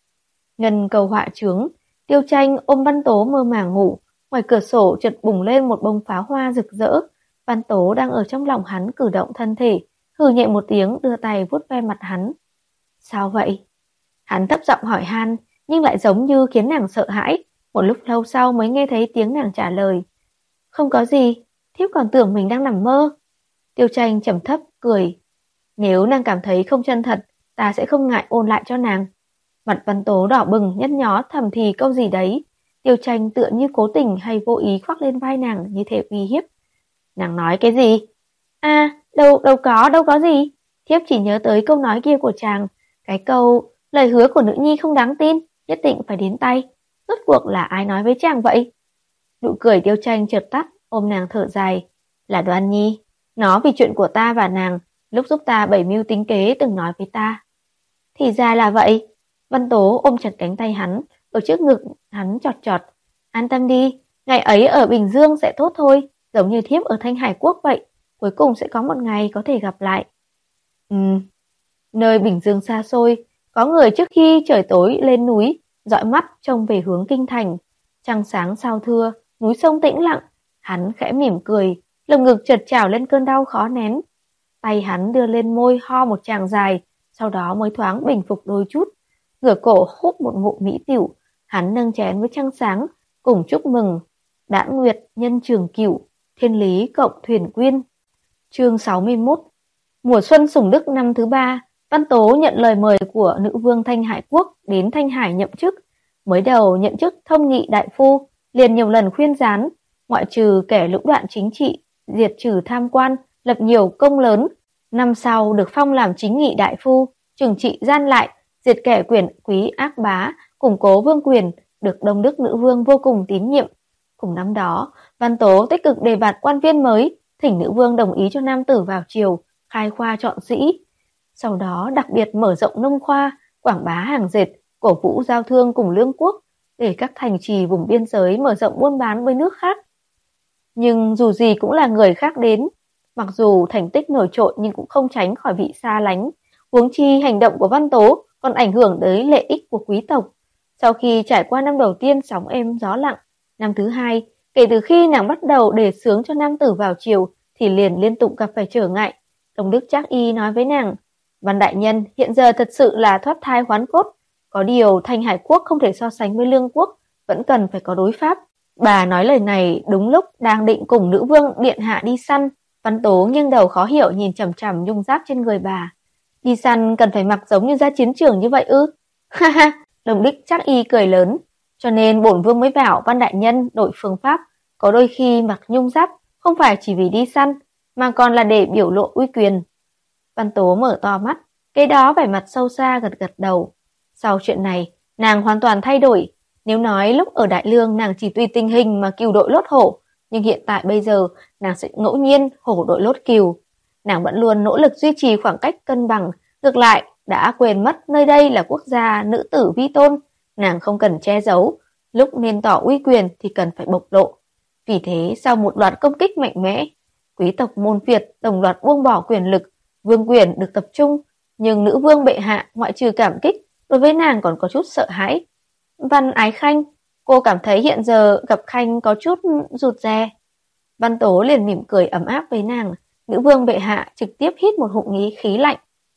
[SPEAKER 1] Ngân cầu họa trướng, Tiêu Tranh ôm Văn Tố mơ màng ngủ. Ngoài cửa sổ chợt bùng lên một bông pháo hoa rực rỡ. Văn Tố đang ở trong lòng hắn cử động thân thể, hừ nhẹ một tiếng đưa tay vuốt ve mặt hắn. Sao vậy? Hắn thấp giọng hỏi han, nhưng lại giống như khiến nàng sợ hãi. Một lúc lâu sau mới nghe thấy tiếng nàng trả lời. Không có gì, thiếp còn tưởng mình đang nằm mơ. Tiêu Tranh trầm thấp cười. Nếu nàng cảm thấy không chân thật, ta sẽ không ngại ôn lại cho nàng. Mặt Văn Tố đỏ bừng nhăn nhó thầm thì câu gì đấy. Tiêu Tranh tựa như cố tình hay vô ý khoác lên vai nàng như thể uy hiếp. Nàng nói cái gì? À, đâu, đâu có, đâu có gì. Thiếp chỉ nhớ tới câu nói kia của chàng. Cái câu, lời hứa của nữ nhi không đáng tin, nhất định phải đến tay. Rốt cuộc là ai nói với chàng vậy? Nụ cười Tiêu Tranh chợt tắt, ôm nàng thở dài. Là Đoan Nhi. Nó vì chuyện của ta và nàng, lúc giúp ta bày mưu tính kế từng nói với ta. Thì ra là vậy. Văn Tố ôm chặt cánh tay hắn, ở trước ngực hắn chọt chọt. An tâm đi, ngày ấy ở Bình Dương sẽ tốt thôi, giống như thiếp ở Thanh Hải Quốc vậy, cuối cùng sẽ có một ngày có thể gặp lại. Ừm, nơi Bình Dương xa xôi, có người trước khi trời tối lên núi, dõi mắt trông về hướng kinh thành. Trăng sáng sao thưa, núi sông tĩnh lặng, hắn khẽ mỉm cười, lồng ngực chợt trào lên cơn đau khó nén. Tay hắn đưa lên môi ho một tràng dài, sau đó mới thoáng bình phục đôi chút. Ngửa cổ húp một ngụm mỹ tiểu, hắn nâng chén với trăng sáng, cùng chúc mừng. Đãn nguyệt nhân trường cửu, thiên lý cộng thuyền quyên. Chương sáu mươi mốt. Mùa xuân sủng đức năm thứ ba, Văn Tố nhận lời mời của nữ vương Thanh Hải Quốc đến Thanh Hải nhậm chức. Mới đầu nhận chức thông nghị đại phu, liền nhiều lần khuyên gián, ngoại trừ kẻ lũng đoạn chính trị, diệt trừ tham quan, lập nhiều công lớn. Năm sau được phong làm chính nghị đại phu, trừng trị gian lại, diệt kẻ quyền quý ác bá, củng cố vương quyền, được Đông Đức nữ vương vô cùng tín nhiệm. Cùng năm đó, Văn Tố tích cực đề bạt quan viên mới, thỉnh nữ vương đồng ý cho nam tử vào triều, khai khoa chọn sĩ. Sau đó đặc biệt mở rộng nông khoa, quảng bá hàng dệt, cổ vũ giao thương cùng lương quốc, để các thành trì vùng biên giới mở rộng buôn bán với nước khác. Nhưng dù gì cũng là người khác đến, mặc dù thành tích nổi trội nhưng cũng không tránh khỏi bị xa lánh. Huống chi hành động của Văn Tố còn ảnh hưởng tới lợi ích của quý tộc. Sau khi trải qua năm đầu tiên sóng êm gió lặng, năm thứ hai, kể từ khi nàng bắt đầu đề xướng cho nam tử vào triều, thì liền liên tục gặp phải trở ngại. Đông Đức Trác Y nói với nàng, Văn đại nhân hiện giờ thật sự là thoát thai hoán cốt, có điều Thanh Hải Quốc không thể so sánh với Lương Quốc, vẫn cần phải có đối pháp. Bà nói lời này đúng lúc đang định cùng nữ vương điện hạ đi săn. Văn Tố nghiêng đầu khó hiểu nhìn chằm chằm nhung giáp trên người bà. Đi săn cần phải mặc giống như ra chiến trường như vậy ư? Ha ha, Đồng Đích Trác Y cười lớn. Cho nên bổn vương mới bảo Văn đại nhân đổi phương pháp, có đôi khi mặc nhung giáp không phải chỉ vì đi săn, mà còn là để biểu lộ uy quyền. Văn Tố mở to mắt, cái đó vẻ mặt sâu xa gật gật đầu. Sau chuyện này, nàng hoàn toàn thay đổi. Nếu nói lúc ở Đại Lương nàng chỉ tùy tình hình mà cừu đội lốt hổ, nhưng hiện tại bây giờ nàng sẽ ngẫu nhiên hổ đội lốt cừu. Nàng vẫn luôn nỗ lực duy trì khoảng cách cân bằng, ngược lại đã quên mất nơi đây là quốc gia nữ tử vi tôn, nàng không cần che giấu, lúc nên tỏ uy quyền thì cần phải bộc lộ. Vì thế sau một loạt công kích mạnh mẽ, quý tộc môn Việt đồng loạt buông bỏ quyền lực, vương quyền được tập trung, nhưng nữ vương bệ hạ ngoại trừ cảm kích, đối với nàng còn có chút sợ hãi. Văn Ái Khanh, cô cảm thấy hiện giờ gặp Khanh có chút rụt rè. Văn Tố liền mỉm cười ấm áp với nàng, nữ vương bệ hạ trực tiếp hít một ngụm khí khí lạnh.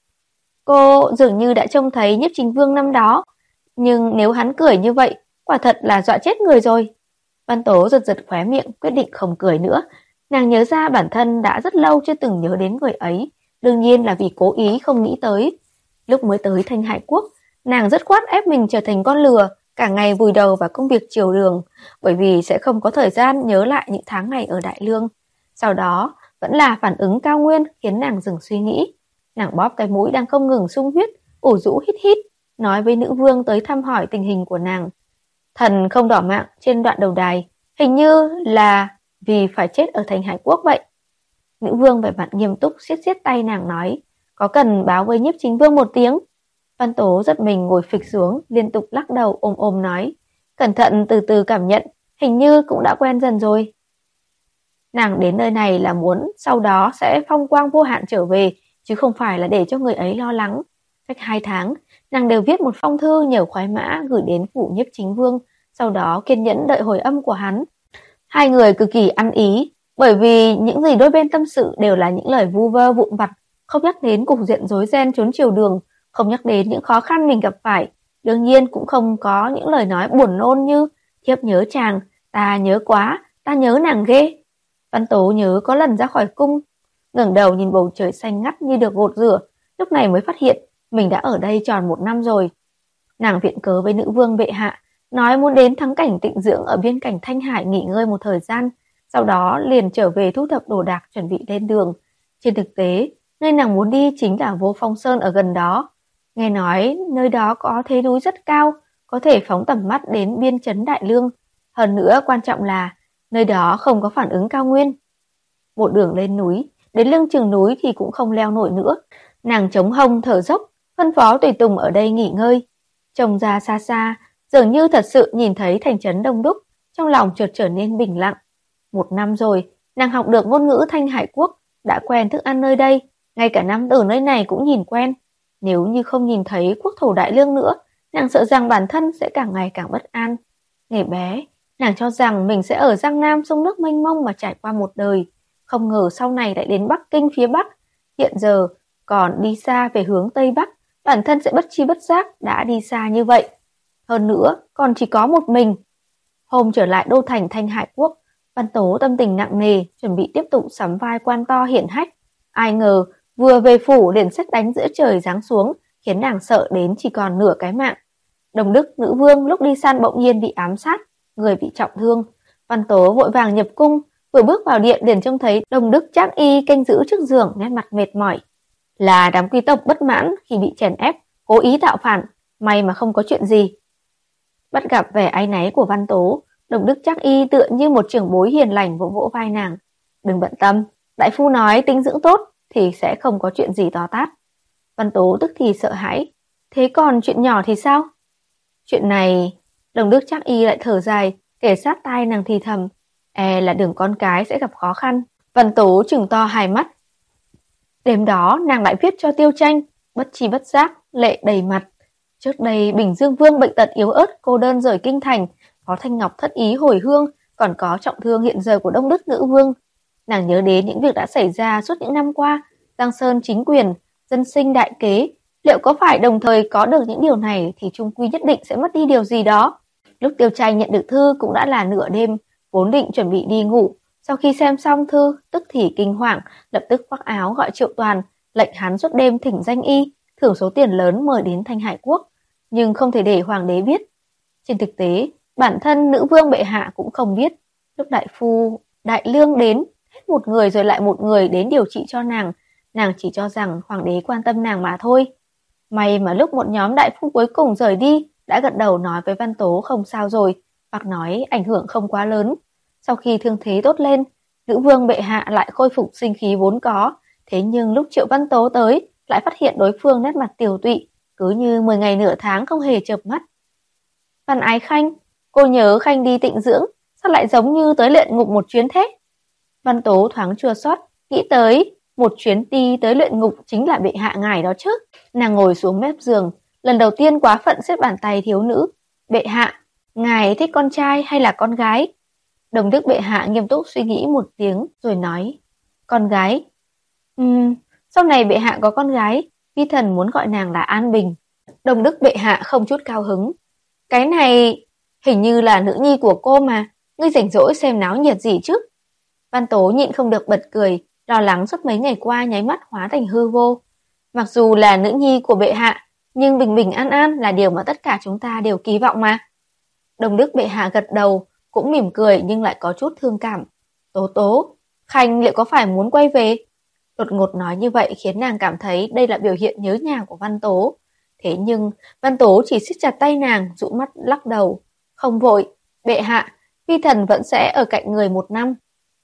[SPEAKER 1] Cô dường như đã trông thấy Nhiếp Chính Vương năm đó, nhưng nếu hắn cười như vậy, quả thật là dọa chết người rồi. Văn Tố giật giật khóe miệng, quyết định không cười nữa. Nàng nhớ ra bản thân đã rất lâu chưa từng nhớ đến người ấy, đương nhiên là vì cố ý không nghĩ tới. Lúc mới tới Thanh Hải Quốc, nàng rất khoát ép mình trở thành con lừa, cả ngày vùi đầu vào công việc triều đường, bởi vì sẽ không có thời gian nhớ lại những tháng ngày ở Đại Lương. Sau đó, vẫn là phản ứng cao nguyên khiến nàng dừng suy nghĩ. Nàng bóp cái mũi đang không ngừng sung huyết, ủ rũ hít hít, nói với nữ vương tới thăm hỏi tình hình của nàng. Thần không đỏ mạng trên đoạn đầu đài, hình như là vì phải chết ở Thanh Hải Quốc vậy. Nữ vương vẻ mặt nghiêm túc siết siết tay nàng nói, có cần báo với Nhiếp Chính Vương một tiếng? Văn Tố giật mình ngồi phịch xuống, liên tục lắc đầu ôm ôm nói, cẩn thận từ từ cảm nhận, hình như cũng đã quen dần rồi. Nàng đến nơi này là muốn sau đó sẽ phong quang vô hạn trở về, chứ không phải là để cho người ấy lo lắng. Cách hai tháng, nàng đều viết một phong thư nhờ khoái mã gửi đến phủ Nhiếp Chính Vương, sau đó kiên nhẫn đợi hồi âm của hắn. Hai người cực kỳ ăn ý, bởi vì những gì đôi bên tâm sự đều là những lời vu vơ vụn vặt, không nhắc đến cục diện rối ren trốn triều đường, không nhắc đến những khó khăn mình gặp phải, đương nhiên cũng không có những lời nói buồn nôn như thiếp nhớ chàng, ta nhớ quá, ta nhớ nàng ghê. Văn Tố nhớ có lần ra khỏi cung, ngẩng đầu nhìn bầu trời xanh ngắt như được gột rửa, lúc này mới phát hiện mình đã ở đây tròn một năm rồi. Nàng viện cớ với nữ vương bệ hạ, nói muốn đến thắng cảnh Tịnh Dưỡng ở biên cảnh Thanh Hải nghỉ ngơi một thời gian, sau đó liền trở về thu thập đồ đạc chuẩn bị lên đường. Trên thực tế, nơi nàng muốn đi chính là Vô Phong Sơn ở gần đó. Nghe nói nơi đó có thế núi rất cao, có thể phóng tầm mắt đến biên trấn Đại Lương. Hơn nữa quan trọng là nơi đó không có phản ứng cao nguyên. Một đường lên núi, đến lưng chừng núi thì cũng không leo nổi nữa. Nàng chống hông thở dốc, phân phó tùy tùng ở đây nghỉ ngơi. Trông ra xa xa, dường như thật sự nhìn thấy thành trấn đông đúc, trong lòng chợt trở nên bình lặng. Một năm rồi, nàng học được ngôn ngữ Thanh Hải Quốc, đã quen thức ăn nơi đây, ngay cả nam tử nơi này cũng nhìn quen. Nếu như không nhìn thấy quốc thổ Đại Lương nữa, nàng sợ rằng bản thân sẽ càng ngày càng bất an. Ngày bé, nàng cho rằng mình sẽ ở Giang Nam sông nước mênh mông mà trải qua một đời, không ngờ sau này lại đến Bắc Kinh phía Bắc. Hiện giờ, còn đi xa về hướng Tây Bắc, bản thân sẽ bất chi bất giác đã đi xa như vậy. Hơn nữa, còn chỉ có một mình. Hôm trở lại đô thành Thanh Hải Quốc, Văn Tố tâm tình nặng nề, chuẩn bị tiếp tục sắm vai quan to hiển hách. Ai ngờ, vừa về phủ liền sét đánh giữa trời giáng xuống, khiến nàng sợ đến chỉ còn nửa cái mạng. Đồng Đức nữ vương lúc đi săn bỗng nhiên bị ám sát, người bị trọng thương. Văn Tố vội vàng nhập cung, vừa bước vào điện liền trông thấy Đồng Đức Trác Y canh giữ trước giường, nét mặt mệt mỏi. Là đám quý tộc bất mãn khi bị chèn ép, cố ý tạo phản, may mà không có chuyện gì. Bắt gặp vẻ áy náy của Văn Tố, Đồng Đức Trác Y tựa như một trưởng bối hiền lành vỗ vỗ vai nàng. Đừng bận tâm, đại phu nói tính dưỡng tốt thì sẽ không có chuyện gì to tát. Văn Tố tức thì sợ hãi. Thế còn chuyện nhỏ thì sao? Chuyện này, Đồng Đức Trác Y lại thở dài, kể sát tai nàng thì thầm. E là đường con cái sẽ gặp khó khăn. Văn Tố trừng to hai mắt. Đêm đó nàng lại viết cho Tiêu Tranh, bất chi bất giác, lệ đầy mặt. Trước đây Bình Dương Vương bệnh tật yếu ớt, cô đơn rời kinh thành, Phó Thanh Ngọc thất ý hồi hương, còn có trọng thương hiện giờ của Đông Đức nữ vương. Nàng nhớ đến những việc đã xảy ra suốt những năm qua, Giang Sơn chính quyền, dân sinh đại kế, liệu có phải đồng thời có được những điều này thì chung quy nhất định sẽ mất đi điều gì đó. Lúc Tiêu Tranh nhận được thư cũng đã là nửa đêm, vốn định chuẩn bị đi ngủ, sau khi xem xong thư, tức thì kinh hoàng, lập tức khoác áo gọi Triệu Toàn, lệnh hắn suốt đêm thỉnh danh y, thưởng số tiền lớn mời đến Thanh Hải Quốc, nhưng không thể để hoàng đế biết. Trên thực tế, bản thân nữ vương bệ hạ cũng không biết. Lúc đại phu, đại lương đến, hết một người rồi lại một người đến điều trị cho nàng, nàng chỉ cho rằng hoàng đế quan tâm nàng mà thôi. May mà lúc một nhóm đại phu cuối cùng rời đi, đã gật đầu nói với Văn Tố không sao rồi, hoặc nói ảnh hưởng không quá lớn. Sau khi thương thế tốt lên, nữ vương bệ hạ lại khôi phục sinh khí vốn có, thế nhưng lúc Triệu Văn Tố tới, lại phát hiện đối phương nét mặt tiều tụy, cứ như mười ngày nửa tháng không hề chợp mắt. Văn Ái Khanh, cô nhớ Khanh đi tịnh dưỡng, sao lại giống như tới luyện ngục một chuyến thế? Văn Tố thoáng chua xót, nghĩ tới một chuyến đi tới luyện ngục chính là bệ hạ ngài đó chứ. Nàng ngồi xuống mép giường, lần đầu tiên quá phận xếp bàn tay thiếu nữ. Bệ hạ, ngài thích con trai hay là con gái? Đồng Đức bệ hạ nghiêm túc suy nghĩ một tiếng rồi nói, con gái. Ừm, sau này bệ hạ có con gái, vi thần muốn gọi nàng là An Bình. Đồng Đức bệ hạ không chút cao hứng. Cái này hình như là nữ nhi của cô mà, ngươi rảnh rỗi xem náo nhiệt gì chứ? Văn Tố nhịn không được bật cười, lo lắng suốt mấy ngày qua nháy mắt hóa thành hư vô. Mặc dù là nữ nhi của bệ hạ, nhưng bình bình an an là điều mà tất cả chúng ta đều kỳ vọng mà. Đồng Đức bệ hạ gật đầu, cũng mỉm cười nhưng lại có chút thương cảm. Tố Tố, Khanh liệu có phải muốn quay về? Đột ngột nói như vậy khiến nàng cảm thấy đây là biểu hiện nhớ nhà của Văn Tố. Thế nhưng Văn Tố chỉ siết chặt tay nàng, dụ mắt lắc đầu. Không vội, bệ hạ, vi thần vẫn sẽ ở cạnh người một năm.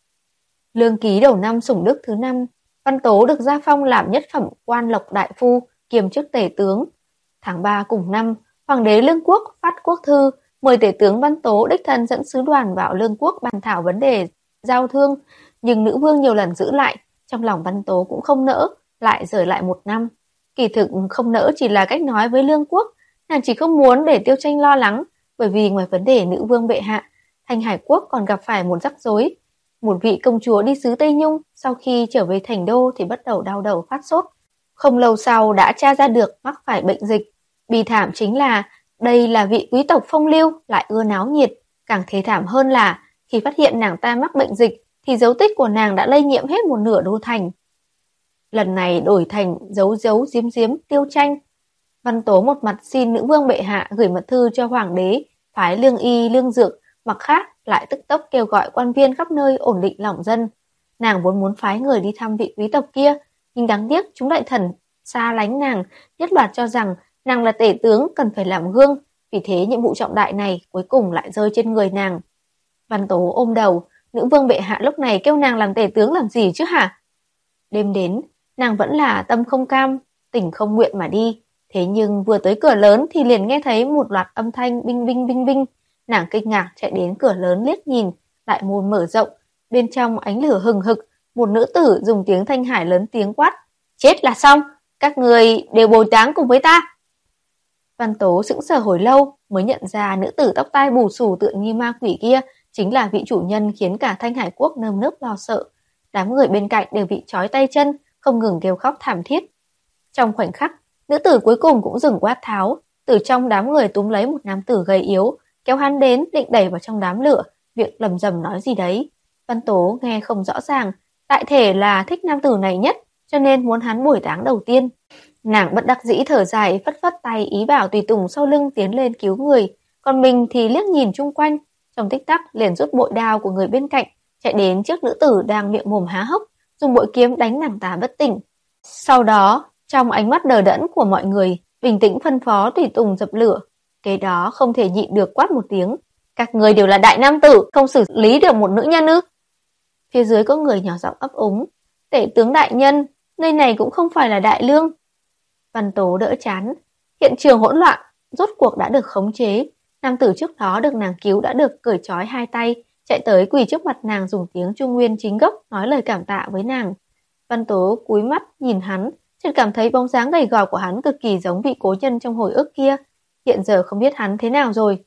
[SPEAKER 1] Lương ký đầu năm Sủng Đức thứ năm, Văn Tố được gia phong làm nhất phẩm quan lộc đại phu, kiêm chức tể tướng. Tháng ba cùng năm, Hoàng đế Lương Quốc phát quốc thư, mời tể tướng Văn Tố đích thân dẫn sứ đoàn vào Lương Quốc bàn thảo vấn đề giao thương, nhưng nữ vương nhiều lần giữ lại, trong lòng Văn Tố cũng không nỡ, lại rời lại một năm. Kỳ thực không nỡ chỉ là cách nói với Lương Quốc, nàng chỉ không muốn để Tiêu Tranh lo lắng, bởi vì ngoài vấn đề nữ vương bệ hạ, Thanh Hải Quốc còn gặp phải một rắc rối. Một vị công chúa đi xứ Tây Nhung, sau khi trở về thành đô thì bắt đầu đau đầu phát sốt. Không lâu sau đã tra ra được mắc phải bệnh dịch. Bi thảm chính là đây là vị quý tộc phong lưu lại ưa náo nhiệt. Càng thê thảm hơn là khi phát hiện nàng ta mắc bệnh dịch thì dấu tích của nàng đã lây nhiễm hết một nửa đô thành. Lần này đổi thành dấu dấu diếm diếm Tiêu Tranh. Văn Tố một mặt xin nữ vương bệ hạ gửi mật thư cho hoàng đế, phái lương y lương dược, mặt khác lại tức tốc kêu gọi quan viên khắp nơi ổn định lòng dân. Nàng vốn muốn phái người đi thăm vị quý tộc kia, nhưng đáng tiếc chúng đại thần xa lánh nàng, nhất loạt cho rằng nàng là tể tướng cần phải làm gương, vì thế nhiệm vụ trọng đại này cuối cùng lại rơi trên người nàng. Văn Tố ôm đầu, nữ vương bệ hạ lúc này kêu nàng làm tể tướng làm gì chứ hả? Đêm đến, nàng vẫn là tâm không cam, tình không nguyện mà đi. Thế nhưng vừa tới cửa lớn thì liền nghe thấy một loạt âm thanh binh binh binh binh. Nàng kinh ngạc chạy đến cửa lớn liếc nhìn, đại môn mở rộng, bên trong ánh lửa hừng hực, một nữ tử dùng tiếng Thanh Hải lớn tiếng quát, chết là xong, các người đều bồi táng cùng với ta. Văn Tố sững sờ hồi lâu mới nhận ra nữ tử tóc tai bù xù tựa như ma quỷ kia chính là vị chủ nhân khiến cả Thanh Hải Quốc nơm nớp lo sợ. Đám người bên cạnh đều bị trói tay chân, không ngừng kêu khóc thảm thiết. Trong khoảnh khắc, nữ tử cuối cùng cũng dừng quát tháo, từ trong đám người túm lấy một nam tử gầy yếu, kéo hắn đến định đẩy vào trong đám lửa, miệng lầm rầm nói gì đấy. Văn Tố nghe không rõ ràng, đại thể là thích nam tử này nhất, cho nên muốn hắn bồi táng đầu tiên. Nàng bất đắc dĩ thở dài, phất phất tay ý bảo tùy tùng sau lưng tiến lên cứu người, còn mình thì liếc nhìn chung quanh, trong tích tắc liền rút bội đao của người bên cạnh, chạy đến trước nữ tử đang miệng mồm há hốc, dùng bội kiếm đánh nàng ta bất tỉnh. Sau đó, trong ánh mắt đờ đẫn của mọi người, bình tĩnh phân phó tùy tùng dập lửa. Kế đó không thể nhịn được quát một tiếng, các người đều là đại nam tử, không xử lý được một nữ nhân ư? Phía dưới có người nhỏ giọng ấp úng, tể tướng đại nhân, nơi này cũng không phải là đại lương. Văn Tố đỡ chán, hiện trường hỗn loạn rốt cuộc đã được khống chế. Nam tử trước đó được nàng cứu đã được cởi trói hai tay, chạy tới quỳ trước mặt nàng dùng tiếng Trung Nguyên chính gốc nói lời cảm tạ với nàng. Văn Tố cúi mắt nhìn hắn, chợt cảm thấy bóng dáng gầy gò của hắn cực kỳ giống vị cố nhân trong hồi ức kia. Hiện giờ không biết hắn thế nào rồi.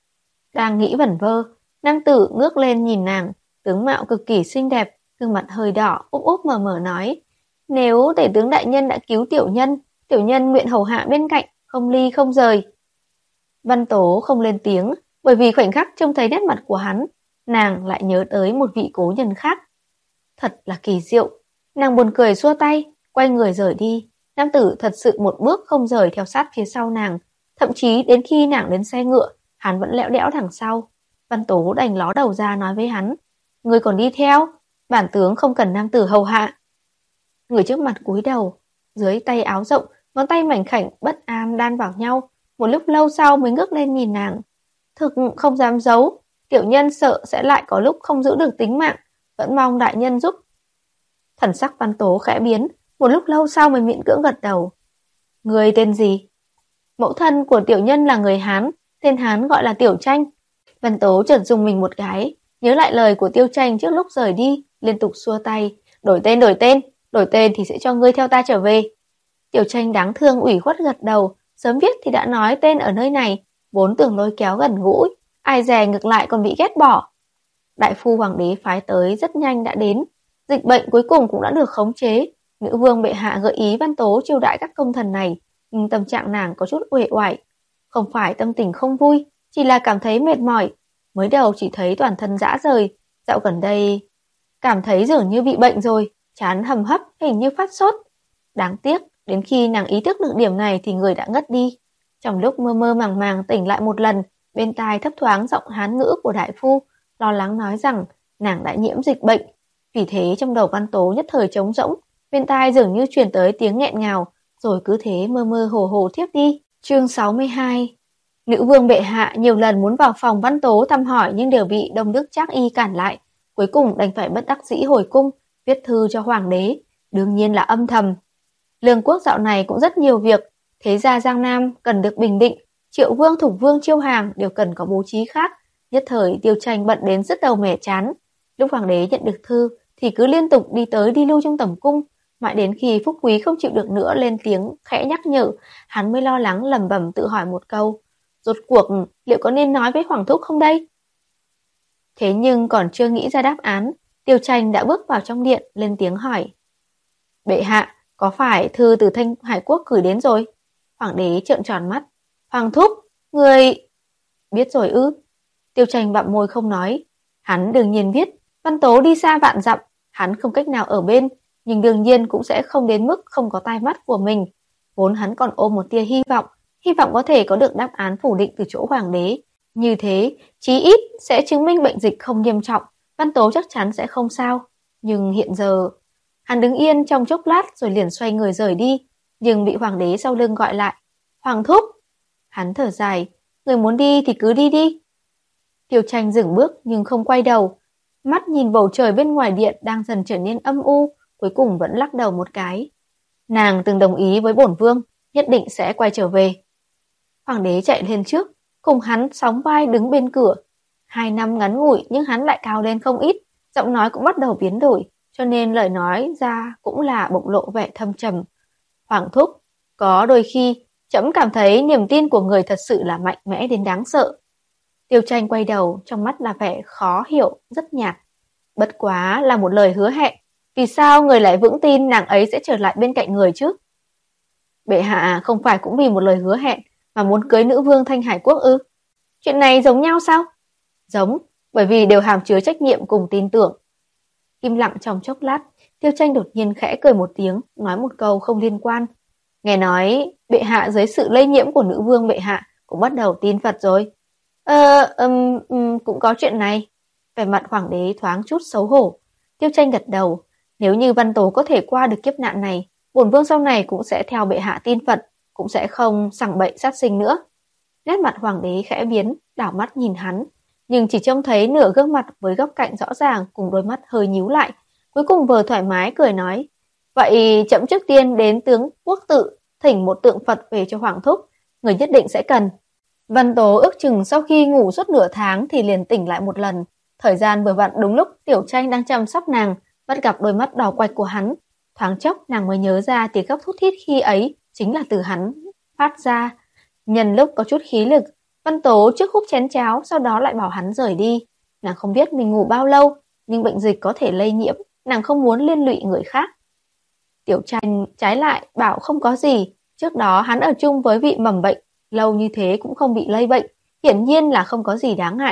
[SPEAKER 1] Đang nghĩ vẩn vơ, nam tử ngước lên nhìn nàng, tướng mạo cực kỳ xinh đẹp, gương mặt hơi đỏ, úp úp mờ mờ nói: "Nếu tể tướng đại nhân đã cứu tiểu nhân, tiểu nhân nguyện hầu hạ bên cạnh, không ly không rời." Văn Tố không lên tiếng, bởi vì khoảnh khắc trông thấy nét mặt của hắn, nàng lại nhớ tới một vị cố nhân khác. Thật là kỳ diệu. Nàng buồn cười xua tay, quay người rời đi. Nam tử thật sự một bước không rời theo sát phía sau nàng. Thậm chí đến khi nàng đến xe ngựa, hắn vẫn lẽo đẽo đằng sau. Văn Tố đành ló đầu ra nói với hắn: "Ngươi còn đi theo, bản tướng không cần nam tử hầu hạ." Người trước mặt cúi đầu, dưới tay áo rộng, ngón tay mảnh khảnh bất an đan vào nhau. Một lúc lâu sau mới ngước lên nhìn nàng. Thực không dám giấu, tiểu nhân sợ sẽ lại có lúc không giữ được tính mạng, vẫn mong đại nhân giúp. Thần sắc Văn Tố khẽ biến, một lúc lâu sau mới miễn cưỡng gật đầu. Người tên gì? Mẫu thân của tiểu nhân là người Hán, tên Hán gọi là Tiểu Tranh. Văn Tố chợt dùng mình một cái, nhớ lại lời của Tiêu Tranh trước lúc rời đi, liên tục xua tay. Đổi tên, đổi tên, đổi tên thì sẽ cho ngươi theo ta trở về. Tiểu Tranh đáng thương ủy khuất gật đầu, sớm biết thì đã nói tên ở nơi này, vốn tưởng lôi kéo gần gũi, ai dè ngược lại còn bị ghét bỏ. Đại phu hoàng đế phái tới rất nhanh đã đến, dịch bệnh cuối cùng cũng đã được khống chế. Nữ vương bệ hạ gợi ý Văn Tố chiêu đãi các công thần này, nhưng tâm trạng nàng có chút uể oải. Không phải tâm tình không vui, chỉ là cảm thấy mệt mỏi. Mới đầu chỉ thấy toàn thân rã rời, dạo gần đây cảm thấy dường như bị bệnh rồi, chán hầm hấp, hình như phát sốt. Đáng tiếc, đến khi nàng ý thức được điểm này thì người đã ngất đi. Trong lúc mơ mơ màng màng tỉnh lại một lần, bên tai thấp thoáng giọng Hán ngữ của đại phu, lo lắng nói rằng nàng đã nhiễm dịch bệnh. Vì thế trong đầu Văn Tố nhất thời trống rỗng, bên tai dường như truyền tới tiếng nghẹn ngào, rồi cứ thế mơ mơ hồ hồ thiếp đi. Chương sáu mươi hai. Nữ vương bệ hạ nhiều lần muốn vào phòng Văn Tố thăm hỏi nhưng đều bị Đông Đức Trác Y cản lại, cuối cùng đành phải bất đắc dĩ hồi cung, viết thư cho hoàng đế, đương nhiên là âm thầm. Lương quốc dạo này cũng rất nhiều việc, thế gia Giang Nam cần được bình định, Triệu vương, Thục vương, Chiêu hàng đều cần có bố trí khác. Nhất thời Tiêu Tranh bận đến rất đầu mẻ chán. Lúc hoàng đế nhận được thư thì cứ liên tục đi tới đi lui trong tẩm cung, mãi đến khi Phúc Quý không chịu được nữa lên tiếng khẽ nhắc nhở, hắn mới lo lắng lẩm bẩm tự hỏi một câu: rốt cuộc liệu có nên nói với hoàng thúc không đây? Thế nhưng còn chưa nghĩ ra đáp án, Tiêu Tranh đã bước vào trong điện lên tiếng hỏi: bệ hạ, có phải thư từ Thanh Hải quốc gửi đến rồi? Hoàng đế trợn tròn mắt. Hoàng thúc, người... Biết rồi ư? Tiêu Tranh bặm môi không nói. Hắn đương nhiên biết, Văn Tố đi xa vạn dặm, hắn không cách nào ở bên, nhưng đương nhiên cũng sẽ không đến mức không có tai mắt của mình. Vốn hắn còn ôm một tia hy vọng, hy vọng có thể có được đáp án phủ định từ chỗ hoàng đế. Như thế, chí ít sẽ chứng minh bệnh dịch không nghiêm trọng, Văn Tố chắc chắn sẽ không sao. Nhưng hiện giờ... Hắn đứng yên trong chốc lát rồi liền xoay người rời đi, nhưng bị hoàng đế sau lưng gọi lại. Hoàng thúc! Hắn thở dài, người muốn đi thì cứ đi đi. Tiêu Tranh dừng bước nhưng không quay đầu, mắt nhìn bầu trời bên ngoài điện đang dần trở nên âm u, cuối cùng vẫn lắc đầu một cái. Nàng từng đồng ý với bổn vương, nhất định sẽ quay trở về. Hoàng đế chạy lên trước, cùng hắn sóng vai đứng bên cửa. Hai năm ngắn ngủi nhưng hắn lại cao lên không ít, giọng nói cũng bắt đầu biến đổi, cho nên lời nói ra cũng là bộc lộ vẻ thâm trầm. Hoàng thúc, có đôi khi trẫm cảm thấy niềm tin của người thật sự là mạnh mẽ đến đáng sợ. Tiêu Tranh quay đầu, trong mắt là vẻ khó hiểu, rất nhạt. Bất quá là một lời hứa hẹn, vì sao người lại vững tin nàng ấy sẽ trở lại bên cạnh người chứ? Bệ hạ không phải cũng vì một lời hứa hẹn mà muốn cưới nữ vương Thanh Hải quốc ư? Chuyện này giống nhau sao? Giống, bởi vì đều hàm chứa trách nhiệm cùng tin tưởng. Im lặng trong chốc lát, Tiêu Tranh đột nhiên khẽ cười một tiếng, nói một câu không liên quan. Nghe nói, bệ hạ dưới sự lây nhiễm của nữ vương bệ hạ cũng bắt đầu tin Phật rồi. Ờ, um, um, cũng có chuyện này. Vẻ mặt hoàng đế thoáng chút xấu hổ. Tiêu Tranh gật đầu. Nếu như Văn Tố có thể qua được kiếp nạn này, bổn vương sau này cũng sẽ theo bệ hạ tin Phật, cũng sẽ không sằng bậy sát sinh nữa. Nét mặt hoàng đế khẽ biến, đảo mắt nhìn hắn, nhưng chỉ trông thấy nửa gương mặt với góc cạnh rõ ràng cùng đôi mắt hơi nhíu lại, cuối cùng vừa thoải mái cười nói: vậy chậm trước tiên đến tướng quốc tự thỉnh một tượng Phật về cho hoàng thúc, người nhất định sẽ cần. Văn Tố ước chừng sau khi ngủ suốt nửa tháng thì liền tỉnh lại một lần, thời gian vừa vặn đúng lúc Tiểu Tranh đang chăm sóc nàng, bắt gặp đôi mắt đỏ quạch của hắn, thoáng chốc nàng mới nhớ ra tiếng khóc thút thít khi ấy chính là từ hắn phát ra. Nhân lúc có chút khí lực, Văn Tố trước húp chén cháo, sau đó lại bảo hắn rời đi. Nàng không biết mình ngủ bao lâu, nhưng bệnh dịch có thể lây nhiễm, nàng không muốn liên lụy người khác. Tiểu Tranh trái lại bảo không có gì, trước đó hắn ở chung với vị mầm bệnh, lâu như thế cũng không bị lây bệnh, hiển nhiên là không có gì đáng ngại.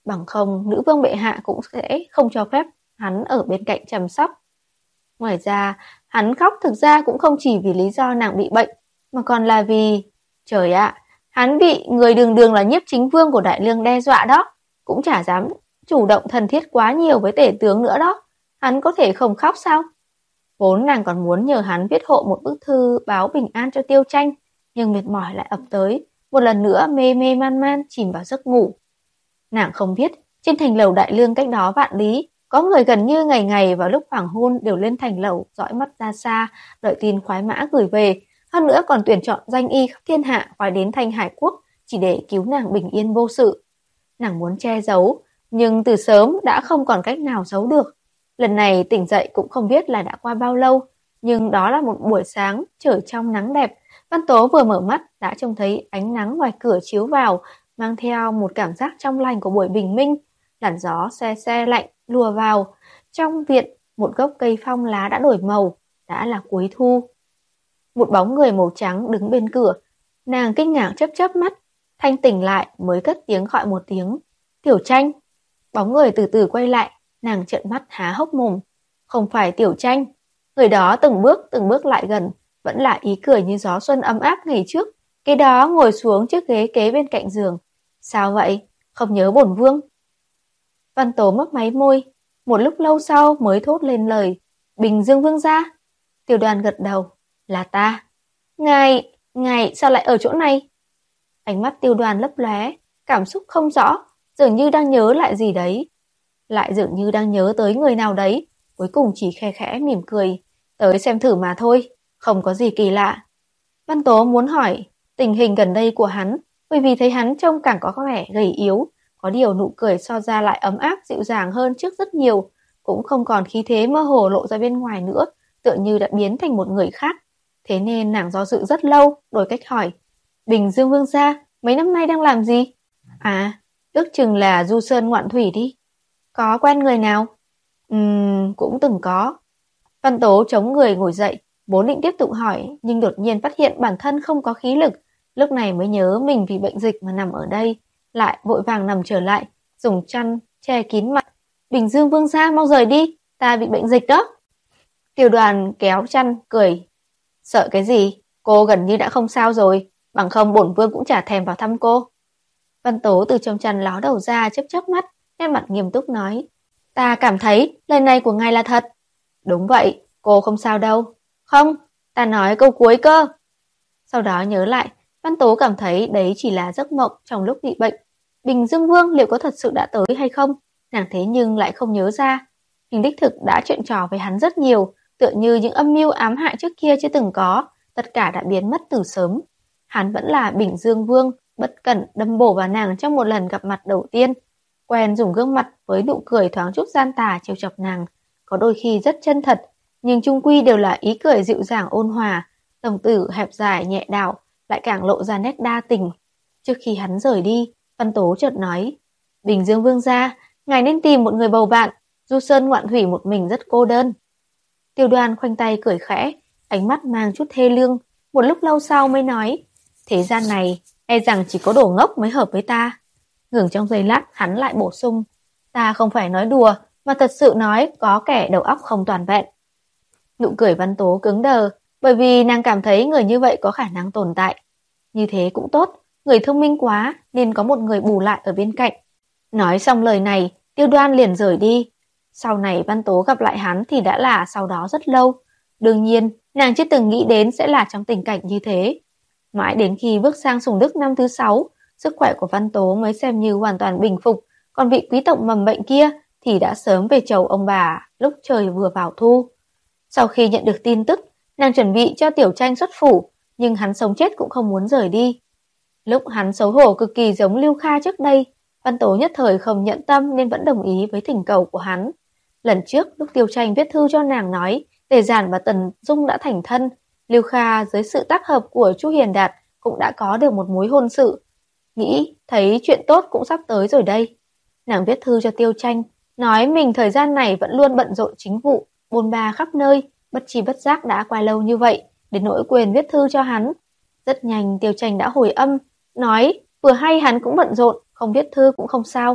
[SPEAKER 1] bằng không nữ vương bệ hạ cũng sẽ không cho phép hắn ở bên cạnh chăm sóc. Ngoài ra, hắn khóc thực ra cũng không chỉ vì lý do nàng bị bệnh, mà còn là vì... Trời ạ, hắn bị người đường đường là nhiếp chính vương của Đại Lương đe dọa đó, cũng chả dám chủ động thân thiết quá nhiều với tể tướng nữa đó. Hắn có thể không khóc sao? Vốn nàng còn muốn nhờ hắn viết hộ một bức thư báo bình an cho Tiêu Tranh, nhưng mệt mỏi lại ập tới, một lần nữa mê mê man man chìm vào giấc ngủ. Nàng không biết, trên thành lầu Đại Lương cách đó vạn lý, có người gần như ngày ngày vào lúc hoàng hôn đều lên thành lầu dõi mắt ra xa, đợi tin khoái mã gửi về. Hơn nữa còn tuyển chọn danh y khắp thiên hạ khoái đến Thanh Hải Quốc chỉ để cứu nàng bình yên vô sự. Nàng muốn che giấu, nhưng từ sớm đã không còn cách nào giấu được. Lần này tỉnh dậy cũng không biết là đã qua bao lâu, nhưng đó là một buổi sáng trời trong nắng đẹp. Văn Tố vừa mở mắt đã trông thấy ánh nắng ngoài cửa chiếu vào, mang theo một cảm giác trong lành của buổi bình minh. Làn gió se se lạnh lùa vào. Trong viện, một gốc cây phong lá đã đổi màu, đã là cuối thu. Một bóng người màu trắng đứng bên cửa. Nàng kinh ngạc chớp chớp mắt, thanh tỉnh lại mới cất tiếng gọi một tiếng. Tiểu Tranh. Bóng người từ từ quay lại, nàng trợn mắt há hốc mồm. Không phải Tiểu Tranh. Người đó từng bước từng bước lại gần, vẫn là ý cười như gió xuân ấm áp ngày trước. Cái đó ngồi xuống chiếc ghế kế bên cạnh giường. Sao vậy? Không nhớ bổn vương? Văn Tố mấp máy môi, một lúc lâu sau mới thốt lên lời. Bình Dương vương gia. Tiểu Đoàn gật đầu. Là ta. Ngài, ngài sao lại ở chỗ này? Ánh mắt Tiêu Đoàn lấp lóe, cảm xúc không rõ, dường như đang nhớ lại gì đấy. Lại dường như đang nhớ tới người nào đấy, cuối cùng chỉ khe khẽ mỉm cười. Tới xem thử mà thôi, không có gì kỳ lạ. Văn Tố muốn hỏi tình hình gần đây của hắn, bởi vì thấy hắn trông càng có vẻ gầy yếu, có điều nụ cười so ra lại ấm áp dịu dàng hơn trước rất nhiều, cũng không còn khí thế mơ hồ lộ ra bên ngoài nữa, tựa như đã biến thành một người khác. Thế nên nàng do dự rất lâu, đổi cách hỏi. Bình Dương vương gia, mấy năm nay đang làm gì? À, ước chừng là du sơn ngoạn thủy đi. Có quen người nào? Ừm, cũng từng có. Văn Tố chống người ngồi dậy, vốn định tiếp tục hỏi, nhưng đột nhiên phát hiện bản thân không có khí lực. Lúc này mới nhớ mình vì bệnh dịch mà nằm ở đây, lại vội vàng nằm trở lại, dùng chăn che kín mặt. Bình Dương vương gia mau rời đi, ta bị bệnh dịch đó. Tiểu Đoàn kéo chăn, cười. Sợ cái gì? Cô gần như đã không sao rồi, bằng không bổn vương cũng chả thèm vào thăm cô. Văn Tố từ trong chăn ló đầu ra chớp chớp mắt, nét mặt nghiêm túc nói. Ta cảm thấy lời này của ngài là thật. Đúng vậy, cô không sao đâu. Không, ta nói câu cuối cơ. Sau đó nhớ lại, Văn Tố cảm thấy đấy chỉ là giấc mộng trong lúc bị bệnh. Bình Dương Vương liệu có thật sự đã tới hay không? Nàng thế nhưng lại không nhớ ra. Hình đích thực đã chuyện trò với hắn rất nhiều, tựa như những âm mưu ám hại trước kia chưa từng có, tất cả đã biến mất từ sớm. Hắn vẫn là Bình Dương Vương, bất cẩn đâm bổ vào nàng trong một lần gặp mặt đầu tiên, quen dùng gương mặt với nụ cười thoáng chút gian tà trêu chọc nàng, có đôi khi rất chân thật, nhưng chung quy đều là ý cười dịu dàng ôn hòa, đồng tử hẹp dài nhẹ đạo, lại càng lộ ra nét đa tình. Trước khi hắn rời đi, Văn Tố chợt nói, Bình Dương Vương gia, ngài nên tìm một người bầu bạn, du sơn ngoạn thủy một mình rất cô đơn. Tiêu Đoan khoanh tay cười khẽ, ánh mắt mang chút thê lương, một lúc lâu sau mới nói, thế gian này e rằng chỉ có đồ ngốc mới hợp với ta. Ngừng trong giây lát hắn lại bổ sung, ta không phải nói đùa, mà thật sự nói có kẻ đầu óc không toàn vẹn. Nụ cười Văn Tố cứng đờ, bởi vì nàng cảm thấy người như vậy có khả năng tồn tại. Như thế cũng tốt, người thông minh quá nên có một người bù lại ở bên cạnh. Nói xong lời này, Tiêu Đoan liền rời đi. Sau này Văn Tố gặp lại hắn thì đã là sau đó rất lâu. Đương nhiên, nàng chưa từng nghĩ đến sẽ là trong tình cảnh như thế. Mãi đến khi bước sang Sùng Đức năm thứ sáu, sức khỏe của Văn Tố mới xem như hoàn toàn bình phục, còn vị quý tộc mầm bệnh kia thì đã sớm về chầu ông bà lúc trời vừa vào thu. Sau khi nhận được tin tức, nàng chuẩn bị cho Tiểu Tranh xuất phủ, nhưng hắn sống chết cũng không muốn rời đi. Lúc hắn xấu hổ cực kỳ giống Lưu Kha trước đây, Văn Tố nhất thời không nhẫn tâm nên vẫn đồng ý với thỉnh cầu của hắn. Lần trước lúc Tiểu Tranh viết thư cho nàng nói Tề Giản và Tần Dung đã thành thân, Lưu Kha dưới sự tác hợp của Chu Hiền Đạt cũng đã có được một mối hôn sự. Nghĩ thấy chuyện tốt cũng sắp tới rồi đây. Nàng viết thư cho Tiêu Tranh, nói mình thời gian này vẫn luôn bận rộn chính vụ, bôn ba khắp nơi, bất chi bất giác đã qua lâu như vậy, đến nỗi quên viết thư cho hắn. Rất nhanh Tiêu Tranh đã hồi âm, nói vừa hay hắn cũng bận rộn, không viết thư cũng không sao,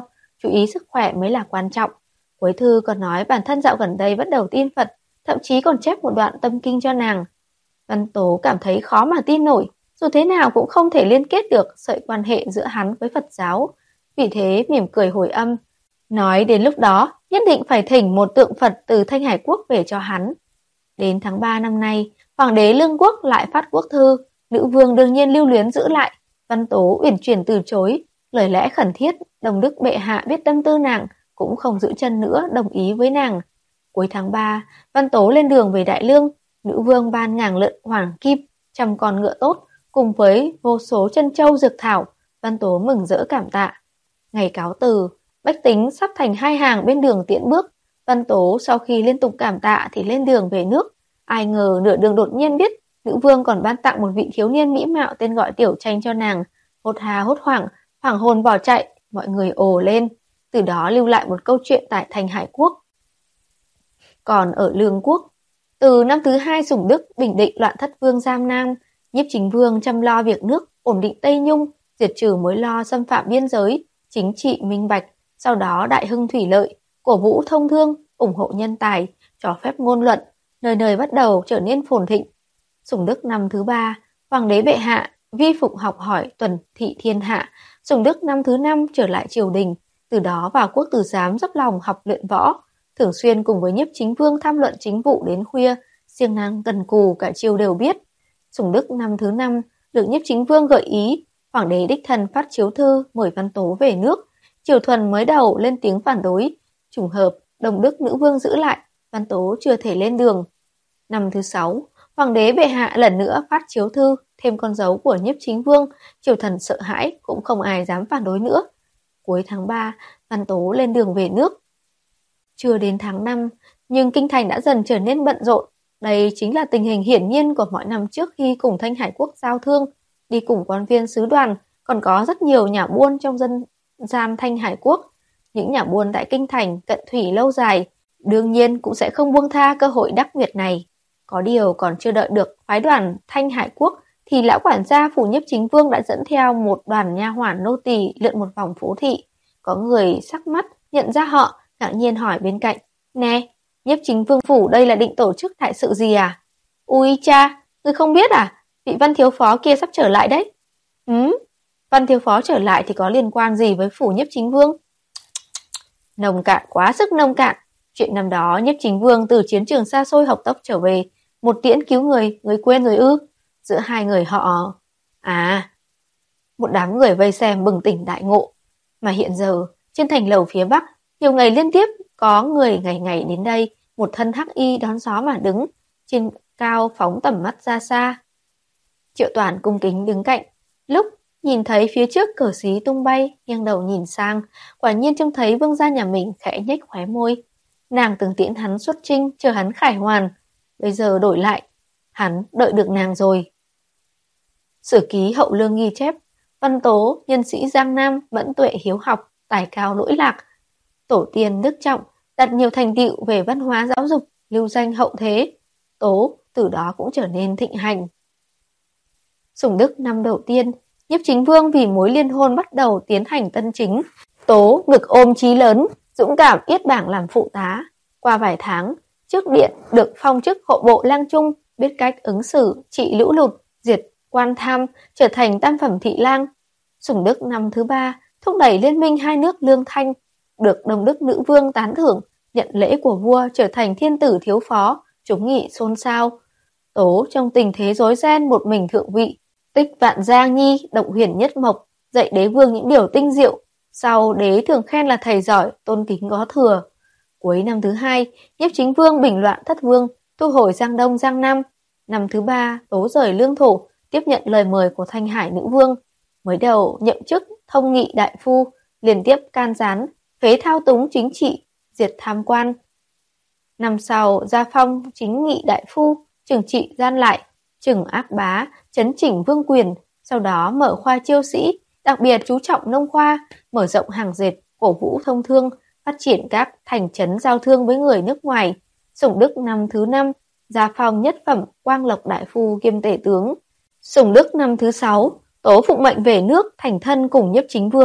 [SPEAKER 1] chú ý sức khỏe mới là quan trọng. Cuối thư còn nói bản thân dạo gần đây bắt đầu tin Phật, thậm chí còn chép một đoạn tâm kinh cho nàng. Văn Tố cảm thấy khó mà tin nổi, dù thế nào cũng không thể liên kết được sợi quan hệ giữa hắn với Phật giáo. Vì thế mỉm cười hồi âm, nói đến lúc đó nhất định phải thỉnh một tượng Phật từ Thanh Hải Quốc về cho hắn. Đến tháng ba năm nay, Hoàng đế Lương Quốc lại phát quốc thư, nữ vương đương nhiên lưu luyến giữ lại. Văn Tố uyển chuyển từ chối, lời lẽ khẩn thiết, Đồng Đức bệ hạ biết tâm tư nàng, cũng không giữ chân nữa, đồng ý với nàng. Cuối tháng ba, Văn Tố lên đường về Đại Lương, nữ vương ban ngàn lợn hoàng kim, trăm con ngựa tốt, cùng với vô số chân châu dược thảo. Văn Tố mừng rỡ cảm tạ. Ngày cáo từ, bách tính sắp thành hai hàng bên đường tiễn bước. Văn Tố sau khi liên tục cảm tạ thì lên đường về nước. Ai ngờ nửa đường đột nhiên biết nữ vương còn ban tặng một vị thiếu niên mỹ mạo tên gọi Tiểu Tranh cho nàng. Hốt hà hốt hoảng, hoảng hồn bỏ chạy, mọi người ồ lên. Từ đó lưu lại một câu chuyện tại Thanh Hải Quốc. Còn ở Lương Quốc, từ năm thứ hai Sủng Đức bình định loạn thất vương Giam Nam, Nhiếp Chính Vương chăm lo việc nước, ổn định Tây Nhung, diệt trừ mối lo xâm phạm biên giới, chính trị minh bạch, sau đó đại hưng thủy lợi, cổ vũ thông thương, ủng hộ nhân tài, cho phép ngôn luận, nơi nơi bắt đầu trở nên phồn thịnh. Sủng Đức năm thứ ba, Hoàng đế bệ hạ vi phục học hỏi tuần thị thiên hạ. Sủng Đức năm thứ năm trở lại triều đình, từ đó vào quốc tử giám dốc lòng học luyện võ, thường xuyên cùng với Nhiếp Chính Vương tham luận chính vụ đến khuya, siêng năng cần cù cả triều đều biết. Sủng Đức năm thứ năm được Nhiếp Chính Vương gợi ý, Hoàng đế đích thân phát chiếu thư mời Văn Tố về nước. Triều thuần mới đầu lên tiếng phản đối, trùng hợp Đồng Đức nữ vương giữ lại, Văn Tố chưa thể lên đường. Năm thứ sáu, Hoàng đế bệ hạ lần nữa phát chiếu thư, thêm con dấu của Nhiếp Chính Vương, triều thần sợ hãi, cũng không ai dám phản đối nữa. Cuối tháng ba, Văn Tố lên đường về nước. Chưa đến tháng năm, nhưng kinh thành đã dần trở nên bận rộn. Đây chính là tình hình hiển nhiên của mọi năm trước khi cùng Thanh Hải Quốc giao thương, đi cùng quan viên sứ đoàn, còn có rất nhiều nhà buôn trong dân gian Thanh Hải Quốc. Những nhà buôn tại kinh thành cận thủy lâu dài, đương nhiên cũng sẽ không buông tha cơ hội đắc nguyệt này. Có điều còn chưa đợi được phái đoàn Thanh Hải Quốc, thì lão quản gia phủ Nhiếp Chính Vương đã dẫn theo một đoàn nha hoàn nô tỳ lượn một vòng phố thị. Có người sắc mắt nhận ra họ, ngạc nhiên hỏi bên cạnh: "Nè, Nhiếp Chính Vương phủ đây là định tổ chức đại sự gì à?" "Ui cha, ngươi không biết à? Vị Văn thiếu phó kia sắp trở lại đấy." "Ừm, Văn thiếu phó trở lại thì có liên quan gì với phủ Nhiếp Chính Vương?" Nông cạn, quá sức nông cạn. Chuyện năm đó Nhiếp Chính Vương từ chiến trường xa xôi học tốc trở về, một tiễn cứu người, người quên rồi ư? Giữa hai người họ... À... Một đám người vây xem bừng tỉnh đại ngộ. Mà hiện giờ, trên thành lầu phía Bắc, nhiều ngày liên tiếp có người ngày ngày đến đây, một thân hắc y đón gió mà đứng, trên cao phóng tầm mắt ra xa. Triệu Toàn cung kính đứng cạnh, lúc nhìn thấy phía trước cờ xí tung bay, nghiêng đầu nhìn sang, quả nhiên trông thấy vương gia nhà mình khẽ nhếch khóe môi. Nàng từng tiễn hắn xuất chinh, chờ hắn khải hoàn, bây giờ đổi lại, hắn đợi được nàng rồi. Sử ký Hậu Lương ghi chép, Văn Tố, nhân sĩ Giang Nam, mẫn tuệ hiếu học, tài cao lỗi lạc, tổ tiên đức trọng, đạt nhiều thành tựu về văn hóa giáo dục, lưu danh hậu thế. Tố từ đó cũng trở nên thịnh hành. Sủng Đức năm đầu tiên, Nhiếp Chính Vương vì mối liên hôn bắt đầu tiến hành tân chính. Tố ngực ôm chí lớn, dũng cảm yết bảng làm phụ tá. Qua vài tháng, trước điện được phong chức hộ bộ lang trung, biết cách ứng xử, trị lũ lụt, diệt quan tham, trở thành tam phẩm thị lang. Sủng Đức năm thứ ba, thúc đẩy liên minh hai nước Lương Thanh, được Đồng Đức nữ vương tán thưởng, nhận lễ của vua, trở thành thiên tử thiếu phó, chúng nghị xôn xao. Tố trong tình thế rối ren một mình thượng vị, tích vạn gia nhi, động huyền nhất mộc, dạy đế vương những điều tinh diệu. Sau đế thường khen là thầy giỏi, tôn kính có thừa. Cuối năm thứ hai, Nhiếp Chính Vương bình loạn thất vương, thu hồi Giang Đông Giang Nam. Năm thứ ba, Tố rời lương thổ, tiếp nhận lời mời của Thanh Hải nữ vương. Mới đầu nhậm chức thông nghị đại phu, liên tiếp can gián, phế thao túng chính trị, diệt tham quan. Năm sau, gia phong chính nghị đại phu, trừng trị gian lại, trừng ác bá, chấn chỉnh vương quyền, sau đó mở khoa chiêu sĩ, đặc biệt chú trọng nông khoa, mở rộng hàng dệt, cổ vũ thông thương, phát triển các thành trấn giao thương với người nước ngoài. Sủng Đức năm thứ năm, gia phong nhất phẩm, Quang Lộc đại phu kiêm tể tướng. Sủng Đức năm thứ sáu, Tố phụng mệnh về nước thành thân cùng Nhiếp Chính Vương,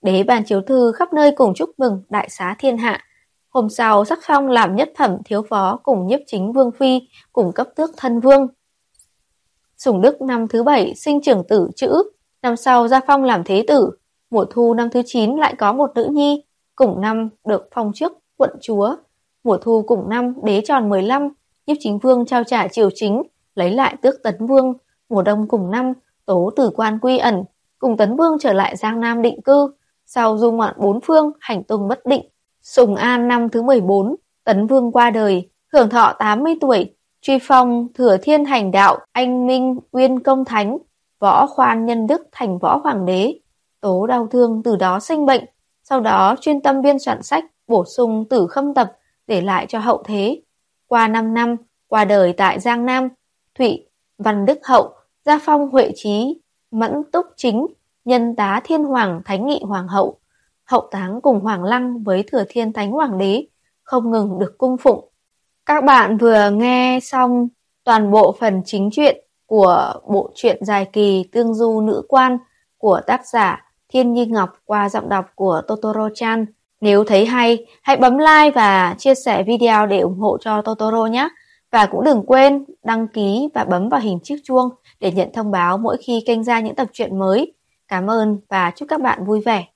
[SPEAKER 1] Đế ban chiếu thư khắp nơi cùng chúc mừng đại xá thiên hạ. Hôm sau sắc phong làm nhất phẩm thiếu phó cùng nhiếp chính vương phi, cùng cấp tước thân vương. Sủng Đức năm thứ bảy sinh trưởng tử Chữ, năm sau gia phong làm thế tử. Mùa thu năm thứ chín lại có một nữ nhi, cùng năm được phong chức quận chúa. Mùa thu cùng năm đế tròn mười lăm, nhiếp chính vương trao trả triều chính, lấy lại tước Tấn Vương. Mùa đông cùng năm, tố từ quan quy ẩn, cùng Tấn Vương trở lại Giang Nam định cư. Sau du ngoạn bốn phương, hành tung bất định. Sùng An năm thứ mười bốn, Tấn Vương qua đời, hưởng thọ tám mươi tuổi, truy phong thừa thiên hành đạo, anh minh uyên công thánh, võ khoan nhân đức thành võ hoàng đế. Tố đau thương từ đó sinh bệnh, sau đó chuyên tâm biên soạn sách, bổ sung Tử Khâm tập, để lại cho hậu thế. Qua năm năm, qua đời tại Giang Nam. Thụy, Văn Đức Hậu, gia phong Huệ Trí, Mẫn Túc Chính, nhân tá Thiên Hoàng Thánh Nghị Hoàng hậu. Hậu táng cùng Hoàng Lăng với Thừa Thiên Thánh Hoàng đế, không ngừng được cung phụng. Các bạn vừa nghe xong toàn bộ phần chính truyện của bộ truyện dài kỳ Tương Du Nữ Quan của tác giả Thiên Nhi Ngọc qua giọng đọc của Totoro-chan. Nếu thấy hay, hãy bấm like và chia sẻ video để ủng hộ cho Totoro nhé. Và cũng đừng quên đăng ký và bấm vào hình chiếc chuông để nhận thông báo mỗi khi kênh ra những tập truyện mới. Cảm ơn và chúc các bạn vui vẻ.